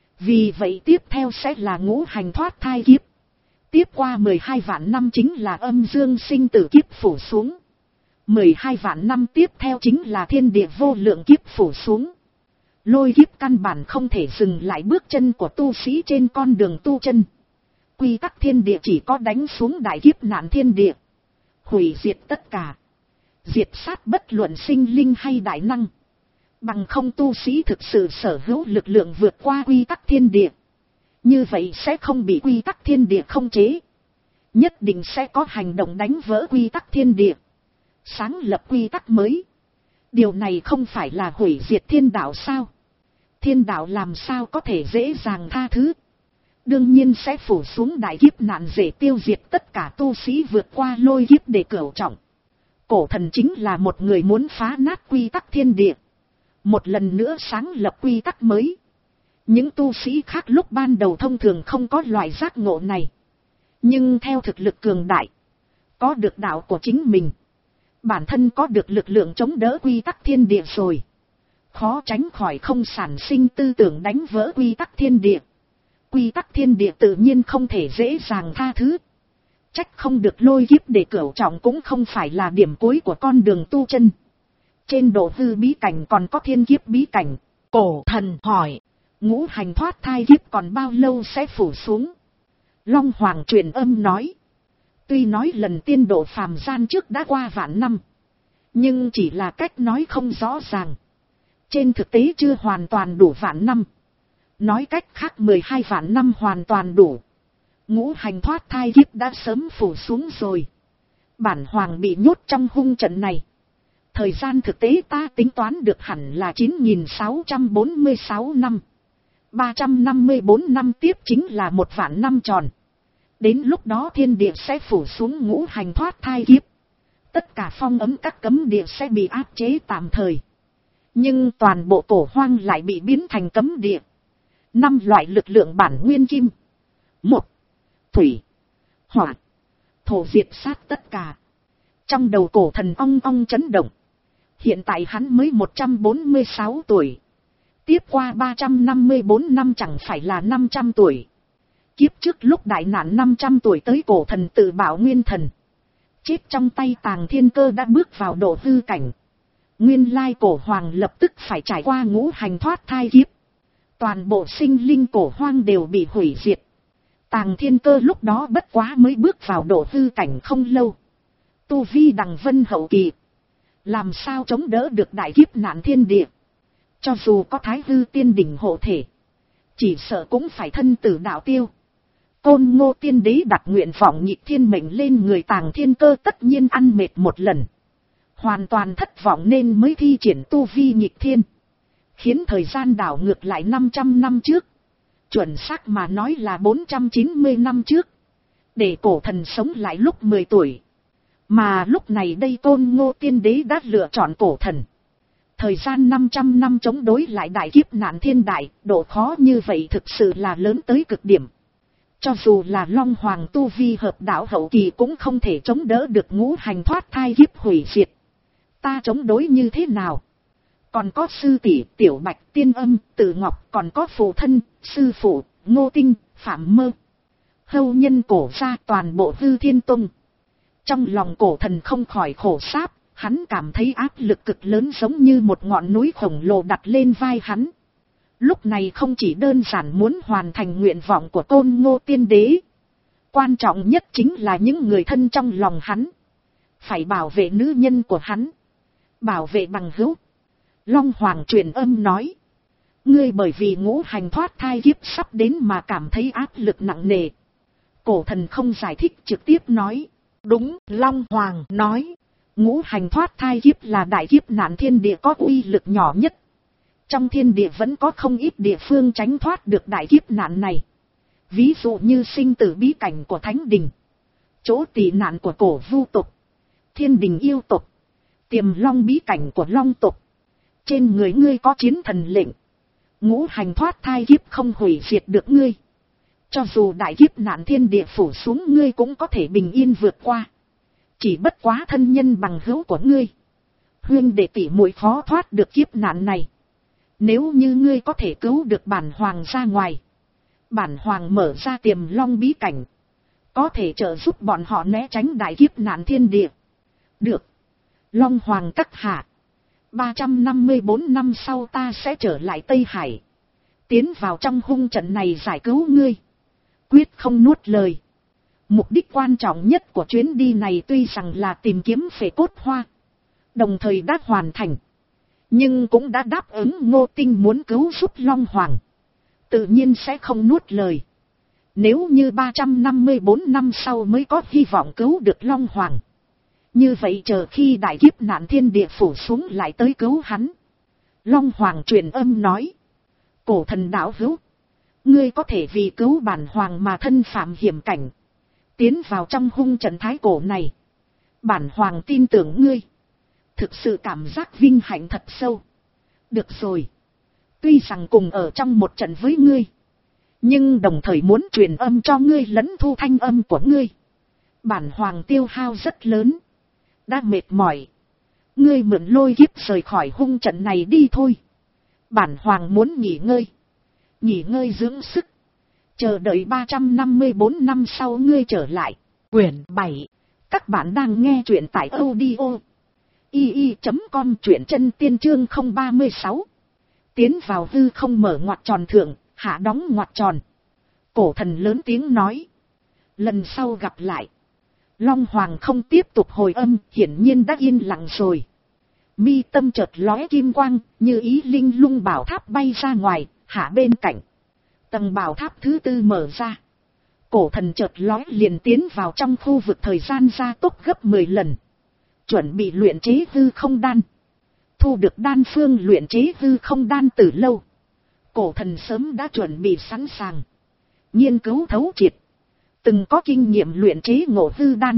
[SPEAKER 1] Vì vậy tiếp theo sẽ là ngũ hành thoát thai kiếp. Tiếp qua mười hai vạn năm chính là âm dương sinh tử kiếp phủ xuống. mười hai vạn năm tiếp theo chính là thiên địa vô lượng kiếp phủ xuống. Lôi kiếp căn bản không thể dừng lại bước chân của tu sĩ trên con đường tu chân. Quy tắc thiên địa chỉ có đánh xuống đại kiếp nạn thiên địa. Hủy diệt tất cả. Diệt sát bất luận sinh linh hay đại năng. Bằng không tu sĩ thực sự sở hữu lực lượng vượt qua quy tắc thiên địa. Như vậy sẽ không bị quy tắc thiên địa không chế. Nhất định sẽ có hành động đánh vỡ quy tắc thiên địa. Sáng lập quy tắc mới. Điều này không phải là hủy diệt thiên đạo sao? Thiên đạo làm sao có thể dễ dàng tha thứ? Đương nhiên sẽ phủ xuống đại kiếp nạn để tiêu diệt tất cả tu sĩ vượt qua lôi kiếp để cửu trọng. Cổ thần chính là một người muốn phá nát quy tắc thiên địa. Một lần nữa sáng lập quy tắc mới. Những tu sĩ khác lúc ban đầu thông thường không có loại giác ngộ này. Nhưng theo thực lực cường đại, có được đạo của chính mình, bản thân có được lực lượng chống đỡ quy tắc thiên địa rồi, khó tránh khỏi không sản sinh tư tưởng đánh vỡ quy tắc thiên địa. Quy tắc thiên địa tự nhiên không thể dễ dàng tha thứ. Trách không được lôi kiếp để cửu trọng cũng không phải là điểm cuối của con đường tu chân. Trên độ hư bí cảnh còn có thiên kiếp bí cảnh. Cổ thần hỏi, ngũ hành thoát thai kiếp còn bao lâu sẽ phủ xuống? Long Hoàng truyền âm nói, tuy nói lần tiên độ phàm gian trước đã qua vạn năm, nhưng chỉ là cách nói không rõ ràng. Trên thực tế chưa hoàn toàn đủ vạn năm. Nói cách khác mười hai vạn năm hoàn toàn đủ. Ngũ hành thoát thai kiếp đã sớm phủ xuống rồi. Bản hoàng bị nhốt trong hung trận này. Thời gian thực tế ta tính toán được hẳn là chín nghìn sáu trăm bốn mươi sáu năm. ba trăm năm mươi bốn năm tiếp chính là một vạn năm tròn. Đến lúc đó thiên địa sẽ phủ xuống ngũ hành thoát thai kiếp. Tất cả phong ấm các cấm địa sẽ bị áp chế tạm thời. Nhưng toàn bộ cổ hoang lại bị biến thành cấm địa. Năm loại lực lượng bản nguyên kim. Một, thủy, hỏa, thổ diệt sát tất cả. Trong đầu cổ thần ong ong chấn động. Hiện tại hắn mới một trăm bốn mươi sáu tuổi. Tiếp qua ba trăm năm mươi bốn năm chẳng phải là năm trăm tuổi. Kiếp trước lúc đại nạn năm trăm tuổi tới cổ thần tự bảo nguyên thần. Chết trong tay Tàng Thiên Cơ đã bước vào độ hư cảnh. Nguyên lai cổ hoàng lập tức phải trải qua ngũ hành thoát thai kiếp. Toàn bộ sinh linh cổ hoang đều bị hủy diệt. Tàng Thiên Cơ lúc đó bất quá mới bước vào độ hư cảnh không lâu. Tu vi đằng vân hậu kỳ. Làm sao chống đỡ được đại kiếp nạn thiên địa. Cho dù có thái hư tiên đỉnh hộ thể, chỉ sợ cũng phải thân tử đạo tiêu. Côn Ngô tiên đế đặt nguyện vọng nhịp thiên mệnh lên người Tàng Thiên Cơ tất nhiên ăn mệt một lần. Hoàn toàn thất vọng nên mới thi triển tu vi nhịp thiên. Khiến thời gian đảo ngược lại năm trăm năm trước. Chuẩn xác mà nói là bốn trăm chín mươi năm trước. Để cổ thần sống lại lúc mười tuổi. Mà lúc này đây Tôn Ngô tiên đế đã lựa chọn cổ thần. Thời gian năm trăm năm chống đối lại đại kiếp nạn thiên đại, độ khó như vậy thực sự là lớn tới cực điểm. Cho dù là Long Hoàng tu vi hợp đạo hậu kỳ cũng không thể chống đỡ được ngũ hành thoát thai kiếp hủy diệt. Ta chống đối như thế nào? Còn có sư tỷ Tiểu Bạch, Tiên Âm, Tử Ngọc, còn có phụ thân, sư phụ, Ngô Tinh, Phạm Mơ. Hâu nhân cổ ra toàn bộ Hư Thiên Tông. Trong lòng cổ thần không khỏi khổ sáp, hắn cảm thấy áp lực cực lớn giống như một ngọn núi khổng lồ đặt lên vai hắn. Lúc này không chỉ đơn giản muốn hoàn thành nguyện vọng của Tôn Ngô tiên đế. Quan trọng nhất chính là những người thân trong lòng hắn. Phải bảo vệ nữ nhân của hắn. Bảo vệ bằng hữu. Long Hoàng truyền âm nói. Ngươi bởi vì ngũ hành thoát thai kiếp sắp đến mà cảm thấy áp lực nặng nề. Cổ thần không giải thích trực tiếp nói. Đúng, Long Hoàng nói. Ngũ hành thoát thai kiếp là đại kiếp nạn thiên địa có uy lực nhỏ nhất. Trong thiên địa vẫn có không ít địa phương tránh thoát được đại kiếp nạn này. Ví dụ như sinh tử bí cảnh của Thánh Đình. Chỗ tị nạn của cổ vu tộc. Thiên đình yêu tộc. Tiềm long bí cảnh của long tộc. Trên người ngươi có chiến thần lệnh. Ngũ hành thoát thai kiếp không hủy diệt được ngươi. Cho dù đại kiếp nạn thiên địa phủ xuống ngươi cũng có thể bình yên vượt qua. Chỉ bất quá thân nhân bằng hữu của ngươi, huynh đệ tỷ muội khó thoát được kiếp nạn này. Nếu như ngươi có thể cứu được bản hoàng ra ngoài, bản hoàng mở ra tiềm long bí cảnh, có thể trợ giúp bọn họ né tránh đại kiếp nạn thiên địa. Được. Long hoàng các hạ. ba trăm năm mươi bốn năm sau ta sẽ trở lại Tây Hải. Tiến vào trong hung trận này giải cứu ngươi. Quyết không nuốt lời. Mục đích quan trọng nhất của chuyến đi này tuy rằng là tìm kiếm phệ cốt hoa, đồng thời đã hoàn thành, nhưng cũng đã đáp ứng Ngô Tinh muốn cứu giúp Long Hoàng, tự nhiên sẽ không nuốt lời. Nếu như ba trăm năm mươi bốn năm sau mới có hy vọng cứu được Long Hoàng, như vậy chờ khi đại kiếp nạn thiên địa phủ xuống lại tới cứu hắn. Long Hoàng truyền âm nói, cổ thần đạo hữu, ngươi có thể vì cứu bản hoàng mà thân phạm hiểm cảnh, tiến vào trong hung trận thái cổ này. Bản hoàng tin tưởng ngươi. Thực sự cảm giác vinh hạnh thật sâu. Được rồi. Tuy rằng cùng ở trong một trận với ngươi, nhưng đồng thời muốn truyền âm cho ngươi lẫn thu thanh âm của ngươi. Bản hoàng tiêu hao rất lớn. Đã mệt mỏi. Ngươi mượn lôi kiếp rời khỏi hung trận này đi thôi. Bản hoàng muốn nghỉ ngơi. Nghỉ ngơi dưỡng sức. Chờ đợi ba trăm năm mươi bốn năm sau ngươi trở lại. Quyển bảy. Các bạn đang nghe truyện tại audio i i chấm com, truyện chân tiên chương không ba mươi sáu. Tiến vào hư không mở ngoặc tròn thượng, hạ đóng ngoặc tròn. Cổ thần lớn tiếng nói. Lần sau gặp lại. Long Hoàng không tiếp tục hồi âm, hiển nhiên đã yên lặng rồi. Mi tâm chợt lóe kim quang, như ý linh lung bảo tháp bay ra ngoài, hạ bên cạnh. Tầng bảo tháp thứ tư mở ra. Cổ thần chợt lóe liền tiến vào trong khu vực thời gian gia tốc gấp mười lần. Chuẩn bị luyện chế hư không đan. Thu được đan phương luyện chế hư không đan từ lâu. Cổ thần sớm đã chuẩn bị sẵn sàng. Nghiên cứu thấu triệt. Từng có kinh nghiệm luyện chế ngộ hư đan.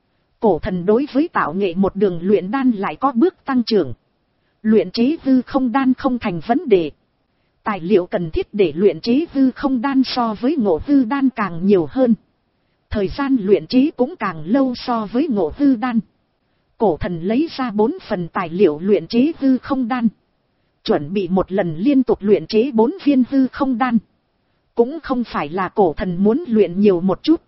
[SPEAKER 1] Cổ thần đối với tạo nghệ một đường luyện đan lại có bước tăng trưởng. Luyện chế hư không đan không thành vấn đề. Tài liệu cần thiết để luyện chế hư không đan so với ngộ hư đan càng nhiều hơn. Thời gian luyện chế cũng càng lâu so với ngộ hư đan. Cổ thần lấy ra bốn phần tài liệu luyện chế hư không đan. Chuẩn bị một lần liên tục luyện chế bốn viên hư không đan. Cũng không phải là cổ thần muốn luyện nhiều một chút,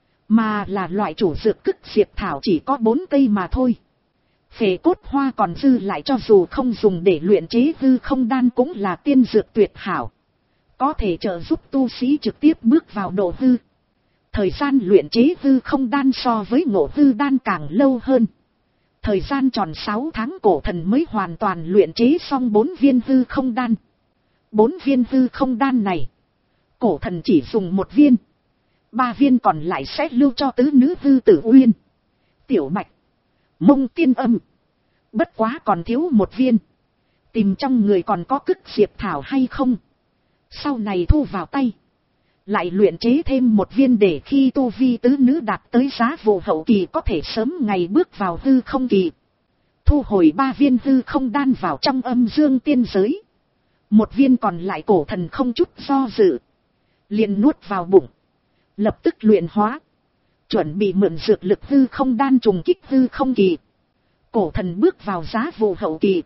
[SPEAKER 1] mà là loại chủ dược cức diệp thảo chỉ có bốn cây mà thôi. Phệ cốt hoa còn dư lại cho dù không dùng để luyện chế hư không đan cũng là tiên dược tuyệt hảo. Có thể trợ giúp tu sĩ trực tiếp bước vào độ hư. Thời gian luyện chế hư không đan so với ngộ hư đan càng lâu hơn. Thời gian tròn sáu tháng cổ thần mới hoàn toàn luyện chế xong bốn viên hư không đan. Bốn viên hư không đan này, cổ thần chỉ dùng một viên. Ba viên còn lại sẽ lưu cho tứ nữ hư tử Uyên, Tiểu Bạch, Mông Tiên Âm. Bất quá còn thiếu một viên. Tìm trong người còn có cức diệp thảo hay không. Sau này thu vào tay. Lại luyện chế thêm một viên để khi tu vi tứ nữ đạt tới giá vụ hậu kỳ có thể sớm ngày bước vào hư không kỳ. Thu hồi ba viên hư không đan vào trong âm dương tiên giới. Một viên còn lại cổ thần không chút do dự. Liền nuốt vào bụng. Lập tức luyện hóa. Chuẩn bị mượn dược lực hư không đan trùng kích hư không kỳ. Cổ thần bước vào giá vụ hậu kỳ.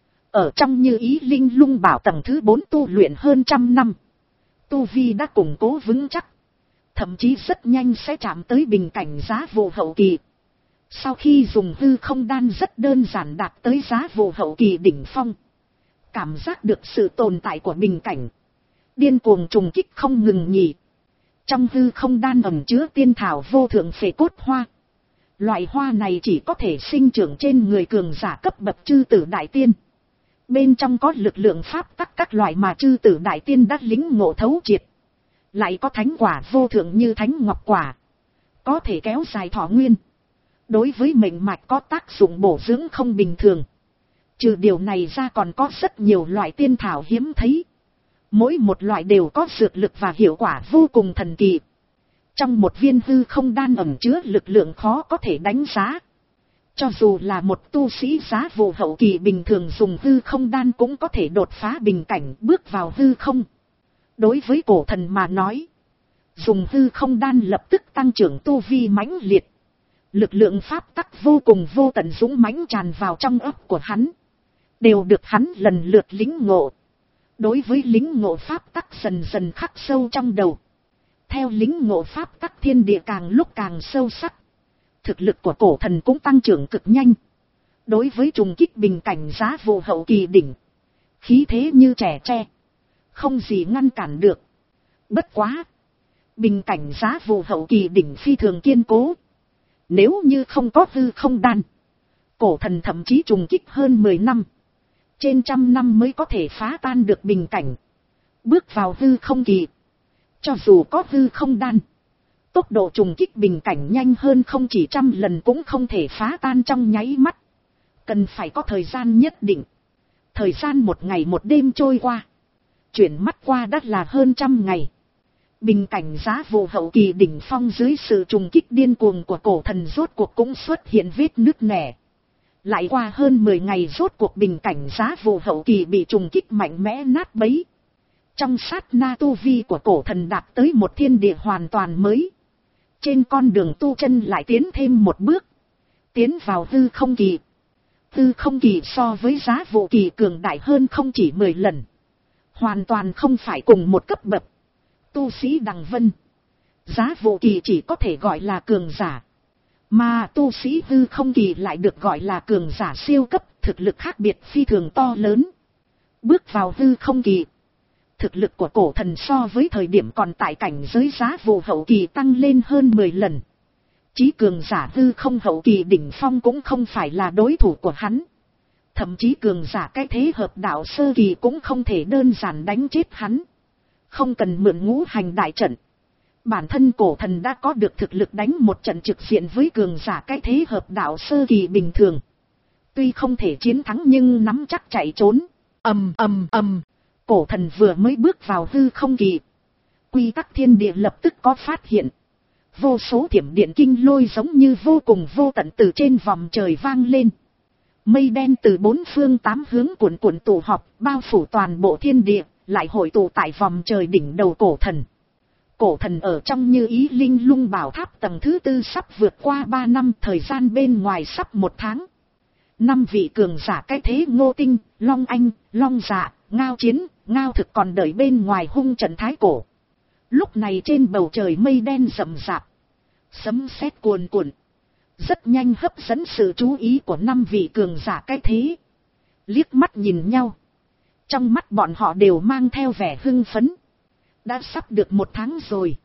[SPEAKER 1] Ở trong như ý linh lung bảo tầng thứ bốn tu luyện hơn trăm năm. Tu vi đã củng cố vững chắc. Thậm chí rất nhanh sẽ chạm tới bình cảnh giá vụ hậu kỳ. Sau khi dùng hư không đan rất đơn giản đạt tới giá vụ hậu kỳ đỉnh phong. Cảm giác được sự tồn tại của bình cảnh. Điên cuồng trùng kích không ngừng nghỉ. Trong hư không đan ẩn chứa tiên thảo vô thượng phệ cốt hoa. Loại hoa này chỉ có thể sinh trưởng trên người cường giả cấp bậc chư tử đại tiên. Bên trong có lực lượng pháp tắc các loại mà chư tử đại tiên đã lính ngộ thấu triệt. Lại có thánh quả vô thượng như thánh ngọc quả. Có thể kéo dài thọ nguyên. Đối với mệnh mạch có tác dụng bổ dưỡng không bình thường. Trừ điều này ra còn có rất nhiều loại tiên thảo hiếm thấy. Mỗi một loại đều có dược lực và hiệu quả vô cùng thần kỳ. Trong một viên hư không đan ẩn chứa lực lượng khó có thể đánh giá. Cho dù là một tu sĩ giá vụ hậu kỳ bình thường dùng hư không đan cũng có thể đột phá bình cảnh bước vào hư không. Đối với cổ thần mà nói, dùng hư không đan lập tức tăng trưởng tu vi mãnh liệt. Lực lượng pháp tắc vô cùng vô tận dũng mãnh tràn vào trong óc của hắn. Đều được hắn lần lượt lĩnh ngộ. Đối với lĩnh ngộ pháp tắc dần dần khắc sâu trong đầu. Theo lĩnh ngộ pháp tắc thiên địa càng lúc càng sâu sắc. Thực lực của cổ thần cũng tăng trưởng cực nhanh. Đối với trùng kích bình cảnh giá vụ hậu kỳ đỉnh. Khí thế như trẻ tre. Không gì ngăn cản được. Bất quá. Bình cảnh giá vụ hậu kỳ đỉnh phi thường kiên cố. Nếu như không có hư không đan. Cổ thần thậm chí trùng kích hơn mười năm. Trên trăm năm mới có thể phá tan được bình cảnh. Bước vào hư không kỳ. Cho dù có hư không đan. Tốc độ trùng kích bình cảnh nhanh hơn không chỉ trăm lần cũng không thể phá tan trong nháy mắt. Cần phải có thời gian nhất định. Thời gian một ngày một đêm trôi qua. Chuyển mắt qua đã là hơn trăm ngày. Bình cảnh giá vụ hậu kỳ đỉnh phong dưới sự trùng kích điên cuồng của cổ thần rốt cuộc cũng xuất hiện vết nứt nẻ. Lại qua hơn mười ngày rốt cuộc bình cảnh giá vụ hậu kỳ bị trùng kích mạnh mẽ nát bấy. Trong sát na tu vi của cổ thần đạt tới một thiên địa hoàn toàn mới. Trên con đường tu chân lại tiến thêm một bước. Tiến vào hư không kỳ. Hư không kỳ so với giá vụ kỳ cường đại hơn không chỉ mười lần. Hoàn toàn không phải cùng một cấp bậc. Tu sĩ Đằng Vân. Giá vụ kỳ chỉ có thể gọi là cường giả. Mà tu sĩ hư không kỳ lại được gọi là cường giả siêu cấp. Thực lực khác biệt phi thường to lớn. Bước vào hư không kỳ. Thực lực của cổ thần so với thời điểm còn tại cảnh giới giá vụ hậu kỳ tăng lên hơn mười lần. Chí cường giả hư không hậu kỳ đỉnh phong cũng không phải là đối thủ của hắn. Thậm chí cường giả cái thế hợp đạo sơ kỳ cũng không thể đơn giản đánh chết hắn. Không cần mượn ngũ hành đại trận. Bản thân cổ thần đã có được thực lực đánh một trận trực diện với cường giả cái thế hợp đạo sơ kỳ bình thường. Tuy không thể chiến thắng nhưng nắm chắc chạy trốn. Ầm ầm ầm. Cổ thần vừa mới bước vào hư không kỳ. Quy tắc thiên địa lập tức có phát hiện. Vô số thiểm điện kinh lôi giống như vô cùng vô tận từ trên vòm trời vang lên. Mây đen từ bốn phương tám hướng cuộn cuộn tụ họp, bao phủ toàn bộ thiên địa, lại hội tụ tại vòm trời đỉnh đầu cổ thần. Cổ thần ở trong như ý linh lung bảo tháp tầng thứ tư sắp vượt qua ba năm, thời gian bên ngoài sắp một tháng. Năm vị cường giả cái thế Ngô Tinh, Long Anh, Long Dạ, Ngao Chiến, Ngao Thực còn đợi bên ngoài hung trận thái cổ. Lúc này trên bầu trời mây đen rậm rạp, sấm sét cuồn cuộn, rất nhanh hấp dẫn sự chú ý của năm vị cường giả cái thế. Liếc mắt nhìn nhau, trong mắt bọn họ đều mang theo vẻ hưng phấn. Đã sắp được một tháng rồi.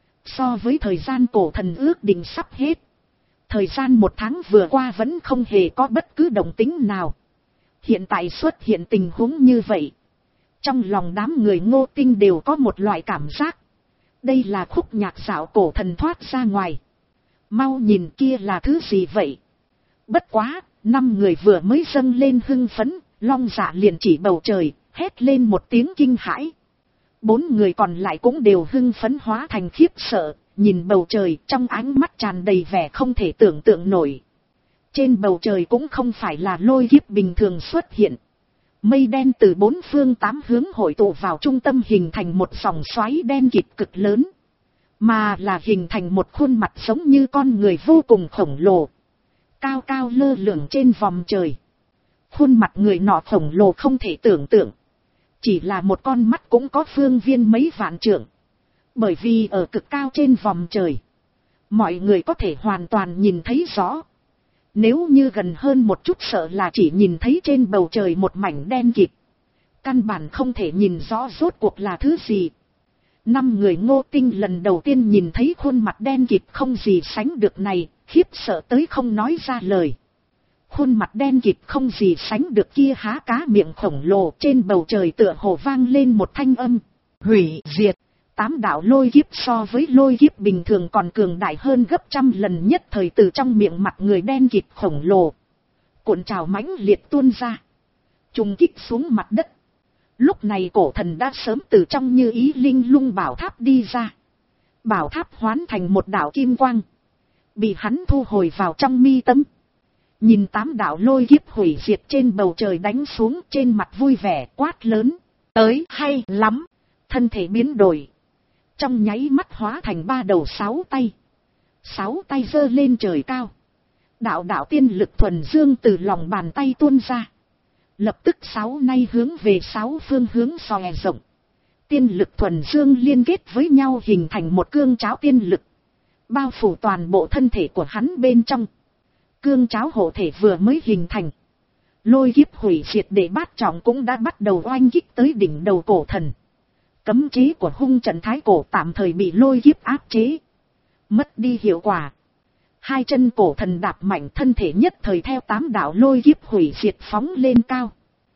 [SPEAKER 1] So với thời gian cổ thần ước định sắp hết, thời gian một tháng vừa qua vẫn không hề có bất cứ động tĩnh nào. Hiện tại xuất hiện tình huống như vậy. Trong lòng đám người Ngô Tinh đều có một loại cảm giác. Đây là khúc nhạc dạo cổ thần thoát ra ngoài. Mau nhìn kia là thứ gì vậy? Bất quá, năm người vừa mới dâng lên hưng phấn, Long Dạ liền chỉ bầu trời, hét lên một tiếng kinh hãi. Bốn người còn lại cũng đều hưng phấn hóa thành khiếp sợ, nhìn bầu trời trong ánh mắt tràn đầy vẻ không thể tưởng tượng nổi. Trên bầu trời cũng không phải là lôi kiếp bình thường xuất hiện. Mây đen từ bốn phương tám hướng hội tụ vào trung tâm hình thành một dòng xoáy đen kịt cực lớn. Mà là hình thành một khuôn mặt giống như con người vô cùng khổng lồ. Cao cao lơ lửng trên vòm trời. Khuôn mặt người nọ khổng lồ không thể tưởng tượng. Chỉ là một con mắt cũng có phương viên mấy vạn trượng. Bởi vì ở cực cao trên vòm trời, mọi người có thể hoàn toàn nhìn thấy rõ. Nếu như gần hơn một chút sợ là chỉ nhìn thấy trên bầu trời một mảnh đen kịt. Căn bản không thể nhìn rõ rốt cuộc là thứ gì. Năm người Ngô Tinh lần đầu tiên nhìn thấy khuôn mặt đen kịt không gì sánh được này, khiếp sợ tới không nói ra lời. Khuôn mặt đen kịt không gì sánh được kia há cá miệng khổng lồ, trên bầu trời tựa hồ vang lên một thanh âm. Hủy diệt. Tám đạo lôi kiếp so với lôi kiếp bình thường còn cường đại hơn gấp trăm lần, nhất thời từ trong miệng mặt người đen kịt khổng lồ cuộn trào mãnh liệt tuôn ra, trùng kích xuống mặt đất. Lúc này cổ thần đã sớm từ trong như ý linh lung bảo tháp đi ra. Bảo tháp hoán thành một đạo kim quang, bị hắn thu hồi vào trong mi tâm. Nhìn tám đạo lôi kiếp hủy diệt trên bầu trời đánh xuống, trên mặt vui vẻ quát lớn. Tới hay lắm. Thân thể biến đổi. Trong nháy mắt hóa thành ba đầu sáu tay. Sáu tay giơ lên trời cao. Đạo đạo tiên lực thuần dương từ lòng bàn tay tuôn ra. Lập tức sáu nay hướng về sáu phương hướng xòe rộng. Tiên lực thuần dương liên kết với nhau hình thành một cương cháo tiên lực. Bao phủ toàn bộ thân thể của hắn bên trong. Cương cháo hộ thể vừa mới hình thành. Lôi kiếp hủy diệt để bát trọng cũng đã bắt đầu oanh kích tới đỉnh đầu cổ thần. Cấm chế của hung trận thái cổ tạm thời bị lôi kiếp áp chế. Mất đi hiệu quả. Hai chân cổ thần đạp mạnh, thân thể nhất thời theo tám đạo lôi kiếp hủy diệt phóng lên cao.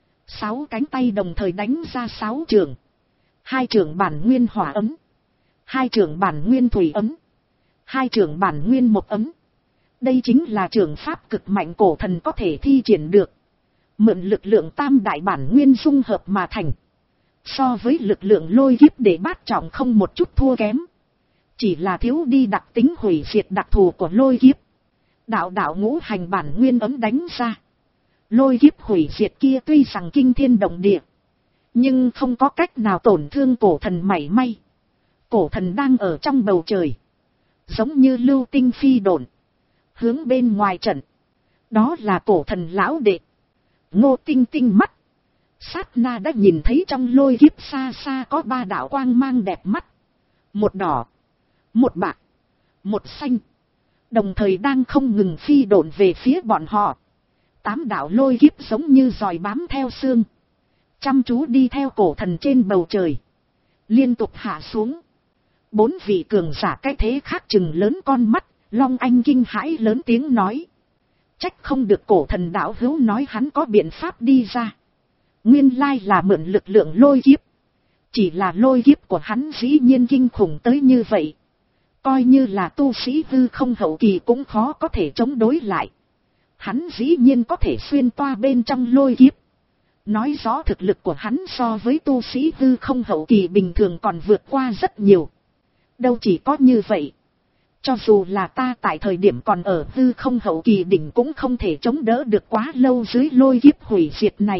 [SPEAKER 1] Sáu cánh tay đồng thời đánh ra sáu trường. Hai trường bản nguyên hỏa ấm. Hai trường bản nguyên thủy ấm. Hai trường bản nguyên một ấm. Đây chính là trường pháp cực mạnh cổ thần có thể thi triển được. Mượn lực lượng tam đại bản nguyên dung hợp mà thành. So với lực lượng lôi kiếp để bát trọng không một chút thua kém. Chỉ là thiếu đi đặc tính hủy diệt đặc thù của lôi kiếp. Đạo đạo ngũ hành bản nguyên ấm đánh ra. Lôi kiếp hủy diệt kia tuy rằng kinh thiên động địa. Nhưng không có cách nào tổn thương cổ thần mảy may. Cổ thần đang ở trong bầu trời. Giống như lưu tinh phi độn. Hướng bên ngoài trận. Đó là cổ thần lão đệ. Ngô Tinh Tinh mắt. Sát na đã nhìn thấy trong lôi kiếp xa xa có ba đạo quang mang đẹp mắt. Một đỏ. Một bạc. Một xanh. Đồng thời đang không ngừng phi độn về phía bọn họ. Tám đạo lôi kiếp giống như giòi bám theo xương. Chăm chú đi theo cổ thần trên bầu trời. Liên tục hạ xuống. Bốn vị cường giả cái thế khác chừng lớn con mắt. Long Anh kinh hãi lớn tiếng nói. Trách không được cổ thần đạo hữu nói hắn có biện pháp đi ra. Nguyên lai là mượn lực lượng lôi kiếp. Chỉ là lôi kiếp của hắn dĩ nhiên kinh khủng tới như vậy. Coi như là tu sĩ hư không hậu kỳ cũng khó có thể chống đối lại. Hắn dĩ nhiên có thể xuyên toa bên trong lôi kiếp. Nói rõ thực lực của hắn so với tu sĩ hư không hậu kỳ bình thường còn vượt qua rất nhiều. Đâu chỉ có như vậy. Cho dù là ta tại thời điểm còn ở hư không hậu kỳ đỉnh cũng không thể chống đỡ được quá lâu dưới lôi kiếp hủy diệt này.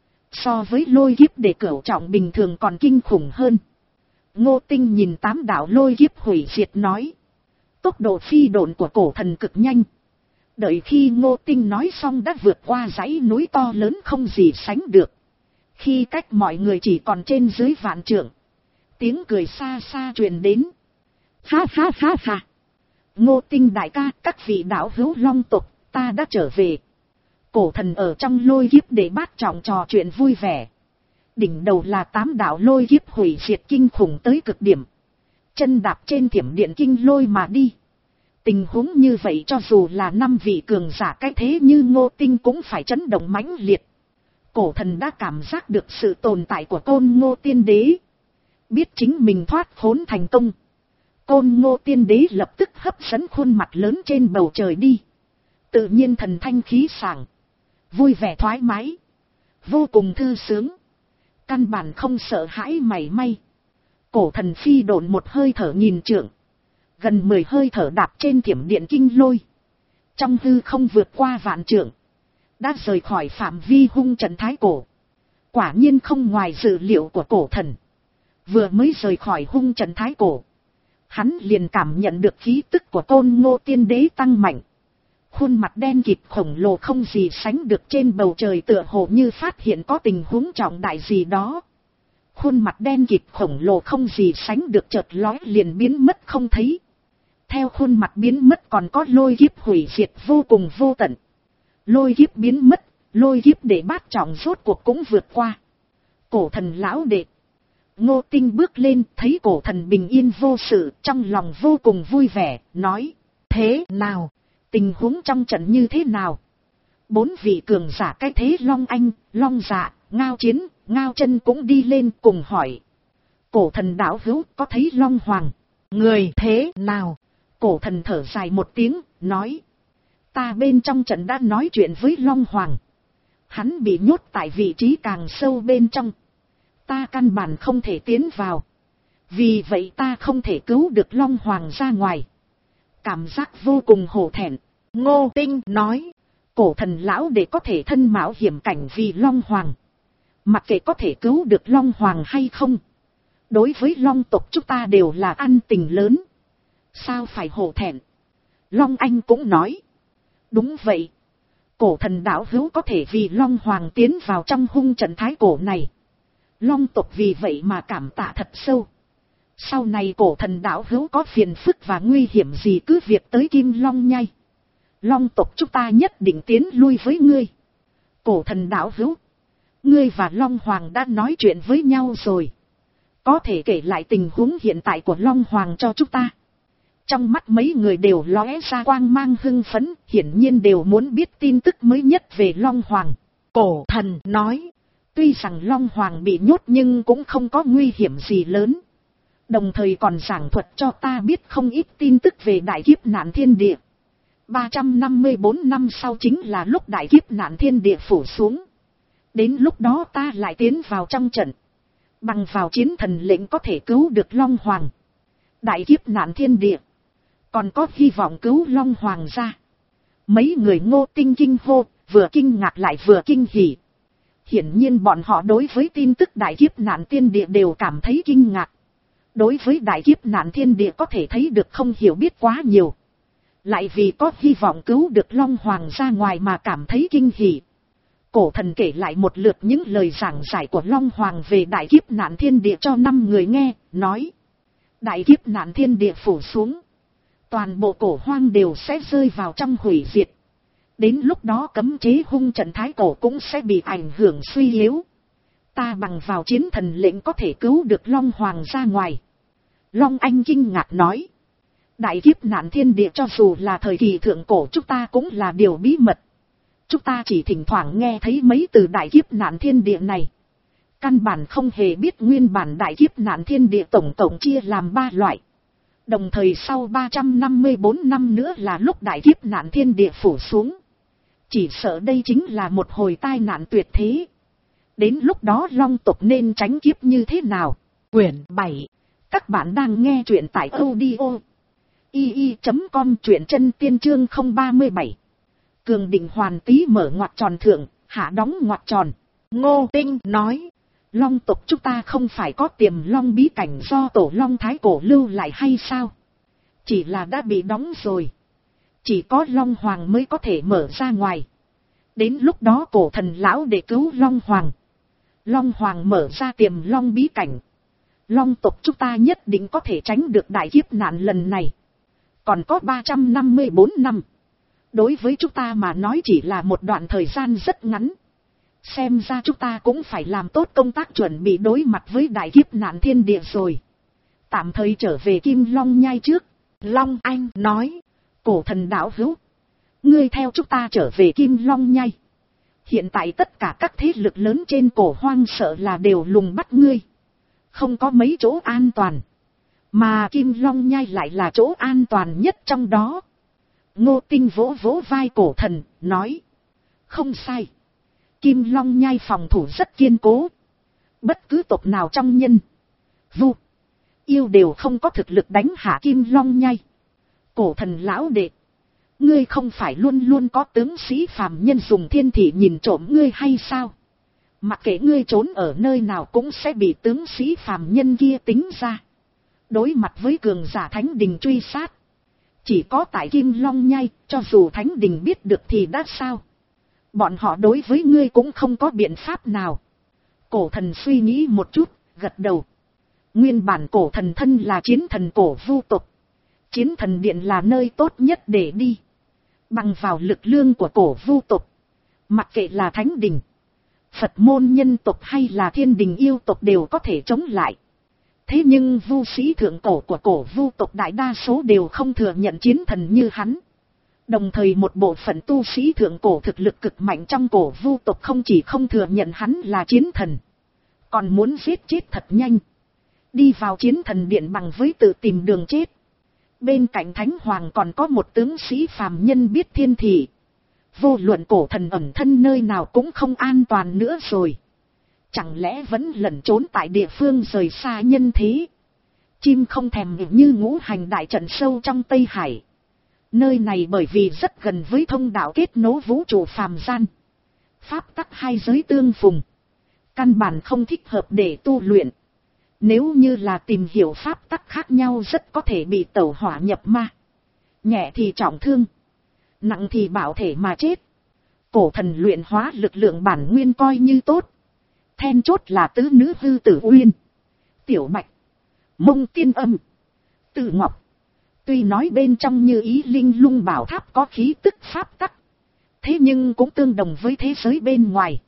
[SPEAKER 1] So với lôi kiếp để cửu trọng bình thường còn kinh khủng hơn. Ngô Tinh nhìn tám đạo lôi kiếp hủy diệt nói. Tốc độ phi độn của cổ thần cực nhanh. Đợi khi Ngô Tinh nói xong đã vượt qua dãy núi to lớn không gì sánh được. Khi cách mọi người chỉ còn trên dưới vạn trượng. Tiếng cười xa xa truyền đến. Ha ha ha ha. Ngô Tinh đại ca, các vị đạo hữu long tộc, ta đã trở về. Cổ thần ở trong lôi kiếp để bát trọng trò chuyện vui vẻ. Đỉnh đầu là tám đạo lôi kiếp hủy diệt kinh khủng tới cực điểm. Chân đạp trên thiểm điện kinh lôi mà đi. Tình huống như vậy cho dù là năm vị cường giả cái thế như Ngô Tinh cũng phải chấn động mãnh liệt. Cổ thần đã cảm giác được sự tồn tại của Côn Ngô Tiên Đế. Biết chính mình thoát khốn thành công. Côn Ngô Tiên Đế lập tức hấp dẫn khuôn mặt lớn trên bầu trời đi. Tự nhiên thần thanh khí sảng. Vui vẻ thoải mái. Vô cùng thư sướng. Căn bản không sợ hãi mảy may. Cổ thần phi độn một hơi thở nghìn trượng. Gần mười hơi thở đạp trên thiểm điện kinh lôi. Trong hư không vượt qua vạn trượng. Đã rời khỏi phạm vi hung trận thái cổ. Quả nhiên không ngoài dự liệu của cổ thần. Vừa mới rời khỏi hung trận thái cổ. Hắn liền cảm nhận được khí tức của Côn Ngô Tiên Đế tăng mạnh. Khuôn mặt đen kịt khổng lồ không gì sánh được trên bầu trời tựa hồ như phát hiện có tình huống trọng đại gì đó. Khuôn mặt đen kịt khổng lồ không gì sánh được chợt lóe liền biến mất không thấy. Theo khuôn mặt biến mất còn có lôi kiếp hủy diệt vô cùng vô tận. Lôi kiếp biến mất, lôi kiếp để bát trọng rốt cuộc cũng vượt qua. Cổ thần lão đệ. Ngô Tinh bước lên thấy cổ thần bình yên vô sự, trong lòng vô cùng vui vẻ, nói. Thế nào? Tình huống trong trận như thế nào? Bốn vị cường giả cái thế Long Anh, Long Dạ, Ngao Chiến, Ngao Chân cũng đi lên cùng hỏi. Cổ thần đạo hữu có thấy Long Hoàng? Người thế nào? Cổ thần thở dài một tiếng, nói. Ta bên trong trận đã nói chuyện với Long Hoàng. Hắn bị nhốt tại vị trí càng sâu bên trong. Ta căn bản không thể tiến vào. Vì vậy ta không thể cứu được Long Hoàng ra ngoài. Cảm giác vô cùng hổ thẹn. Ngô Tinh nói. Cổ thần lão để có thể thân mạo hiểm cảnh vì Long Hoàng. Mặc kệ có thể cứu được Long Hoàng hay không. Đối với Long tộc chúng ta đều là ân tình lớn. Sao phải hổ thẹn. Long Anh cũng nói. Đúng vậy. Cổ thần đạo hữu có thể vì Long Hoàng tiến vào trong hung trận thái cổ này. Long tộc vì vậy mà cảm tạ thật sâu. Sau này cổ thần đạo hữu có phiền phức và nguy hiểm gì cứ việc tới Kim Long nhai. Long tộc chúng ta nhất định tiến lui với ngươi. Cổ thần đạo hữu. Ngươi và Long Hoàng đã nói chuyện với nhau rồi. Có thể kể lại tình huống hiện tại của Long Hoàng cho chúng ta. Trong mắt mấy người đều lóe ra quang mang hưng phấn, hiển nhiên đều muốn biết tin tức mới nhất về Long Hoàng. Cổ thần nói, tuy rằng Long Hoàng bị nhốt nhưng cũng không có nguy hiểm gì lớn. Đồng thời còn giảng thuật cho ta biết không ít tin tức về đại kiếp nạn thiên địa. ba trăm năm mươi bốn năm sau chính là lúc đại kiếp nạn thiên địa phủ xuống. Đến lúc đó ta lại tiến vào trong trận. Bằng vào chiến thần lệnh có thể cứu được Long Hoàng. Đại kiếp nạn thiên địa. Còn có hy vọng cứu Long Hoàng ra. Mấy người Ngô Tinh kinh hô, vừa kinh ngạc lại vừa kinh hỉ. Hiển nhiên bọn họ đối với tin tức đại kiếp nạn thiên địa đều cảm thấy kinh ngạc. Đối với đại kiếp nạn thiên địa có thể thấy được không hiểu biết quá nhiều. Lại vì có hy vọng cứu được Long Hoàng ra ngoài mà cảm thấy kinh hỉ. Cổ thần kể lại một lượt những lời giảng giải của Long Hoàng về đại kiếp nạn thiên địa cho năm người nghe, nói. Đại kiếp nạn thiên địa phủ xuống. Toàn bộ cổ hoang đều sẽ rơi vào trong hủy diệt. Đến lúc đó cấm chế hung trận thái cổ cũng sẽ bị ảnh hưởng suy yếu. Ta bằng vào chiến thần lệnh có thể cứu được Long Hoàng ra ngoài. Long Anh kinh ngạc nói. Đại kiếp nạn thiên địa cho dù là thời kỳ thượng cổ chúng ta cũng là điều bí mật. Chúng ta chỉ thỉnh thoảng nghe thấy mấy từ đại kiếp nạn thiên địa này. Căn bản không hề biết nguyên bản đại kiếp nạn thiên địa tổng tổng chia làm ba loại. Đồng thời sau ba trăm năm mươi bốn năm nữa là lúc đại kiếp nạn thiên địa phủ xuống. Chỉ sợ đây chính là một hồi tai nạn tuyệt thế. Đến lúc đó Long tộc nên tránh kiếp như thế nào? Quyển bảy. Các bạn đang nghe truyện tại audio i i chấm com, truyện chân tiên chương không ba mươi bảy. Cường Định Hoàn Tý mở ngoặc tròn thượng, hạ đóng ngoặc tròn. Ngô Tinh nói. Long tộc chúng ta không phải có tiềm long bí cảnh do tổ long thái cổ lưu lại hay sao? Chỉ là đã bị đóng rồi. Chỉ có Long Hoàng mới có thể mở ra ngoài. Đến lúc đó cổ thần lão để cứu Long Hoàng. Long Hoàng mở ra tiềm long bí cảnh. Long tộc chúng ta nhất định có thể tránh được đại kiếp nạn lần này. Còn có ba trăm năm mươi bốn năm. Đối với chúng ta mà nói chỉ là một đoạn thời gian rất ngắn. Xem ra chúng ta cũng phải làm tốt công tác chuẩn bị đối mặt với đại kiếp nạn thiên địa rồi. Tạm thời trở về Kim Long nhai trước. Long Anh nói. Cổ thần đạo hữu. Ngươi theo chúng ta trở về Kim Long nhai. Hiện tại tất cả các thế lực lớn trên cổ hoang sợ là đều lùng bắt ngươi. Không có mấy chỗ an toàn. Mà Kim Long nhai lại là chỗ an toàn nhất trong đó. Ngô Tinh vỗ vỗ vai cổ thần, nói. Không sai. Kim Long nhai phòng thủ rất kiên cố. Bất cứ tộc nào trong nhân, vu, yêu đều không có thực lực đánh hạ Kim Long nhai. Cổ thần lão đệ. Ngươi không phải luôn luôn có tướng sĩ phàm nhân dùng thiên thị nhìn trộm ngươi hay sao? Mặc kệ ngươi trốn ở nơi nào cũng sẽ bị tướng sĩ phàm nhân kia tính ra. Đối mặt với cường giả thánh đình truy sát. Chỉ có tại Kim Long nhai, cho dù thánh đình biết được thì đã sao? Bọn họ đối với ngươi cũng không có biện pháp nào. Cổ thần suy nghĩ một chút, gật đầu. Nguyên bản cổ thần thân là chiến thần cổ vu tộc. Chiến thần điện là nơi tốt nhất để đi. Bằng vào lực lượng của cổ vu tộc. Mặc kệ là thánh đình, Phật môn nhân tộc hay là thiên đình yêu tộc đều có thể chống lại. Thế nhưng vu sĩ thượng cổ của cổ vu tộc đại đa số đều không thừa nhận chiến thần như hắn. Đồng thời một bộ phận tu sĩ thượng cổ thực lực cực mạnh trong cổ vu tộc không chỉ không thừa nhận hắn là chiến thần, còn muốn giết chết thật nhanh. Đi vào chiến thần điện bằng với tự tìm đường chết. Bên cạnh thánh hoàng còn có một tướng sĩ phàm nhân biết thiên thị. Vô luận cổ thần ẩn thân nơi nào cũng không an toàn nữa rồi. Chẳng lẽ vẫn lẩn trốn tại địa phương rời xa nhân thế. Chim không thèm như ngũ hành đại trận sâu trong Tây Hải. Nơi này bởi vì rất gần với thông đạo kết nối vũ trụ phàm gian. Pháp tắc hai giới tương phùng. Căn bản không thích hợp để tu luyện. Nếu như là tìm hiểu pháp tắc khác nhau rất có thể bị tẩu hỏa nhập ma. Nhẹ thì trọng thương. Nặng thì bảo thể mà chết. Cổ thần luyện hóa lực lượng bản nguyên coi như tốt. Then chốt là tứ nữ hư tử uyên, tiểu bạch, mông tiên âm, tử ngọc. Tuy nói bên trong như ý linh lung bảo tháp có khí tức pháp tắc. Thế nhưng cũng tương đồng với thế giới bên ngoài.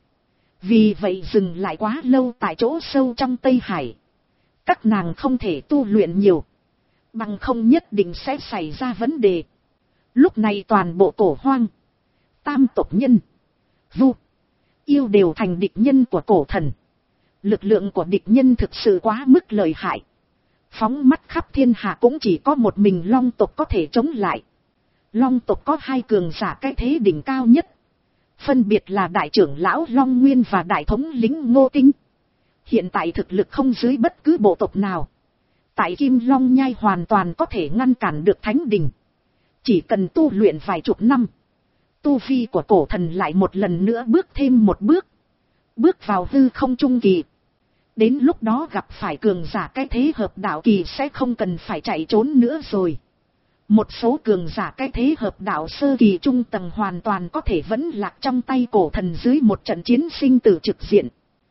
[SPEAKER 1] Vì vậy dừng lại quá lâu tại chỗ sâu trong Tây Hải. Các nàng không thể tu luyện nhiều. Bằng không nhất định sẽ xảy ra vấn đề. Lúc này toàn bộ cổ hoang, tam tộc nhân, vu, yêu đều thành địch nhân của cổ thần. Lực lượng của địch nhân thực sự quá mức lợi hại. Phóng mắt khắp thiên hạ cũng chỉ có một mình long tộc có thể chống lại. Long tộc có hai cường giả cái thế đỉnh cao nhất. Phân biệt là đại trưởng lão Long Nguyên và đại thống lĩnh Ngô Tinh. Hiện tại thực lực không dưới bất cứ bộ tộc nào. Tại Kim Long Nhai hoàn toàn có thể ngăn cản được thánh đình. Chỉ cần tu luyện vài chục năm. Tu vi của cổ thần lại một lần nữa bước thêm một bước. Bước vào hư không trung kỳ. Đến lúc đó gặp phải cường giả cái thế hợp đạo kỳ sẽ không cần phải chạy trốn nữa rồi. Một số cường giả cái thế hợp đạo sơ kỳ trung tầng hoàn toàn có thể vẫn lạc trong tay cổ thần dưới một trận chiến sinh tử trực diện.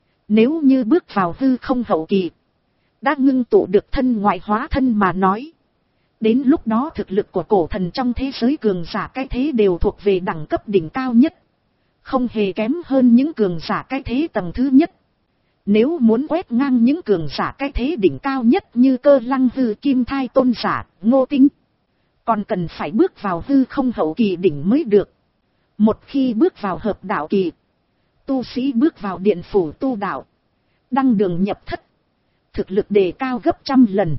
[SPEAKER 1] Nếu như bước vào hư không hậu kỳ, đã ngưng tụ được thân ngoại hóa thân mà nói. Đến lúc đó thực lực của cổ thần trong thế giới cường giả cái thế đều thuộc về đẳng cấp đỉnh cao nhất. Không hề kém hơn những cường giả cái thế tầng thứ nhất. Nếu muốn quét ngang những cường giả cái thế đỉnh cao nhất như Cơ Lăng Hư Kim Thai Tôn giả, Ngô Tinh, còn cần phải bước vào hư không hậu kỳ đỉnh mới được. Một khi bước vào hợp đạo kỳ, tu sĩ bước vào điện phủ tu đạo, đăng đường nhập thất, thực lực đề cao gấp trăm lần.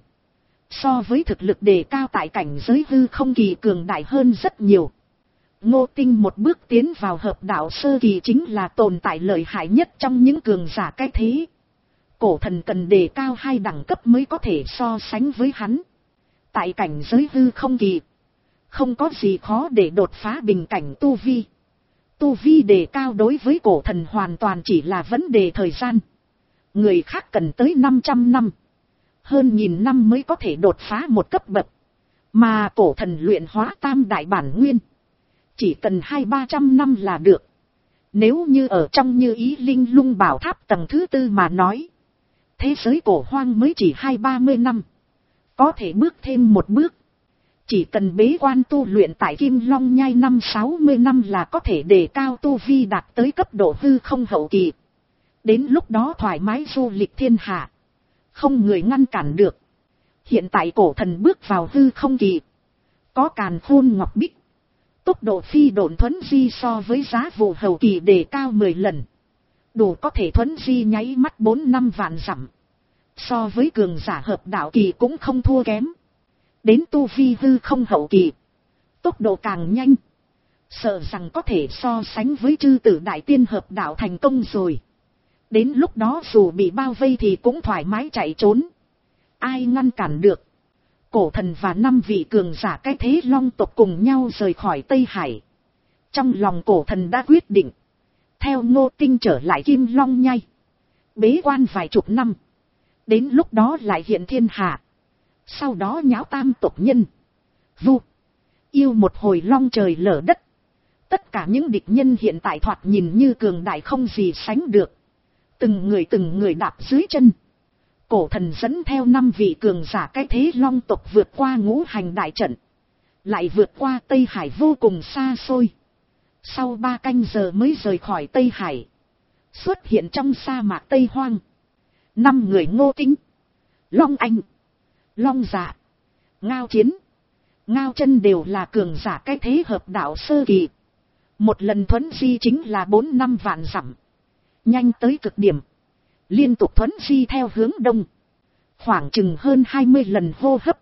[SPEAKER 1] So với thực lực đề cao tại cảnh giới hư không kỳ cường đại hơn rất nhiều. Ngô Tinh một bước tiến vào hợp đạo sơ kỳ chính là tồn tại lợi hại nhất trong những cường giả cái thế. Cổ thần cần đề cao hai đẳng cấp mới có thể so sánh với hắn. Tại cảnh giới hư không kỳ, không có gì khó để đột phá bình cảnh tu vi. Tu vi đề cao đối với cổ thần hoàn toàn chỉ là vấn đề thời gian. Người khác cần tới năm trăm năm, hơn nghìn năm mới có thể đột phá một cấp bậc. Mà cổ thần luyện hóa tam đại bản nguyên, chỉ cần hai ba trăm năm là được. Nếu như ở trong như ý linh lung bảo tháp tầng thứ tư mà nói, thế giới cổ hoang mới chỉ hai ba mươi năm. Có thể bước thêm một bước. Chỉ cần bế quan tu luyện tại Kim Long Nhai năm sáu mươi năm là có thể đề cao tu vi đạt tới cấp độ hư không hậu kỳ. Đến lúc đó thoải mái du lịch thiên hạ, không người ngăn cản được. Hiện tại cổ thần bước vào hư không kỳ, có càn khôn ngọc bích, tốc độ phi độn thuấn di so với giá vụ hậu kỳ đề cao mười lần. Đủ có thể thuấn di nháy mắt bốn năm vạn dặm. So với cường giả hợp đạo kỳ cũng không thua kém. Đến tu vi hư không hậu kỳ, tốc độ càng nhanh, sợ rằng có thể so sánh với chư tử đại tiên hợp đạo thành công rồi. Đến lúc đó dù bị bao vây thì cũng thoải mái chạy trốn. Ai ngăn cản được. Cổ thần và năm vị cường giả cái thế long tộc cùng nhau rời khỏi Tây Hải. Trong lòng cổ thần đã quyết định, theo Ngô Tinh trở lại Kim Long Nhai, bế quan vài chục năm. Đến lúc đó lại hiện thiên hạ. Sau đó nháo tam tộc nhân, vu, yêu một hồi long trời lở đất. Tất cả những địch nhân hiện tại thoạt nhìn như cường đại không gì sánh được. Từng người từng người đạp dưới chân. Cổ thần dẫn theo năm vị cường giả cái thế long tộc vượt qua ngũ hành đại trận, lại vượt qua Tây Hải vô cùng xa xôi. Sau ba canh giờ mới rời khỏi Tây Hải, xuất hiện trong sa mạc Tây Hoang. Năm người Ngô Tinh, Long Anh, Long Dạ, Ngao Chiến, Ngao Chân đều là cường giả cái thế hợp đạo sơ kỳ. Một lần thuấn di chính là bốn năm vạn dặm, nhanh tới cực điểm. Liên tục thuấn di theo hướng đông, khoảng chừng hơn hai mươi lần hô hấp.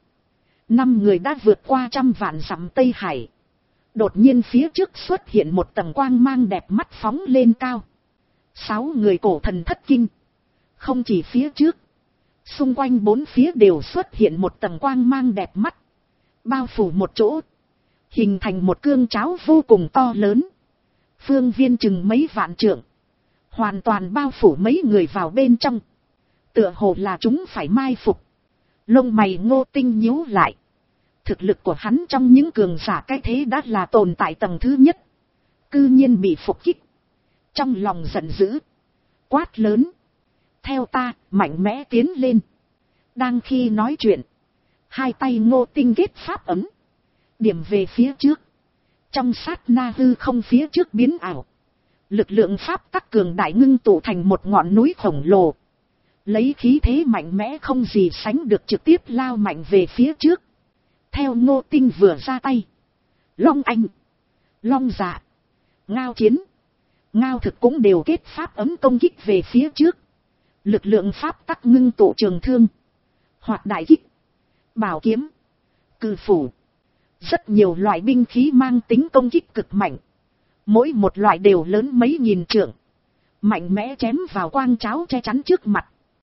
[SPEAKER 1] Năm người đã vượt qua trăm vạn dặm Tây Hải. Đột nhiên phía trước xuất hiện một tầng quang mang đẹp mắt phóng lên cao. Sáu người cổ thần thất kinh. Không chỉ phía trước, xung quanh bốn phía đều xuất hiện một tầng quang mang đẹp mắt, bao phủ một chỗ. hình thành một cương cháo vô cùng to lớn, phương viên chừng mấy vạn trượng, hoàn toàn bao phủ mấy người vào bên trong, tựa hồ là chúng phải mai phục. Lông mày Ngô Tinh nhíu lại, thực lực của hắn trong những cường giả cái thế đã là tồn tại tầng thứ nhất, cư nhiên bị phục kích, trong lòng giận dữ, quát lớn, theo ta, mạnh mẽ tiến lên. Đang khi nói chuyện, hai tay Ngô Tinh kết pháp ấm, điểm về phía trước, trong sát na hư không phía trước biến ảo, lực lượng pháp tắc cường đại ngưng tụ thành một ngọn núi khổng lồ, lấy khí thế mạnh mẽ không gì sánh được trực tiếp lao mạnh về phía trước. Theo Ngô Tinh vừa ra tay, Long Anh, Long Dạ, Ngao Chiến, Ngao Thực cũng đều kết pháp ấm công kích về phía trước. Lực lượng pháp tắc ngưng tụ trường thương, hoặc đại kích, bảo kiếm, cự phủ, rất nhiều loại binh khí mang tính công kích cực mạnh, mỗi một loại đều lớn mấy nghìn trượng, mạnh mẽ chém vào quang cháo che chắn trước mặt.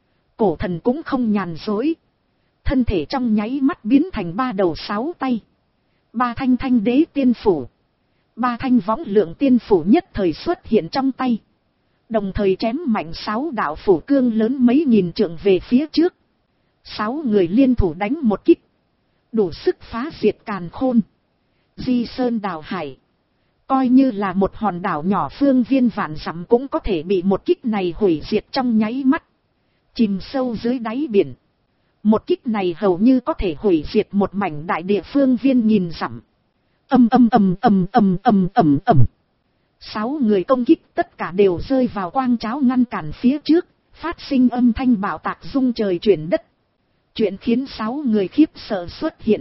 [SPEAKER 1] Cổ thần cũng không nhàn dối, thân thể trong nháy mắt biến thành ba đầu sáu tay, ba thanh thanh đế tiên phủ, ba thanh võng lượng tiên phủ nhất thời xuất hiện trong tay, đồng thời chém mạnh sáu đạo phủ cương lớn mấy nghìn trượng về phía trước. Sáu người liên thủ đánh một kích, đủ sức phá diệt càn khôn, di sơn đào hải, coi như là một hòn đảo nhỏ phương viên vạn dặm cũng có thể bị một kích này hủy diệt trong nháy mắt, chìm sâu dưới đáy biển. Một kích này hầu như có thể hủy diệt một mảnh đại địa phương viên nghìn dặm. Âm âm ầm ầm ầm ầm ầm ầm. Sáu người công kích tất cả đều rơi vào quang cháo ngăn cản phía trước, phát sinh âm thanh bạo tạc rung trời chuyển đất. Chuyện khiến sáu người khiếp sợ xuất hiện.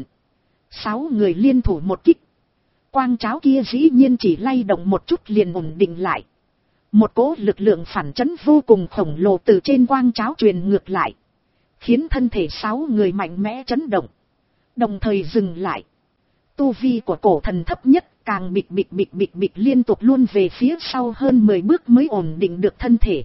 [SPEAKER 1] Sáu người liên thủ một kích, quang cháo kia dĩ nhiên chỉ lay động một chút liền ổn định lại. Một cỗ lực lượng phản chấn vô cùng khổng lồ từ trên quang cháo truyền ngược lại, khiến thân thể sáu người mạnh mẽ chấn động, đồng thời dừng lại. Tu vi của cổ thần thấp nhất càng bịch bịch bịch bịch bịch liên tục luôn về phía sau hơn mười bước mới ổn định được thân thể.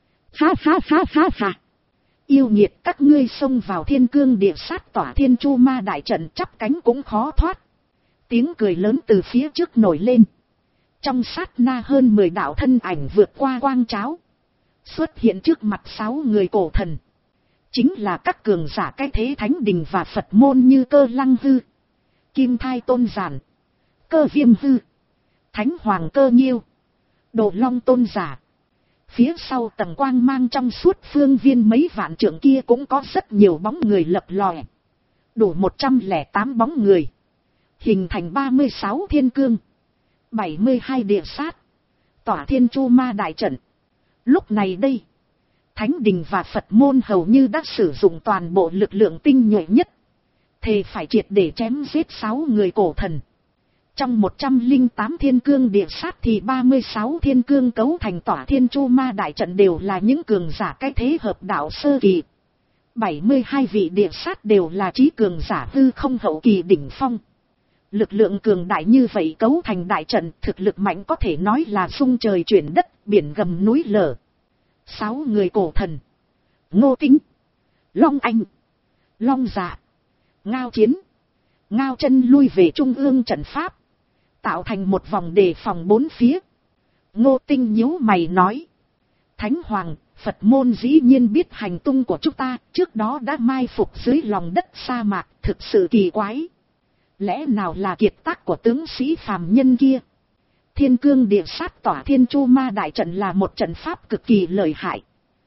[SPEAKER 1] Ha ha ha ha ha. Yêu nghiệt, các ngươi xông vào thiên cương địa sát tỏa thiên chu ma đại trận chắp cánh cũng khó thoát. Tiếng cười lớn từ phía trước nổi lên. Trong sát na hơn mười đạo thân ảnh vượt qua quang cháo, xuất hiện trước mặt sáu người cổ thần. Chính là các cường giả cái thế thánh đình và Phật môn như Cơ Lăng Hư, Kim Thai Tôn Giản, Cơ Viêm Hư, Thánh Hoàng Cơ Nhiêu, Đồ Long Tôn Giả. Phía sau tầng quang mang trong suốt phương viên mấy vạn trượng kia cũng có rất nhiều bóng người lập lòe, đủ một trăm lẻ tám bóng người, hình thành ba mươi sáu thiên cương, bảy mươi hai địa sát, tỏa thiên chu ma đại trận. Lúc này đây, Thánh đình và Phật môn hầu như đã sử dụng toàn bộ lực lượng tinh nhuệ nhất, thề phải triệt để chém giết sáu người cổ thần. Trong một trăm lẻ tám thiên cương địa sát thì ba mươi sáu thiên cương cấu thành tỏa thiên chu ma đại trận đều là những cường giả cái thế hợp đạo sơ kỳ. bảy mươi hai vị địa sát đều là trí cường giả hư không hậu kỳ đỉnh phong. Lực lượng cường đại như vậy cấu thành đại trận, thực lực mạnh có thể nói là rung trời chuyển đất, biển gầm núi lở. Sáu người cổ thần, Ngô Tinh, Long Anh, Long Dạ, Ngao Chiến, Ngao Chân lui về trung ương trận pháp, tạo thành một vòng đề phòng bốn phía. Ngô Tinh nhíu mày nói, Thánh Hoàng, Phật môn dĩ nhiên biết hành tung của chúng ta, trước đó đã mai phục dưới lòng đất sa mạc, thực sự kỳ quái. Lẽ nào là kiệt tác của tướng sĩ phàm nhân kia? Thiên cương địa sát tỏa thiên chu ma đại trận là một trận pháp cực kỳ lợi hại.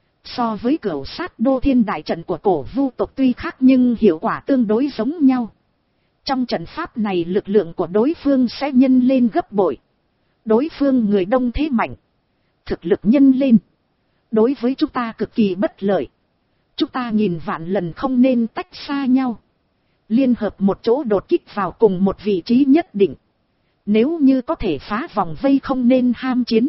[SPEAKER 1] So với cửu sát đô thiên đại trận của cổ vu tộc tuy khác nhưng hiệu quả tương đối giống nhau. Trong trận pháp này lực lượng của đối phương sẽ nhân lên gấp bội. Đối phương người đông thế mạnh, thực lực nhân lên, đối với chúng ta cực kỳ bất lợi. Chúng ta nghìn vạn lần không nên tách xa nhau, liên hợp một chỗ đột kích vào cùng một vị trí nhất định. Nếu như có thể phá vòng vây không nên ham chiến,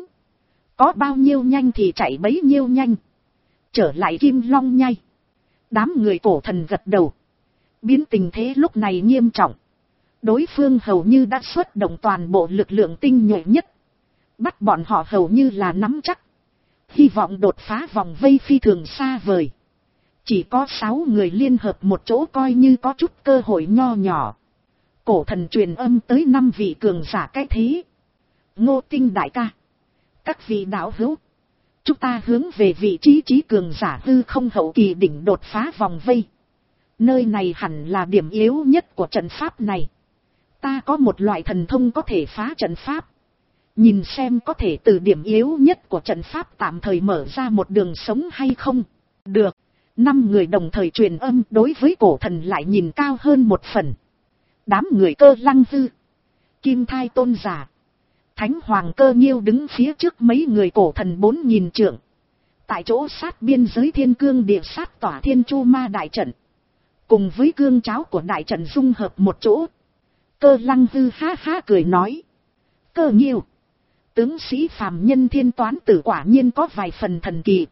[SPEAKER 1] có bao nhiêu nhanh thì chạy bấy nhiêu nhanh. Trở lại Kim Long Nhai, đám người cổ thần gật đầu. Biến tình thế lúc này nghiêm trọng, đối phương hầu như đã xuất động toàn bộ lực lượng tinh nhuệ nhất, bắt bọn họ hầu như là nắm chắc. Hy vọng đột phá vòng vây phi thường xa vời. Chỉ có sáu người liên hợp một chỗ coi như có chút cơ hội nho nhỏ. Cổ thần truyền âm tới năm vị cường giả cái thế. Ngô Tinh đại ca, các vị đạo hữu, chúng ta hướng về vị trí trí cường giả hư không hậu kỳ đỉnh đột phá vòng vây. Nơi này hẳn là điểm yếu nhất của trận pháp này. Ta có một loại thần thông có thể phá trận pháp. Nhìn xem có thể từ điểm yếu nhất của trận pháp tạm thời mở ra một đường sống hay không. Được. Năm người đồng thời truyền âm đối với cổ thần lại nhìn cao hơn một phần. Đám người Cơ Lăng Hư, Kim Thai Tôn giả, Thánh Hoàng Cơ Nhiêu đứng phía trước mấy người cổ thần bốn nghìn trượng. Tại chỗ sát biên giới thiên cương địa sát tỏa thiên chu ma đại trận. Cùng với cương cháo của đại trận dung hợp một chỗ. Cơ Lăng Hư ha ha cười nói. Cơ Nhiêu, tướng sĩ phàm nhân thiên toán tử quả nhiên có vài phần thần kỳ.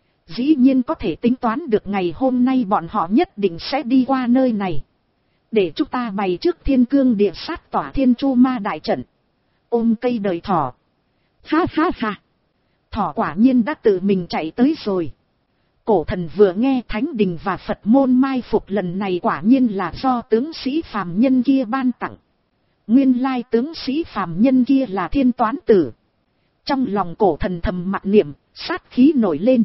[SPEAKER 1] Dĩ nhiên có thể tính toán được ngày hôm nay bọn họ nhất định sẽ đi qua nơi này. Để chúng ta bày trước thiên cương địa sát tỏa thiên chu ma đại trận. Ôm cây đời thỏ. Ha ha ha. Thỏ quả nhiên đã tự mình chạy tới rồi. Cổ thần vừa nghe Thánh Đình và Phật môn mai phục lần này quả nhiên là do tướng sĩ phàm nhân kia ban tặng. Nguyên lai tướng sĩ phàm nhân kia là thiên toán tử. Trong lòng cổ thần thầm mặc niệm, sát khí nổi lên.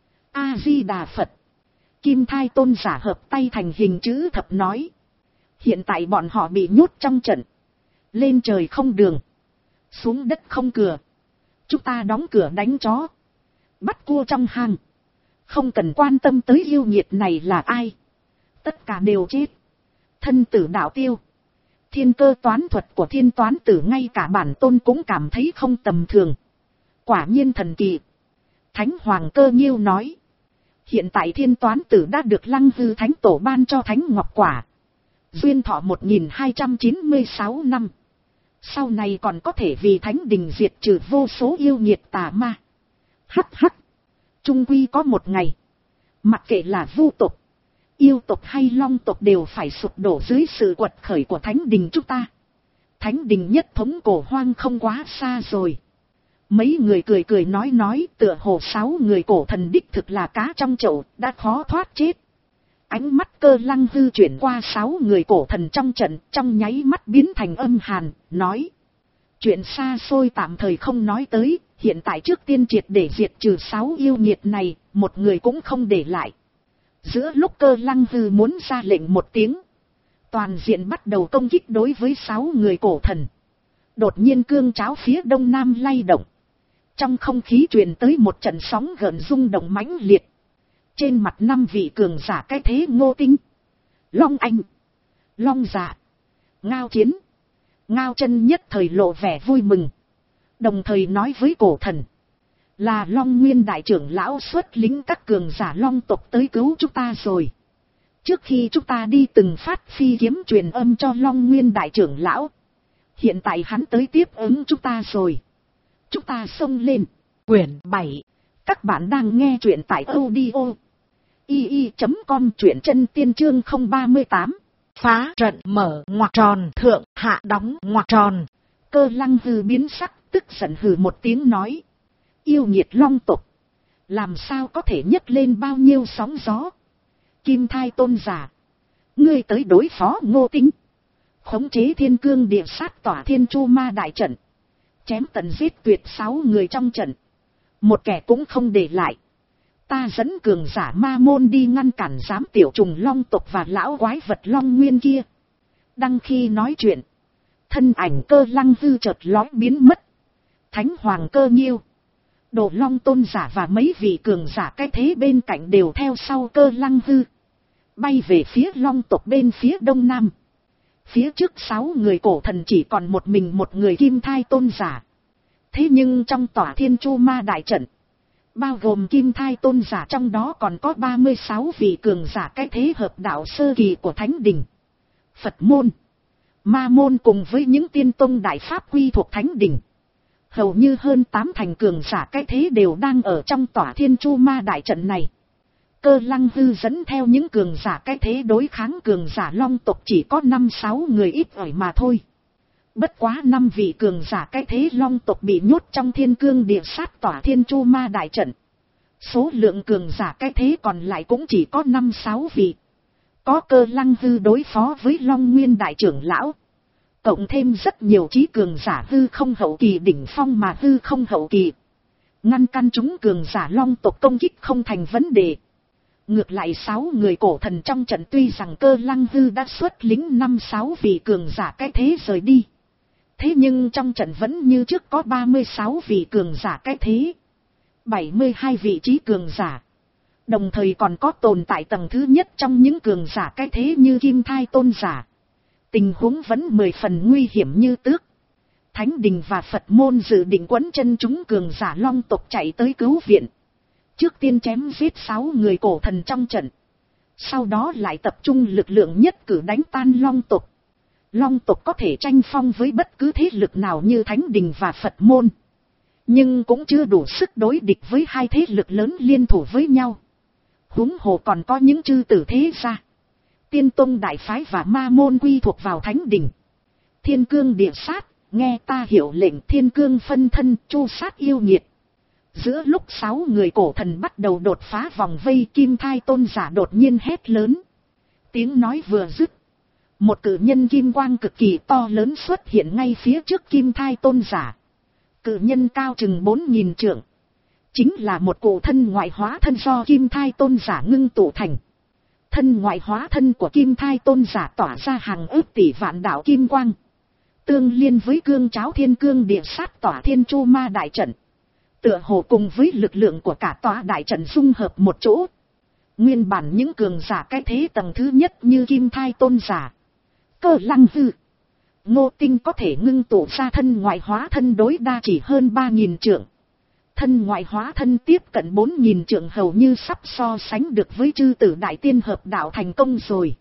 [SPEAKER 1] A-di-đà Phật. Kim Thai Tôn giả hợp tay thành hình chữ thập nói. Hiện tại bọn họ bị nhốt trong trận. Lên trời không đường. Xuống đất không cửa. Chúng ta đóng cửa đánh chó. Bắt cua trong hang. Không cần quan tâm tới yêu nghiệt này là ai. Tất cả đều chết. Thân tử đạo tiêu. Thiên cơ toán thuật của thiên toán tử ngay cả bản tôn cũng cảm thấy không tầm thường. Quả nhiên thần kỳ. Thánh Hoàng Cơ Nhiêu nói. Hiện tại thiên toán tử đã được Lăng Hư Thánh Tổ ban cho Thánh Ngọc Quả. Duyên thọ một nghìn hai trăm chín mươi sáu năm. Sau này còn có thể vì Thánh Đình diệt trừ vô số yêu nghiệt tà ma. Hắc hắc. Trung quy có một ngày. Mặc kệ là vu tộc, yêu tộc hay long tộc đều phải sụp đổ dưới sự quật khởi của Thánh Đình chúng ta. Thánh Đình nhất thống cổ hoang không quá xa rồi. Mấy người cười cười nói nói tựa hồ sáu người cổ thần đích thực là cá trong chậu đã khó thoát chết. Ánh mắt Cơ Lăng Hư chuyển qua sáu người cổ thần trong trận trong nháy mắt biến thành âm hàn, nói. Chuyện xa xôi tạm thời không nói tới, hiện tại trước tiên triệt để diệt trừ sáu yêu nghiệt này, một người cũng không để lại. Giữa lúc Cơ Lăng Hư muốn ra lệnh một tiếng, toàn diện bắt đầu công kích đối với sáu người cổ thần. Đột nhiên cương cháo phía đông nam lay động. Trong không khí truyền tới một trận sóng gợn rung động mãnh liệt. Trên mặt năm vị cường giả cái thế Ngô Tinh, Long Anh, Long Dạ, Ngao Chiến, Ngao Chân nhất thời lộ vẻ vui mừng. Đồng thời nói với cổ thần. Là Long Nguyên đại trưởng lão xuất lính các cường giả Long tộc tới cứu chúng ta rồi. Trước khi chúng ta đi từng phát phi kiếm truyền âm cho Long Nguyên đại trưởng lão. Hiện tại hắn tới tiếp ứng chúng ta rồi. Chúng ta xông lên. Quyển bảy. Các bạn đang nghe truyện tại audio i i chấm com, truyện chân tiên chương không ba tám. Phá trận mở ngoặc tròn, thượng hạ đóng ngoặc tròn. Cơ Lăng Hư biến sắc, tức giận hừ một tiếng nói. Yêu nghiệt long tộc, làm sao có thể nhấc lên bao nhiêu sóng gió. Kim Thai Tôn giả, ngươi tới đối phó Ngô Tinh, khống chế thiên cương địa sát tỏa thiên chu ma đại trận, chém tận giết tuyệt sáu người trong trận, một kẻ cũng không để lại. Ta dẫn cường giả ma môn đi ngăn cản giám tiểu trùng long tộc và lão quái vật Long Nguyên kia. Đang khi nói chuyện, thân ảnh Cơ Lăng Hư chợt lóe biến mất. Thánh Hoàng Cơ Nhiêu, Đồ Long Tôn giả và mấy vị cường giả cái thế bên cạnh đều theo sau Cơ Lăng Hư, bay về phía long tộc bên phía đông nam. Phía trước sáu người cổ thần chỉ còn một mình một người Kim Thai Tôn giả. Thế nhưng trong tỏa thiên chu ma đại trận, bao gồm Kim Thai Tôn giả trong đó còn có ba mươi sáu vị cường giả cái thế hợp đạo sơ kỳ của Thánh Đình, Phật môn, Ma môn cùng với những tiên tông đại pháp quy thuộc Thánh Đình. Hầu như hơn tám thành cường giả cái thế đều đang ở trong tỏa thiên chu ma đại trận này. Cơ Lăng Hư dẫn theo những cường giả cái thế đối kháng cường giả long tộc chỉ có năm sáu người ít ỏi mà thôi. Bất quá năm vị cường giả cái thế long tộc bị nhốt trong thiên cương địa sát tỏa thiên chu ma đại trận. Số lượng cường giả cái thế còn lại cũng chỉ có năm sáu vị. Có Cơ Lăng Hư đối phó với Long Nguyên đại trưởng lão, Cộng thêm rất nhiều trí cường giả hư không hậu kỳ đỉnh phong mà hư không hậu kỳ. Ngăn căn chúng cường giả long tộc công kích không thành vấn đề. Ngược lại sáu người cổ thần trong trận tuy rằng Cơ Lăng Hư đã xuất lính năm sáu vị cường giả cái thế rời đi. Thế nhưng trong trận vẫn như trước có ba mươi sáu vị cường giả cái thế. bảy mươi hai vị trí cường giả. Đồng thời còn có tồn tại tầng thứ nhất trong những cường giả cái thế như Kim Thai Tôn giả. Tình huống vẫn mười phần nguy hiểm như tước. Thánh đình và Phật môn dự định quấn chân chúng cường giả long tộc chạy tới cứu viện. Trước tiên chém giết sáu người cổ thần trong trận. Sau đó lại tập trung lực lượng nhất cử đánh tan long tộc. Long tộc có thể tranh phong với bất cứ thế lực nào như Thánh đình và Phật môn. Nhưng cũng chưa đủ sức đối địch với hai thế lực lớn liên thủ với nhau. Huống hồ còn có những chư tử thế gia. Tiên Tông Đại Phái và Ma Môn quy thuộc vào Thánh đình. Thiên cương địa sát, nghe ta hiệu lệnh thiên cương phân thân, chu sát yêu nghiệt. Giữa lúc sáu người cổ thần bắt đầu đột phá vòng vây, Kim Thai Tôn giả đột nhiên hét lớn. Tiếng nói vừa dứt. Một cự nhân kim quang cực kỳ to lớn xuất hiện ngay phía trước Kim Thai Tôn giả. Cự nhân cao chừng bốn nghìn trượng. Chính là một cụ thân ngoại hóa thân do Kim Thai Tôn giả ngưng tụ thành. Thân ngoại hóa thân của Kim Thai Tôn giả tỏa ra hàng ước tỷ vạn đạo kim quang. Tương liên với cương cháo thiên cương địa sát tỏa thiên chu ma đại trận. Tựa hồ cùng với lực lượng của cả tòa đại trận dung hợp một chỗ. Nguyên bản những cường giả cái thế tầng thứ nhất như Kim Thai Tôn giả, Cơ Lăng Hư, Ngô Tinh có thể ngưng tụ ra thân ngoại hóa thân đối đa chỉ hơn ba nghìn trượng. Thân ngoại hóa thân tiếp cận bốn nghìn trượng hầu như sắp so sánh được với chư tử đại tiên hợp đạo thành công rồi.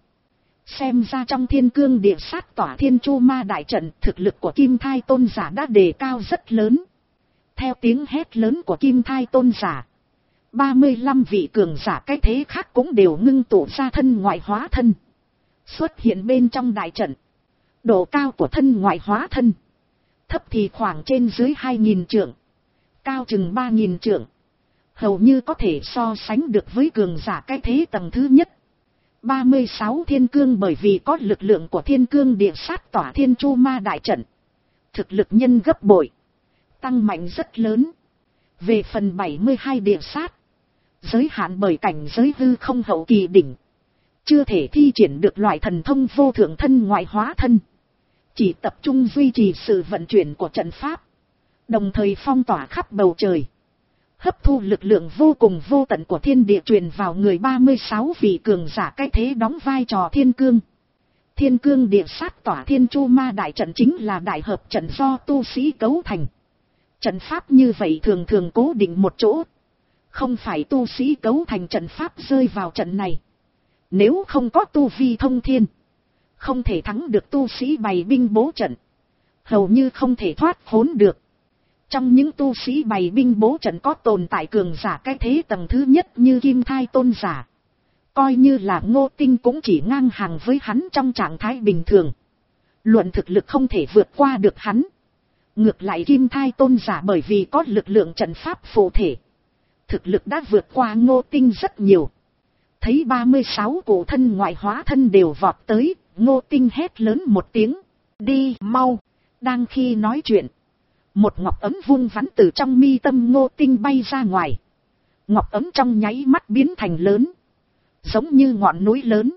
[SPEAKER 1] Xem ra trong thiên cương địa sát tỏa thiên chu ma đại trận, thực lực của Kim Thai Tôn giả đã đề cao rất lớn. Theo tiếng hét lớn của Kim Thai Tôn giả, ba mươi lăm vị cường giả cái thế khác cũng đều ngưng tụ ra thân ngoại hóa thân. Xuất hiện bên trong đại trận. Độ cao của thân ngoại hóa thân, thấp thì khoảng trên dưới hai nghìn trượng, cao chừng ba nghìn trượng. Hầu như có thể so sánh được với cường giả cái thế tầng thứ nhất. ba mươi sáu thiên cương bởi vì có lực lượng của thiên cương địa sát tỏa thiên chu ma đại trận. Thực lực nhân gấp bội. Tăng mạnh rất lớn. Về phần bảy mươi hai địa sát, giới hạn bởi cảnh giới hư không hậu kỳ đỉnh. Chưa thể thi triển được loại thần thông vô thượng thân ngoại hóa thân. Chỉ tập trung duy trì sự vận chuyển của trận pháp. Đồng thời phong tỏa khắp bầu trời. Hấp thu lực lượng vô cùng vô tận của thiên địa truyền vào người ba mươi sáu vị cường giả cái thế đóng vai trò thiên cương. Thiên cương địa sát tỏa thiên chu ma đại trận chính là đại hợp trận do tu sĩ cấu thành. Trận pháp như vậy thường thường cố định một chỗ. Không phải tu sĩ cấu thành trận pháp rơi vào trận này. Nếu không có tu vi thông thiên, không thể thắng được tu sĩ bày binh bố trận. Hầu như không thể thoát khốn được. Trong những tu sĩ bày binh bố trận có tồn tại cường giả cái thế tầng thứ nhất như Kim Thai Tôn giả. Coi như là Ngô Tinh cũng chỉ ngang hàng với hắn trong trạng thái bình thường. Luận thực lực không thể vượt qua được hắn. Ngược lại Kim Thai Tôn giả bởi vì có lực lượng trận pháp phụ thể. Thực lực đã vượt qua Ngô Tinh rất nhiều. Thấy ba mươi sáu cổ thân ngoại hóa thân đều vọt tới, Ngô Tinh hét lớn một tiếng. Đi mau. Đang khi nói chuyện, một ngọc ấm vuông vắn từ trong mi tâm Ngô Tinh bay ra ngoài. Ngọc ấm trong nháy mắt biến thành lớn. Giống như ngọn núi lớn.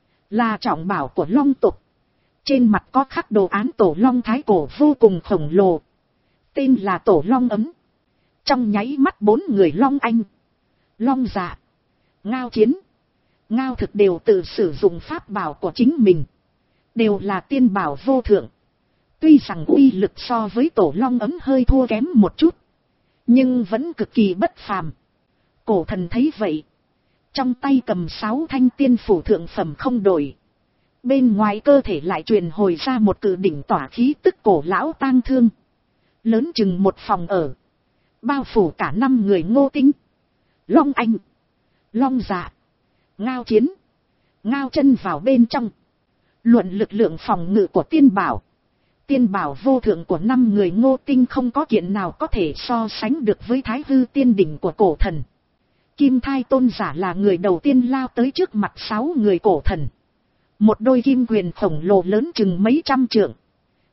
[SPEAKER 1] Là trọng bảo của Long tộc. Trên mặt có khắc đồ án tổ long thái cổ vô cùng khổng lồ. Tên là tổ long ấm. Trong nháy mắt bốn người long anh, long dạ, ngao chiến, ngao thực đều tự sử dụng pháp bảo của chính mình. Đều là tiên bảo vô thượng. Tuy rằng uy lực so với tổ long ấm hơi thua kém một chút, nhưng vẫn cực kỳ bất phàm. Cổ thần thấy vậy, trong tay cầm sáu thanh tiên phủ thượng phẩm không đổi. Bên ngoài cơ thể lại truyền hồi ra một cự đỉnh tỏa khí tức cổ lão tang thương. Lớn chừng một phòng ở. Bao phủ cả năm người Ngô Tinh, Long Anh, Long Dạ, Ngao Chiến, Ngao Chân vào bên trong. Luận lực lượng phòng ngự của tiên bảo, tiên bảo vô thượng của năm người Ngô Tinh không có kiện nào có thể so sánh được với Thái Hư tiên đỉnh của cổ thần. Kim Thai Tôn giả là người đầu tiên lao tới trước mặt sáu người cổ thần. Một đôi kim quyền khổng lồ lớn chừng mấy trăm trượng,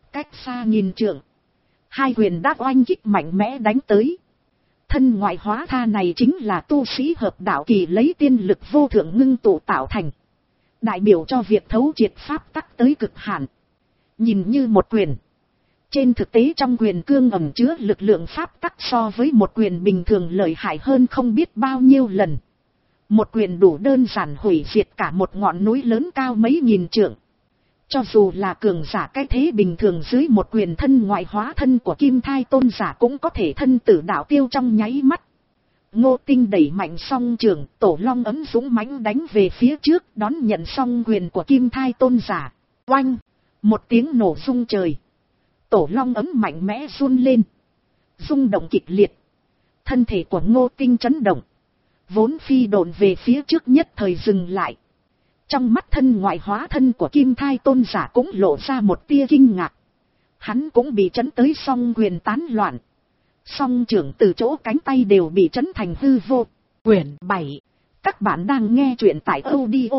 [SPEAKER 1] Cách xa nghìn trượng, hai quyền đã oanh kích mạnh mẽ đánh tới. Thân ngoại hóa tha này chính là tu sĩ hợp đạo kỳ lấy tiên lực vô thượng ngưng tụ tạo thành, đại biểu cho việc thấu triệt pháp tắc tới cực hạn. Nhìn như một quyền, trên thực tế trong quyền cương ẩn chứa lực lượng pháp tắc so với một quyền bình thường lợi hại hơn không biết bao nhiêu lần. Một quyền đủ đơn giản hủy diệt cả một ngọn núi lớn cao mấy nghìn trượng. Cho dù là cường giả cái thế bình thường dưới một quyền thân ngoại hóa thân của Kim Thai tôn giả cũng có thể thân tử đạo tiêu trong nháy mắt. Ngô Tinh đẩy mạnh song trường, Tổ Long ấm dũng mãnh đánh về phía trước, đón nhận song quyền của Kim Thai tôn giả. Oanh! Một tiếng nổ rung trời. Tổ Long ấm mạnh mẽ run lên, rung động kịch liệt. Thân thể của Ngô Tinh chấn động, vốn phi độn về phía trước nhất thời dừng lại. Trong mắt thân ngoại hóa thân của Kim Thai tôn giả cũng lộ ra một tia kinh ngạc. Hắn cũng bị chấn tới song quyền tán loạn. Song trưởng từ chỗ cánh tay đều bị chấn thành hư vô. Quyển bảy. Các bạn đang nghe truyện tại audio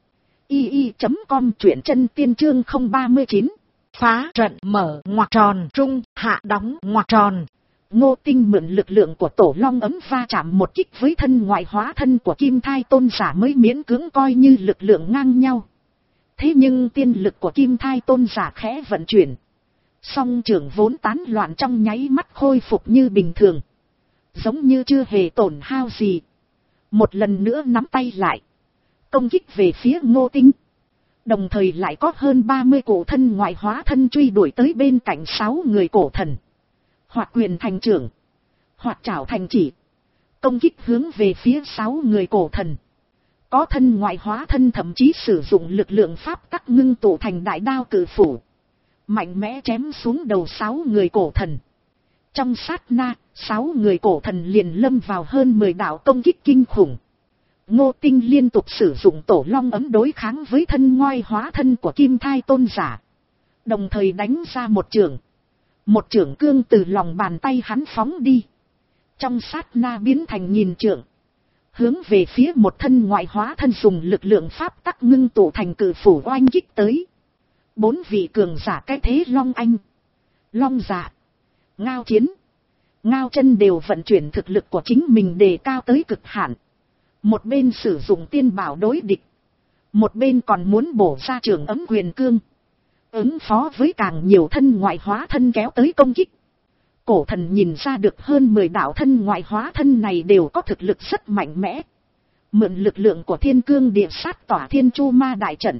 [SPEAKER 1] i i chấm com, truyện chân tiên chương không ba chín. Phá trận mở ngoặc tròn trung hạ đóng ngoặc tròn. Ngô Tinh mượn lực lượng của Tổ Long ấm va chạm một kích với thân ngoại hóa thân của Kim Thai tôn giả mới miễn cưỡng coi như lực lượng ngang nhau. Thế nhưng tiên lực của Kim Thai tôn giả khẽ vận chuyển, song trưởng vốn tán loạn trong nháy mắt khôi phục như bình thường, giống như chưa hề tổn hao gì. Một lần nữa nắm tay lại, công kích về phía Ngô Tinh. Đồng thời lại có hơn ba mươi cổ thân ngoại hóa thân truy đuổi tới bên cạnh sáu người cổ thần. Hoặc quyền thành trưởng, hoặc trảo thành chỉ, công kích hướng về phía sáu người cổ thần. Có thân ngoại hóa thân thậm chí sử dụng lực lượng pháp tắc ngưng tụ thành đại đao cự phủ, mạnh mẽ chém xuống đầu sáu người cổ thần. Trong sát na, sáu người cổ thần liền lâm vào hơn mười đạo công kích kinh khủng. Ngô Tinh liên tục sử dụng Tổ Long ấm đối kháng với thân ngoại hóa thân của Kim Thai tôn giả, đồng thời đánh ra một chưởng. Một chưởng cương từ lòng bàn tay hắn phóng đi, trong sát na biến thành nghìn chưởng, hướng về phía một thân ngoại hóa thân dùng lực lượng pháp tắc ngưng tụ thành cự phủ oanh kích tới. Bốn vị cường giả cái thế Long Anh, Long Dạ, Ngao Chiến, Ngao Chân đều vận chuyển thực lực của chính mình đề cao tới cực hạn. Một bên sử dụng tiên bảo đối địch, một bên còn muốn bổ ra trường ấm quyền cương, ứng phó với càng nhiều thân ngoại hóa thân kéo tới công kích. Cổ thần nhìn ra được hơn mười đạo thân ngoại hóa thân này đều có thực lực rất mạnh mẽ, mượn lực lượng của thiên cương địa sát tỏa thiên chu ma đại trận,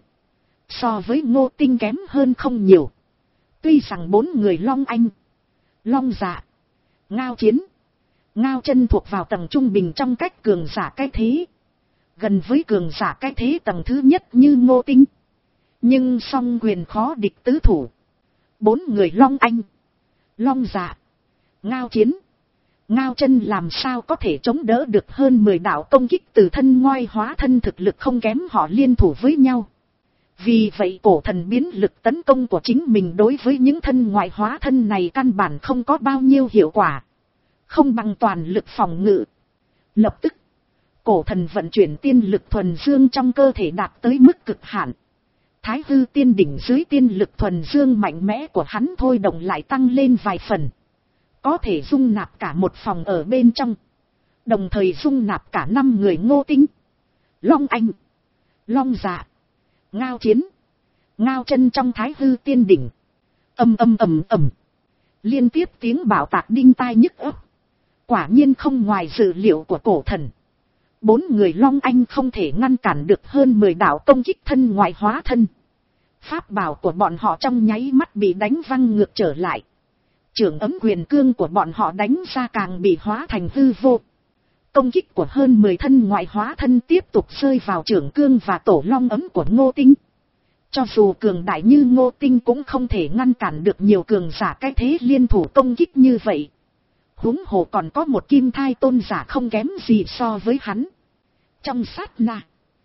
[SPEAKER 1] so với Ngô Tinh kém hơn không nhiều. Tuy rằng bốn người Long Anh, Long Dạ, Ngao Chiến, Ngao Chân thuộc vào tầng trung bình trong cách cường giả cái thế, gần với cường giả cái thế tầng thứ nhất như Ngô Tinh, nhưng song quyền khó địch tứ thủ. Bốn người Long Anh, Long Dạ, Ngao Chiến, Ngao Chân làm sao có thể chống đỡ được hơn mười đạo công kích từ thân ngoại hóa thân thực lực không kém họ liên thủ với nhau. Vì vậy cổ thần biến lực tấn công của chính mình đối với những thân ngoại hóa thân này căn bản không có bao nhiêu hiệu quả, không bằng toàn lực phòng ngự. Lập tức, cổ thần vận chuyển tiên lực thuần dương trong cơ thể đạt tới mức cực hạn. Thái hư tiên đỉnh dưới tiên lực thuần dương mạnh mẽ của hắn thôi động lại tăng lên vài phần, có thể dung nạp cả một phòng ở bên trong, đồng thời dung nạp cả năm người Ngô Tinh, Long Anh, Long Dạ, Ngao Chiến, Ngao Chân trong Thái hư tiên đỉnh. Âm âm ầm ầm, liên tiếp tiếng bảo tạc đinh tai nhức óc. Quả nhiên không ngoài dự liệu của cổ thần. Bốn người Long Anh không thể ngăn cản được hơn mười đạo công kích thân ngoại hóa thân. Pháp bảo của bọn họ trong nháy mắt bị đánh văng ngược trở lại. Chưởng ấm quyền cương của bọn họ đánh ra càng bị hóa thành hư vô. Công kích của hơn mười thân ngoại hóa thân tiếp tục rơi vào chưởng cương và Tổ Long ấm của Ngô Tinh. Cho dù cường đại như Ngô Tinh cũng không thể ngăn cản được nhiều cường giả cái thế liên thủ công kích như vậy. Huống hồ còn có một Kim Thai tôn giả không kém gì so với hắn. Trong sát na,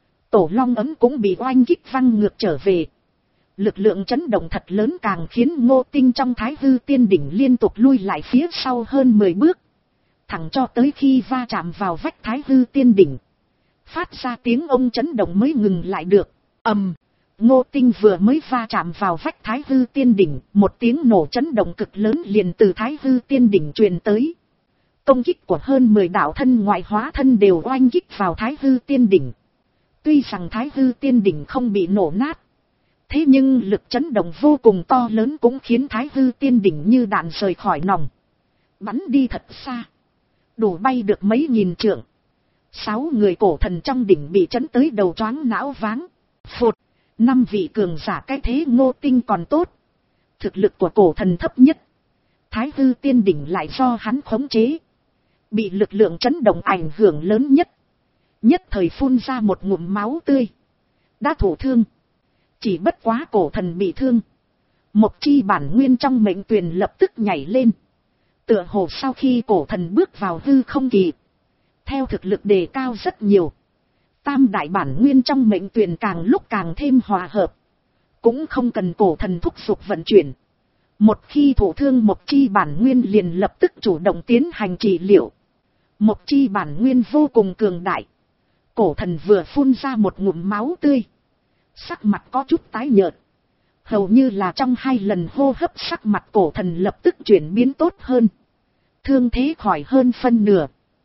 [SPEAKER 1] Tổ Long ấm cũng bị oanh kích văng ngược trở về. Lực lượng chấn động thật lớn càng khiến Ngô Tinh trong Thái hư tiên đỉnh liên tục lui lại phía sau hơn mười bước. Thẳng cho tới khi va chạm vào vách Thái hư tiên đỉnh, phát ra tiếng ông chấn động mới ngừng lại được. Ầm, Ngô Tinh vừa mới va chạm vào vách Thái Hư Tiên Đỉnh, một tiếng nổ chấn động cực lớn liền từ Thái Hư Tiên Đỉnh truyền tới. Công kích của hơn mười đạo thân ngoại hóa thân đều oanh kích vào Thái Hư Tiên Đỉnh. Tuy rằng Thái Hư Tiên Đỉnh không bị nổ nát, thế nhưng lực chấn động vô cùng to lớn cũng khiến Thái Hư Tiên Đỉnh như đạn rời khỏi nòng, bắn đi thật xa, đủ bay được mấy nghìn trượng. Sáu người cổ thần trong đỉnh bị chấn tới đầu choáng não váng. Phụt, năm vị cường giả cái thế Ngô Tinh còn tốt, thực lực của cổ thần thấp nhất. Thái Hư Tiên Đỉnh lại do hắn khống chế, bị lực lượng chấn động ảnh hưởng lớn nhất, nhất thời phun ra một ngụm máu tươi, đã thụ thương. Chỉ bất quá cổ thần bị thương, một chi bản nguyên trong mệnh tuyền lập tức nhảy lên, tựa hồ sau khi cổ thần bước vào hư không kỳ, theo thực lực đề cao rất nhiều. Tam đại bản nguyên trong mệnh tuyền càng lúc càng thêm hòa hợp, cũng không cần cổ thần thúc giục vận chuyển. Một khi thụ thương một chi bản nguyên liền lập tức chủ động tiến hành trị liệu. Một chi bản nguyên vô cùng cường đại. Cổ thần vừa phun ra một ngụm máu tươi, sắc mặt có chút tái nhợt, hầu như là trong hai lần hô hấp sắc mặt cổ thần lập tức chuyển biến tốt hơn, thương thế khỏi hơn phân nửa.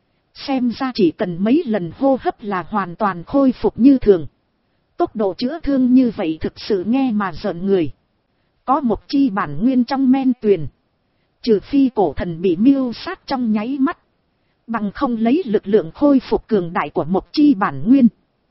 [SPEAKER 1] Xem ra chỉ cần mấy lần hô hấp là hoàn toàn khôi phục như thường. Tốc độ chữa thương như vậy thực sự nghe mà giận người. Có một chi bản nguyên trong men tuyền, trừ phi cổ thần bị miêu sát trong nháy mắt, bằng không lấy lực lượng khôi phục cường đại của một chi bản nguyên,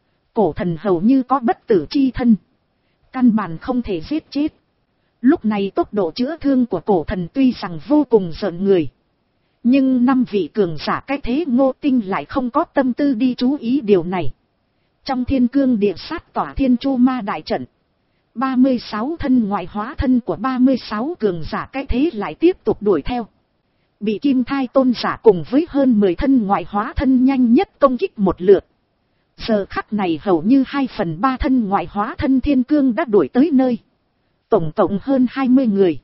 [SPEAKER 1] cổ thần hầu như có bất tử chi thân, căn bản không thể giết chết. Lúc này tốc độ chữa thương của cổ thần tuy rằng vô cùng giận người, nhưng năm vị cường giả cái thế Ngô Tinh lại không có tâm tư đi chú ý điều này. Trong thiên cương địa sát tỏa thiên chu ma đại trận, ba mươi sáu thân ngoại hóa thân của ba mươi sáu cường giả cái thế lại tiếp tục đuổi theo. Bị Kim Thai tôn giả cùng với hơn mười thân ngoại hóa thân nhanh nhất công kích một lượt. Giờ khắc này hầu như hai phần ba thân ngoại hóa thân thiên cương đã đuổi tới nơi. Tổng cộng hơn hai mươi người.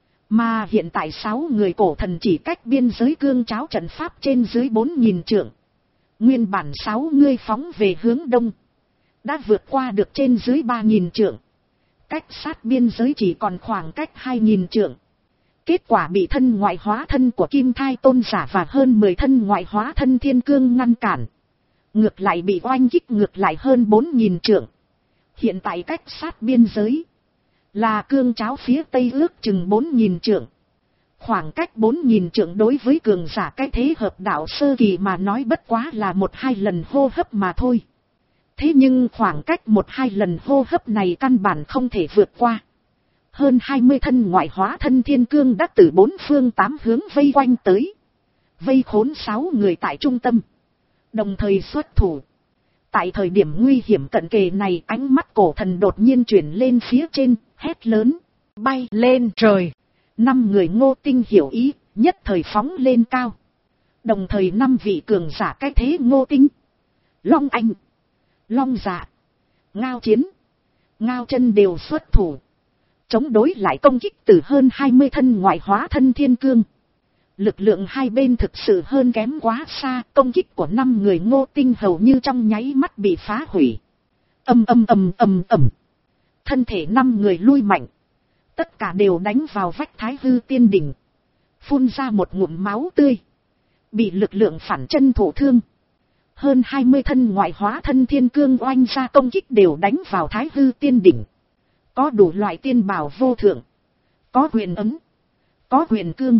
[SPEAKER 1] Mà hiện tại sáu người cổ thần chỉ cách biên giới cương cháo trận pháp trên dưới bốn nghìn trượng. Nguyên bản sáu người phóng về hướng đông, đã vượt qua được trên dưới ba nghìn trượng. Cách sát biên giới chỉ còn khoảng cách hai nghìn trượng. Kết quả bị thân ngoại hóa thân của Kim Thai tôn giả và hơn mười thân ngoại hóa thân thiên cương ngăn cản. Ngược lại bị oanh kích ngược lại hơn bốn nghìn trượng. Hiện tại cách sát biên giới là cương cháo phía tây ước chừng bốn nghìn trượng. Khoảng cách bốn nghìn trượng đối với cường giả cái thế hợp đạo sơ kỳ mà nói bất quá là một hai lần hô hấp mà thôi. Thế nhưng khoảng cách một hai lần hô hấp này căn bản không thể vượt qua. Hơn hai mươi thân ngoại hóa thân thiên cương đã từ bốn phương tám hướng vây quanh tới. Vây khốn sáu người tại trung tâm, đồng thời xuất thủ. Tại thời điểm nguy hiểm cận kề này, ánh mắt cổ thần đột nhiên chuyển lên phía trên, hét lớn, bay lên trời. Năm người Ngô Tinh hiểu ý, nhất thời phóng lên cao. Đồng thời năm vị cường giả cái thế Ngô Tinh, Long Anh, Long Dạ, Ngao Chiến, Ngao Chân đều xuất thủ, chống đối lại công kích từ hơn hai mươi thân ngoại hóa thân thiên cương. Lực lượng hai bên thực sự hơn kém quá xa, công kích của năm người Ngô Tinh hầu như trong nháy mắt bị phá hủy. Ầm ầm ầm ầm ầm. Thân thể năm người lui mạnh, tất cả đều đánh vào vách Thái Hư Tiên Đỉnh, phun ra một ngụm máu tươi, bị lực lượng phản chân thụ thương. Hơn hai mươi thân ngoại hóa thân thiên cương oanh ra công kích đều đánh vào Thái Hư Tiên Đỉnh. Có đủ loại tiên bảo vô thượng, có huyền ấm, có huyền cương,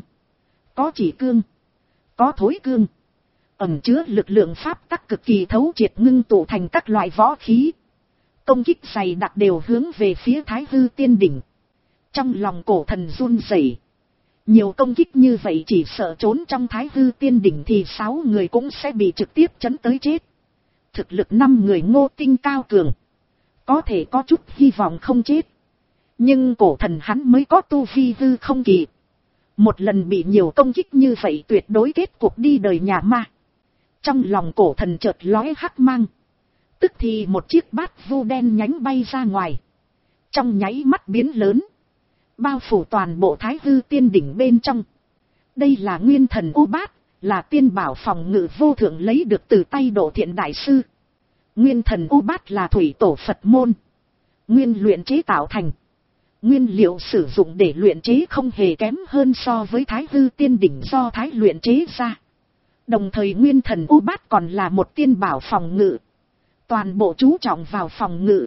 [SPEAKER 1] có chỉ cương, có thối cương, ẩn chứa lực lượng pháp tắc cực kỳ thấu triệt ngưng tụ thành các loại võ khí. Công kích dày đặc đều hướng về phía Thái Hư Tiên Đỉnh. Trong lòng cổ thần run rẩy. Nhiều công kích như vậy chỉ sợ trốn trong Thái Hư Tiên Đỉnh thì sáu người cũng sẽ bị trực tiếp chấn tới chết. Thực lực năm người Ngô Tinh cao cường, có thể có chút hy vọng không chết. Nhưng cổ thần hắn mới có tu vi hư không kỳ. Một lần bị nhiều công kích như vậy tuyệt đối kết cục đi đời nhà ma. Trong lòng cổ thần chợt lóe hắc mang. Tức thì một chiếc bát vu đen nhánh bay ra ngoài. Trong nháy mắt biến lớn, bao phủ toàn bộ Thái Hư Tiên Đỉnh bên trong. Đây là nguyên thần U Bát, là tiên bảo phòng ngự vô thượng lấy được từ tay Độ Thiện Đại Sư. Nguyên thần U Bát là thủy tổ Phật môn. Nguyên luyện chế tạo thành. Nguyên liệu sử dụng để luyện chế không hề kém hơn so với Thái Hư Tiên Đỉnh do Thái luyện chế ra. Đồng thời Nguyên Thần U Bát còn là một tiên bảo phòng ngự. Toàn bộ chú trọng vào phòng ngự.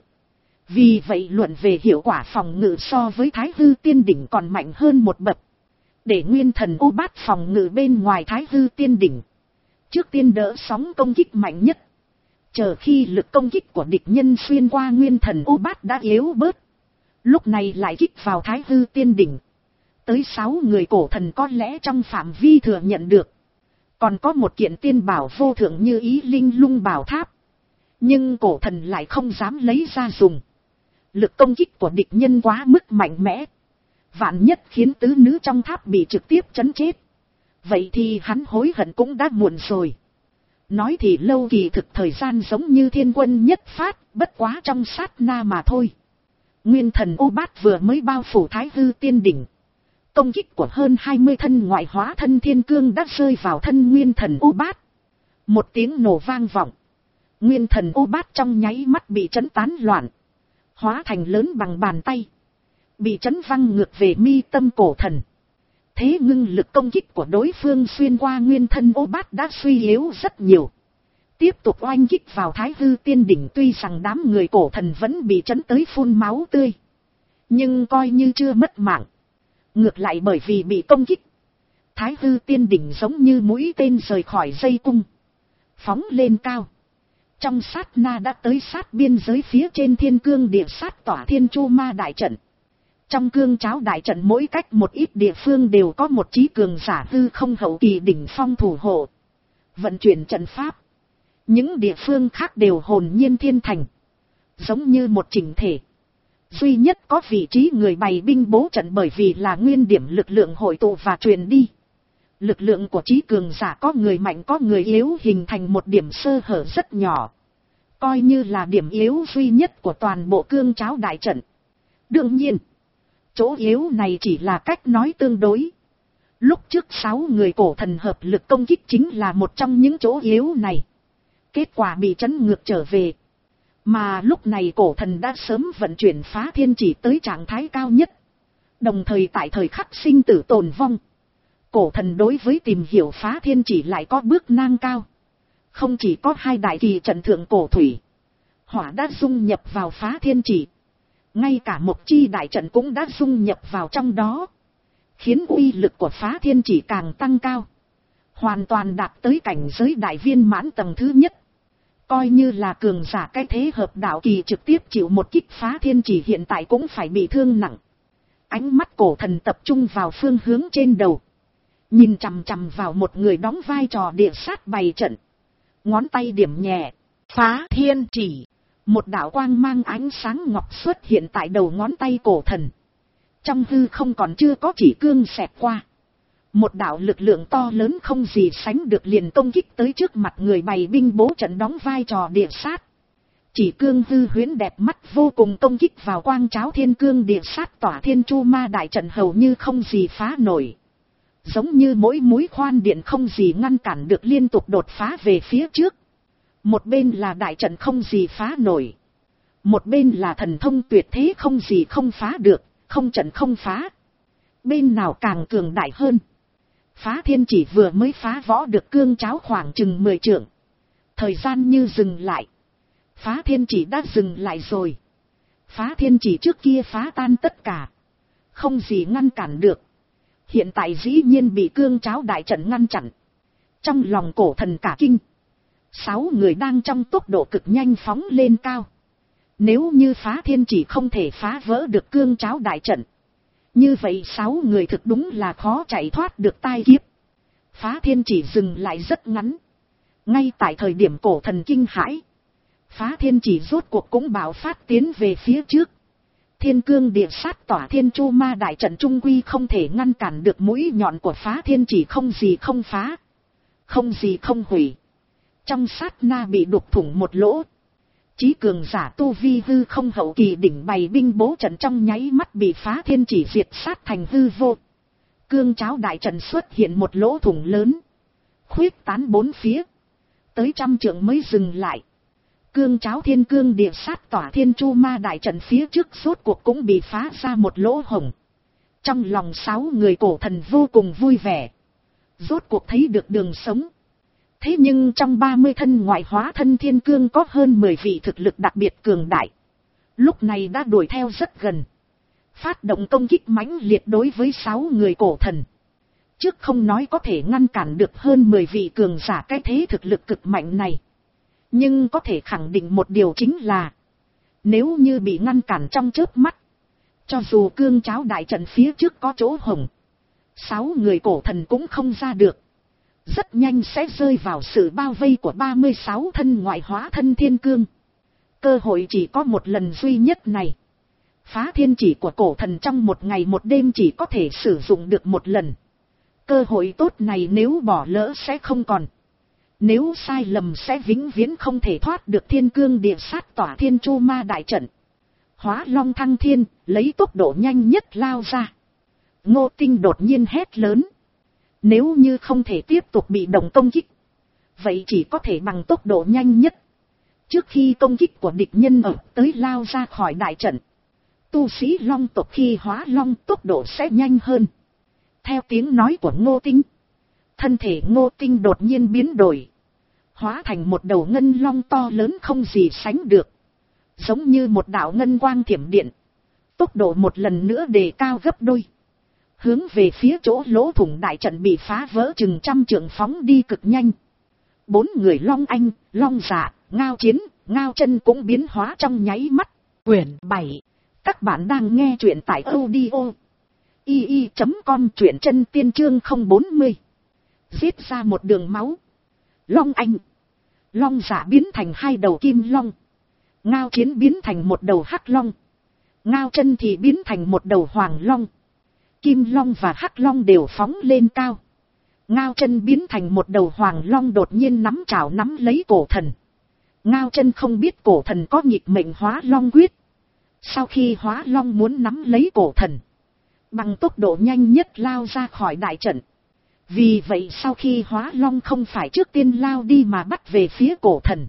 [SPEAKER 1] Vì vậy luận về hiệu quả phòng ngự so với Thái Hư Tiên Đỉnh còn mạnh hơn một bậc. Để Nguyên Thần U Bát phòng ngự bên ngoài Thái Hư Tiên Đỉnh. Trước tiên đỡ sóng công kích mạnh nhất. Chờ khi lực công kích của địch nhân xuyên qua Nguyên Thần U Bát đã yếu bớt. Lúc này lại kích vào Thái Hư Tiên Đỉnh. Tới sáu người cổ thần có lẽ trong phạm vi thừa nhận được. Còn có một kiện tiên bảo vô thượng như Ý Linh Lung Bảo Tháp. Nhưng cổ thần lại không dám lấy ra dùng. Lực công kích của địch nhân quá mức mạnh mẽ. Vạn nhất khiến tứ nữ trong tháp bị trực tiếp chấn chết. Vậy thì hắn hối hận cũng đã muộn rồi. Nói thì lâu kỳ thực thời gian giống như thiên quân nhất phát, bất quá trong sát na mà thôi. Nguyên Thần U Bát vừa mới bao phủ Thái Hư Tiên Đỉnh. Công kích của hơn hai mươi thân ngoại hóa thân thiên cương đã rơi vào thân Nguyên Thần U Bát. Một tiếng nổ vang vọng. Nguyên Thần U Bát trong nháy mắt bị chấn tán loạn. Hóa thành lớn bằng bàn tay. Bị chấn văng ngược về mi tâm cổ thần. Thế ngưng lực công kích của đối phương xuyên qua Nguyên Thần U Bát đã suy yếu rất nhiều. Tiếp tục oanh kích vào Thái Hư Tiên Đỉnh, tuy rằng đám người cổ thần vẫn bị chấn tới phun máu tươi. Nhưng coi như chưa mất mạng. Ngược lại bởi vì bị công kích. Thái Hư Tiên Đỉnh giống như mũi tên rời khỏi dây cung. Phóng lên cao. Trong sát na đã tới sát biên giới phía trên Thiên Cương Địa Sát tỏa Thiên Chu Ma đại trận. Trong cương cháo đại trận mỗi cách một ít địa phương đều có một chí cường giả hư không hậu kỳ đỉnh phong thủ hộ. Vận chuyển trận pháp. Những địa phương khác đều hồn nhiên thiên thành. Giống như một chỉnh thể. Duy nhất có vị trí người bày binh bố trận bởi vì là nguyên điểm lực lượng hội tụ và truyền đi. Lực lượng của chí cường giả có người mạnh có người yếu hình thành một điểm sơ hở rất nhỏ. Coi như là điểm yếu duy nhất của toàn bộ cương cháo đại trận. Đương nhiên, chỗ yếu này chỉ là cách nói tương đối. Lúc trước sáu người cổ thần hợp lực công kích chính là một trong những chỗ yếu này. Kết quả bị chấn ngược trở về. Mà lúc này cổ thần đã sớm vận chuyển phá thiên chỉ tới trạng thái cao nhất. Đồng thời tại thời khắc sinh tử tồn vong. Cổ thần đối với tìm hiểu phá thiên chỉ lại có bước ngang cao. Không chỉ có hai đại kỳ trận thượng cổ thủy. Hỏa đã dung nhập vào phá thiên chỉ. Ngay cả một chi đại trận cũng đã dung nhập vào trong đó. Khiến uy lực của phá thiên chỉ càng tăng cao. Hoàn toàn đạt tới cảnh giới đại viên mãn tầng thứ nhất. Coi như là cường giả cái thế hợp đạo kỳ trực tiếp chịu một kích phá thiên chỉ hiện tại cũng phải bị thương nặng. Ánh mắt cổ thần tập trung vào phương hướng trên đầu. Nhìn chằm chằm vào một người đóng vai trò địa sát bày trận. Ngón tay điểm nhẹ. Phá thiên chỉ. Một đạo quang mang ánh sáng ngọc xuất hiện tại đầu ngón tay cổ thần. Trong hư không còn chưa có chỉ cương xẹt qua. Một đạo lực lượng to lớn không gì sánh được liền công kích tới trước mặt người bày binh bố trận đóng vai trò địa sát. Chỉ cương hư huyễn đẹp mắt vô cùng công kích vào quang cháo thiên cương địa sát tỏa Thiên Chu Ma đại trận hầu như không gì phá nổi. Giống như mỗi mũi khoan điện không gì ngăn cản được liên tục đột phá về phía trước. Một bên là đại trận không gì phá nổi. Một bên là thần thông tuyệt thế không gì không phá được, không trận không phá. Bên nào càng cường đại hơn. Phá thiên chỉ vừa mới phá võ được cương cháo khoảng chừng mười trượng. Thời gian như dừng lại. Phá thiên chỉ đã dừng lại rồi. Phá thiên chỉ trước kia phá tan tất cả. Không gì ngăn cản được. Hiện tại dĩ nhiên bị cương cháo đại trận ngăn chặn. Trong lòng cổ thần cả kinh. Sáu người đang trong tốc độ cực nhanh phóng lên cao. Nếu như phá thiên chỉ không thể phá vỡ được cương cháo đại trận. Như vậy sáu người thực đúng là khó chạy thoát được tai kiếp. Phá thiên chỉ dừng lại rất ngắn. Ngay tại thời điểm cổ thần kinh hãi. Phá thiên chỉ rốt cuộc cũng bạo phát tiến về phía trước. Thiên cương địa sát tỏa Thiên Chu Ma đại trận trung quy không thể ngăn cản được mũi nhọn của phá thiên chỉ không gì không phá. Không gì không hủy. Trong sát na bị đục thủng một lỗ. Chí cường giả tu vi hư không hậu kỳ đỉnh bày binh bố trận trong nháy mắt bị phá thiên chỉ diệt sát thành hư vô. Cương cháo đại trận xuất hiện một lỗ thủng lớn. Khuyết tán bốn phía. Tới trăm trượng mới dừng lại. Cương cháo thiên cương địa sát tỏa thiên chu ma đại trận phía trước rốt cuộc cũng bị phá ra một lỗ hổng. Trong lòng sáu người cổ thần vô cùng vui vẻ. Rốt cuộc thấy được đường sống. Thế nhưng trong ba mươi thân ngoại hóa thân thiên cương có hơn mười vị thực lực đặc biệt cường đại. Lúc này đã đuổi theo rất gần. Phát động công kích mãnh liệt đối với sáu người cổ thần. Trước không nói có thể ngăn cản được hơn mười vị cường giả cái thế thực lực cực mạnh này. Nhưng có thể khẳng định một điều chính là. Nếu như bị ngăn cản trong chớp mắt. Cho dù cương cháo đại trận phía trước có chỗ hổng. Sáu người cổ thần cũng không ra được. Rất nhanh sẽ rơi vào sự bao vây của ba mươi sáu thân ngoại hóa thân thiên cương. Cơ hội chỉ có một lần duy nhất này. Phá thiên chỉ của cổ thần trong một ngày một đêm chỉ có thể sử dụng được một lần. Cơ hội tốt này nếu bỏ lỡ sẽ không còn. Nếu sai lầm sẽ vĩnh viễn không thể thoát được thiên cương địa sát tỏa thiên chu ma đại trận. Hóa long thăng thiên, lấy tốc độ nhanh nhất lao ra. Ngô Tinh đột nhiên hét lớn. Nếu như không thể tiếp tục bị động công kích. Vậy chỉ có thể bằng tốc độ nhanh nhất. Trước khi công kích của địch nhân ở tới lao ra khỏi đại trận. Tu sĩ long tộc khi hóa long tốc độ sẽ nhanh hơn. Theo tiếng nói của Ngô Tinh. Thân thể Ngô Tinh đột nhiên biến đổi. Hóa thành một đầu ngân long to lớn không gì sánh được. Giống như một đạo ngân quang thiểm điện. Tốc độ một lần nữa đề cao gấp đôi. Hướng về phía chỗ lỗ thủng đại trận bị phá vỡ chừng trăm trượng phóng đi cực nhanh. Bốn người Long Anh, Long Dạ, Ngao Chiến, Ngao Chân cũng biến hóa trong nháy mắt. Quyển bảy. Các bạn đang nghe truyện tại audio i i chấm com, truyện chân tiên chương không bốn mươi. Giết ra một đường máu. Long Anh, Long Dạ biến thành hai đầu kim long. Ngao Chiến biến thành một đầu hắc long. Ngao Chân thì biến thành một đầu hoàng long. Kim long và hắc long đều phóng lên cao. Ngao Chân biến thành một đầu hoàng long đột nhiên nắm chảo nắm lấy cổ thần. Ngao Chân không biết cổ thần có nghịch mệnh hóa long quyết. Sau khi hóa long muốn nắm lấy cổ thần, bằng tốc độ nhanh nhất lao ra khỏi đại trận. Vì vậy sau khi hóa long không phải trước tiên lao đi mà bắt về phía cổ thần.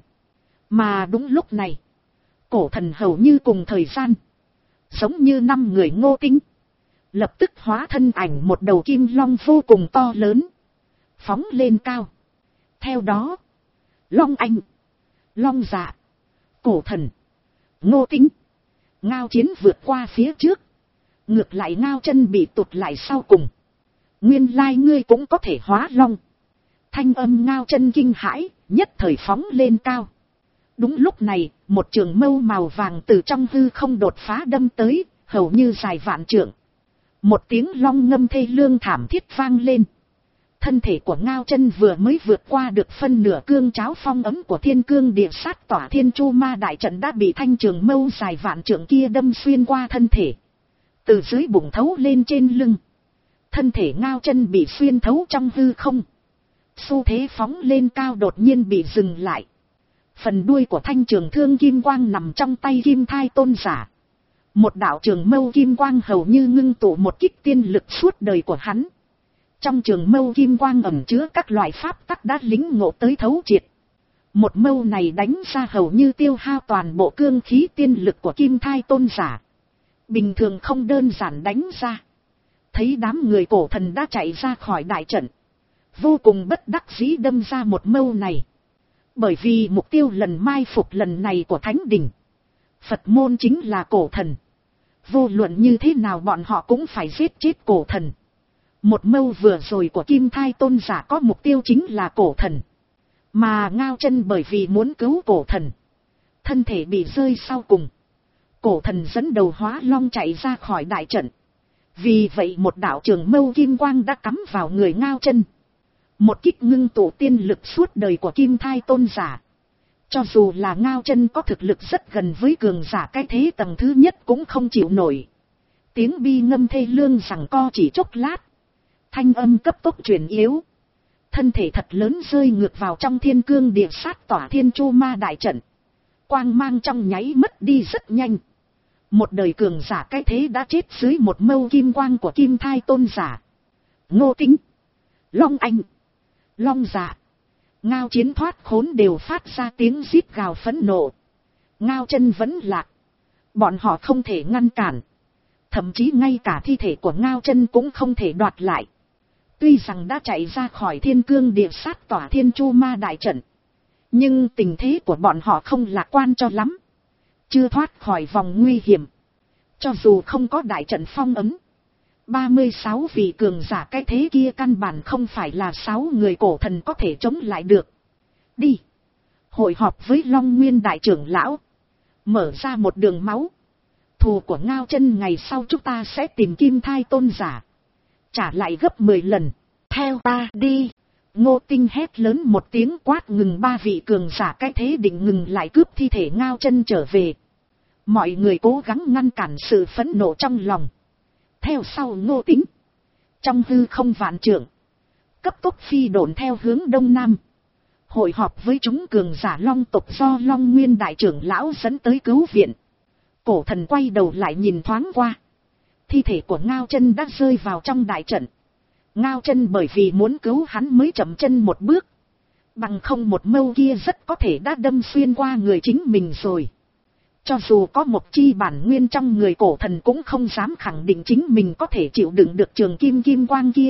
[SPEAKER 1] Mà đúng lúc này, cổ thần hầu như cùng thời gian, giống như năm người Ngô Tinh, lập tức hóa thân ảnh một đầu kim long vô cùng to lớn, phóng lên cao. Theo đó, Long Anh, Long Dạ, cổ thần, Ngô Tinh, Ngao Chiến vượt qua phía trước. Ngược lại Ngao Chân bị tụt lại sau cùng. Nguyên lai ngươi cũng có thể hóa long. Thanh âm Ngao Chân kinh hãi, nhất thời phóng lên cao. Đúng lúc này, một trường mâu màu vàng từ trong hư không đột phá đâm tới, hầu như dài vạn trượng. Một tiếng long ngâm thê lương thảm thiết vang lên. Thân thể của Ngao Chân vừa mới vượt qua được phân nửa cương cháo phong ấm của thiên cương địa sát tỏa thiên chu ma đại trận đã bị thanh trường mâu dài vạn trượng kia đâm xuyên qua thân thể. Từ dưới bụng thấu lên trên lưng. Thân thể Ngao Chân bị xuyên thấu trong hư không. Xu thế phóng lên cao đột nhiên bị dừng lại. Phần đuôi của thanh trường thương kim quang nằm trong tay Kim Thai Tôn Giả. Một đạo trường mâu kim quang hầu như ngưng tụ một kích tiên lực suốt đời của hắn. Trong trường mâu kim quang ẩn chứa các loại pháp tắc đã lính ngộ tới thấu triệt. Một mâu này đánh ra hầu như tiêu hao toàn bộ cương khí tiên lực của Kim Thai Tôn Giả. Bình thường không đơn giản đánh ra. Thấy đám người cổ thần đã chạy ra khỏi đại trận. Vô cùng bất đắc dĩ đâm ra một mâu này. Bởi vì mục tiêu lần mai phục lần này của Thánh Đình, Phật môn chính là cổ thần. Vô luận như thế nào bọn họ cũng phải giết chết cổ thần. Một mâu vừa rồi của Kim Thai Tôn Giả có mục tiêu chính là cổ thần. Mà Ngao Chân bởi vì muốn cứu cổ thần, thân thể bị rơi sau cùng. Cổ thần dẫn đầu hóa long chạy ra khỏi đại trận. Vì vậy một đạo trường mâu kim quang đã cắm vào người Ngao Chân. Một kích ngưng tụ tiên lực suốt đời của Kim Thai Tôn Giả. Cho dù là Ngao Chân có thực lực rất gần với cường giả cái thế tầng thứ nhất cũng không chịu nổi. Tiếng bi ngâm thê lương giằng co chỉ chốc lát. Thanh âm cấp tốc chuyển yếu. Thân thể thật lớn rơi ngược vào trong thiên cương địa sát tỏa thiên chu ma đại trận. Quang mang trong nháy mất đi rất nhanh. Một đời cường giả cái thế đã chết dưới một mâu kim quang của Kim Thai Tôn Giả. Ngô Tinh, Long Anh, Long Dạ, Ngao Chiến thoát khốn đều phát ra tiếng rít gào phẫn nộ. Ngao Chân vẫn lạc. Bọn họ không thể ngăn cản. Thậm chí ngay cả thi thể của Ngao Chân cũng không thể đoạt lại. Tuy rằng đã chạy ra khỏi Thiên Cương Địa Sát Tỏa Thiên Chu Ma đại trận, nhưng tình thế của bọn họ không lạc quan cho lắm. Chưa thoát khỏi vòng nguy hiểm. Cho dù không có đại trận phong ấn, ba mươi sáu vị cường giả cái thế kia căn bản không phải là sáu người cổ thần có thể chống lại được. Đi. Hội họp với Long Nguyên đại trưởng lão. Mở ra một đường máu. Thù của Ngao Chân ngày sau chúng ta sẽ tìm Kim Thai tôn giả. Trả lại gấp mười lần. Theo ta đi. Ngô Tinh hét lớn một tiếng quát ngừng ba vị cường giả cái thế định ngừng lại cướp thi thể Ngao Chân trở về. Mọi người cố gắng ngăn cản sự phẫn nộ trong lòng. Theo sau Ngô Tinh, trong hư không vạn trượng, cấp tốc phi độn theo hướng đông nam. Hội họp với chúng cường giả Long tộc do Long Nguyên đại trưởng lão dẫn tới cứu viện. Cổ thần quay đầu lại nhìn thoáng qua. Thi thể của Ngao Chân đã rơi vào trong đại trận. Ngao Chân bởi vì muốn cứu hắn mới chậm chân một bước. Bằng không một mâu kia rất có thể đã đâm xuyên qua người chính mình rồi. Cho dù có một chi bản nguyên trong người cổ thần cũng không dám khẳng định chính mình có thể chịu đựng được trường kim kim quang kia.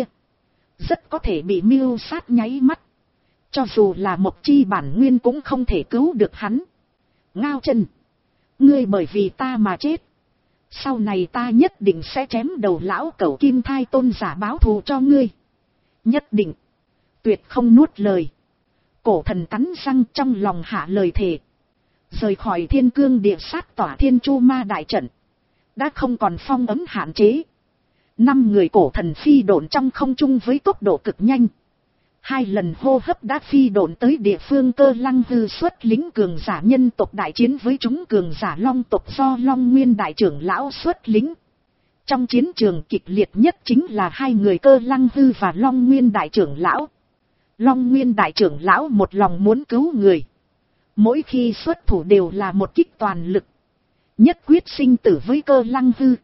[SPEAKER 1] Rất có thể bị mưu sát nháy mắt. Cho dù là một chi bản nguyên cũng không thể cứu được hắn. Ngao Chân, ngươi bởi vì ta mà chết. Sau này ta nhất định sẽ chém đầu lão cẩu Kim Thai tôn giả báo thù cho ngươi. Nhất định. Tuyệt không nuốt lời. Cổ thần cắn răng trong lòng hạ lời thề. Rời khỏi Thiên Cương Địa Sát Tỏa Thiên Chu Ma đại trận. Đã không còn phong ấn hạn chế. Năm người cổ thần phi độn trong không trung với tốc độ cực nhanh. Hai lần hô hấp đã phi độn tới địa phương Cơ Lăng Hư xuất lính cường giả nhân tộc đại chiến với chúng cường giả Long tộc do Long Nguyên đại trưởng lão xuất lính. Trong chiến trường kịch liệt nhất chính là hai người Cơ Lăng Hư và Long Nguyên đại trưởng lão. Long Nguyên đại trưởng lão một lòng muốn cứu người. Mỗi khi xuất thủ đều là một kích toàn lực. Nhất quyết sinh tử với Cơ Lăng Hư.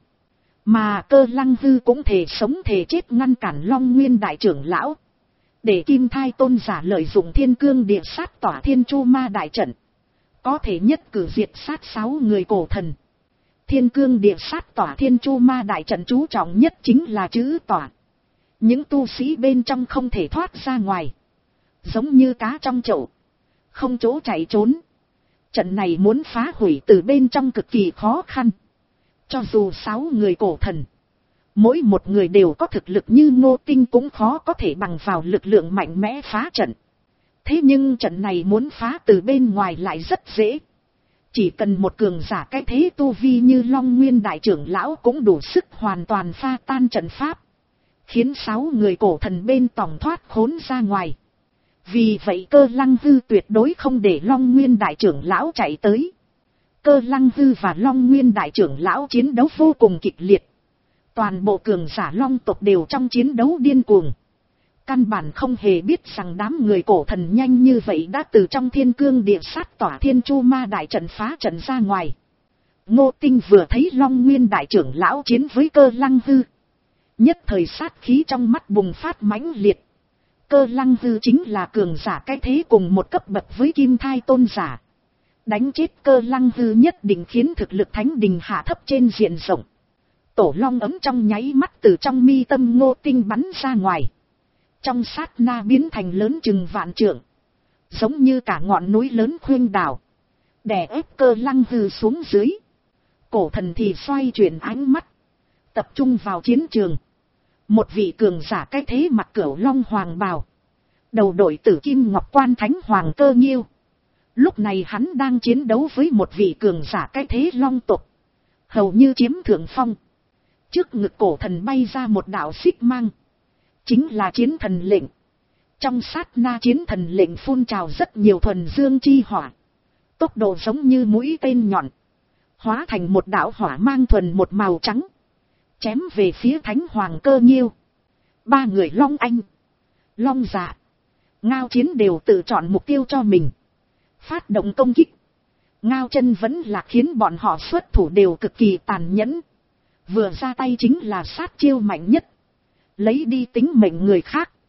[SPEAKER 1] Mà Cơ Lăng Hư cũng thể sống thể chết ngăn cản Long Nguyên đại trưởng lão. Để Kim Thai tôn giả lợi dụng Thiên Cương Địa Sát Tỏa Thiên Chu Ma đại trận. Có thể nhất cử diệt sát sáu người cổ thần. Thiên Cương Địa Sát Tỏa Thiên Chu Ma đại trận chú trọng nhất chính là chữ tỏa. Những tu sĩ bên trong không thể thoát ra ngoài. Giống như cá trong chậu. Không chỗ chạy trốn. Trận này muốn phá hủy từ bên trong cực kỳ khó khăn. Cho dù sáu người cổ thần. Mỗi một người đều có thực lực như Ngô Tinh cũng khó có thể bằng vào lực lượng mạnh mẽ phá trận. Thế nhưng trận này muốn phá từ bên ngoài lại rất dễ. Chỉ cần một cường giả cái thế tu vi như Long Nguyên đại trưởng lão cũng đủ sức hoàn toàn pha tan trận pháp. Khiến sáu người cổ thần bên tòng thoát khốn ra ngoài. Vì vậy Cơ Lăng Hư tuyệt đối không để Long Nguyên đại trưởng lão chạy tới. Cơ Lăng Hư và Long Nguyên đại trưởng lão chiến đấu vô cùng kịch liệt. Toàn bộ cường giả Long tộc đều trong chiến đấu điên cuồng. Căn bản không hề biết rằng đám người cổ thần nhanh như vậy đã từ trong Thiên Cương Địa Sát Tỏa Thiên Chu Ma đại trận phá trận ra ngoài. Ngô Tinh vừa thấy Long Nguyên đại trưởng lão chiến với Cơ Lăng Hư. Nhất thời sát khí trong mắt bùng phát mãnh liệt. Cơ Lăng Hư chính là cường giả cái thế cùng một cấp bậc với Kim Thai tôn giả. Đánh chết Cơ Lăng Hư nhất định khiến thực lực thánh đình hạ thấp trên diện rộng. Tổ long ấm trong nháy mắt từ trong mi tâm Ngô Tinh bắn ra ngoài. Trong sát na biến thành lớn chừng vạn trượng. Giống như cả ngọn núi lớn khuynh đảo. Đè ép Cơ Lăng Hư xuống dưới. Cổ thần thì xoay chuyển ánh mắt. Tập trung vào chiến trường. Một vị cường giả cái thế mặc cửu long hoàng bào. Đầu đội tử kim ngọc quan thánh hoàng Cơ Nghiêu. Lúc này hắn đang chiến đấu với một vị cường giả cái thế long tộc. Hầu như chiếm thượng phong. Trước ngực cổ thần bay ra một đạo xích mang. Chính là chiến thần lệnh. Trong sát na chiến thần lệnh phun trào rất nhiều thuần dương chi hỏa. Tốc độ giống như mũi tên nhọn. Hóa thành một đạo hỏa mang thuần một màu trắng. Chém về phía thánh hoàng Cơ Nghiêu. Ba người Long Anh, Long Dạ, Ngao Chiến đều tự chọn mục tiêu cho mình. Phát động công kích. Ngao Chân vẫn là khiến bọn họ xuất thủ đều cực kỳ tàn nhẫn. Vừa ra tay chính là sát chiêu mạnh nhất. Lấy đi tính mệnh người khác.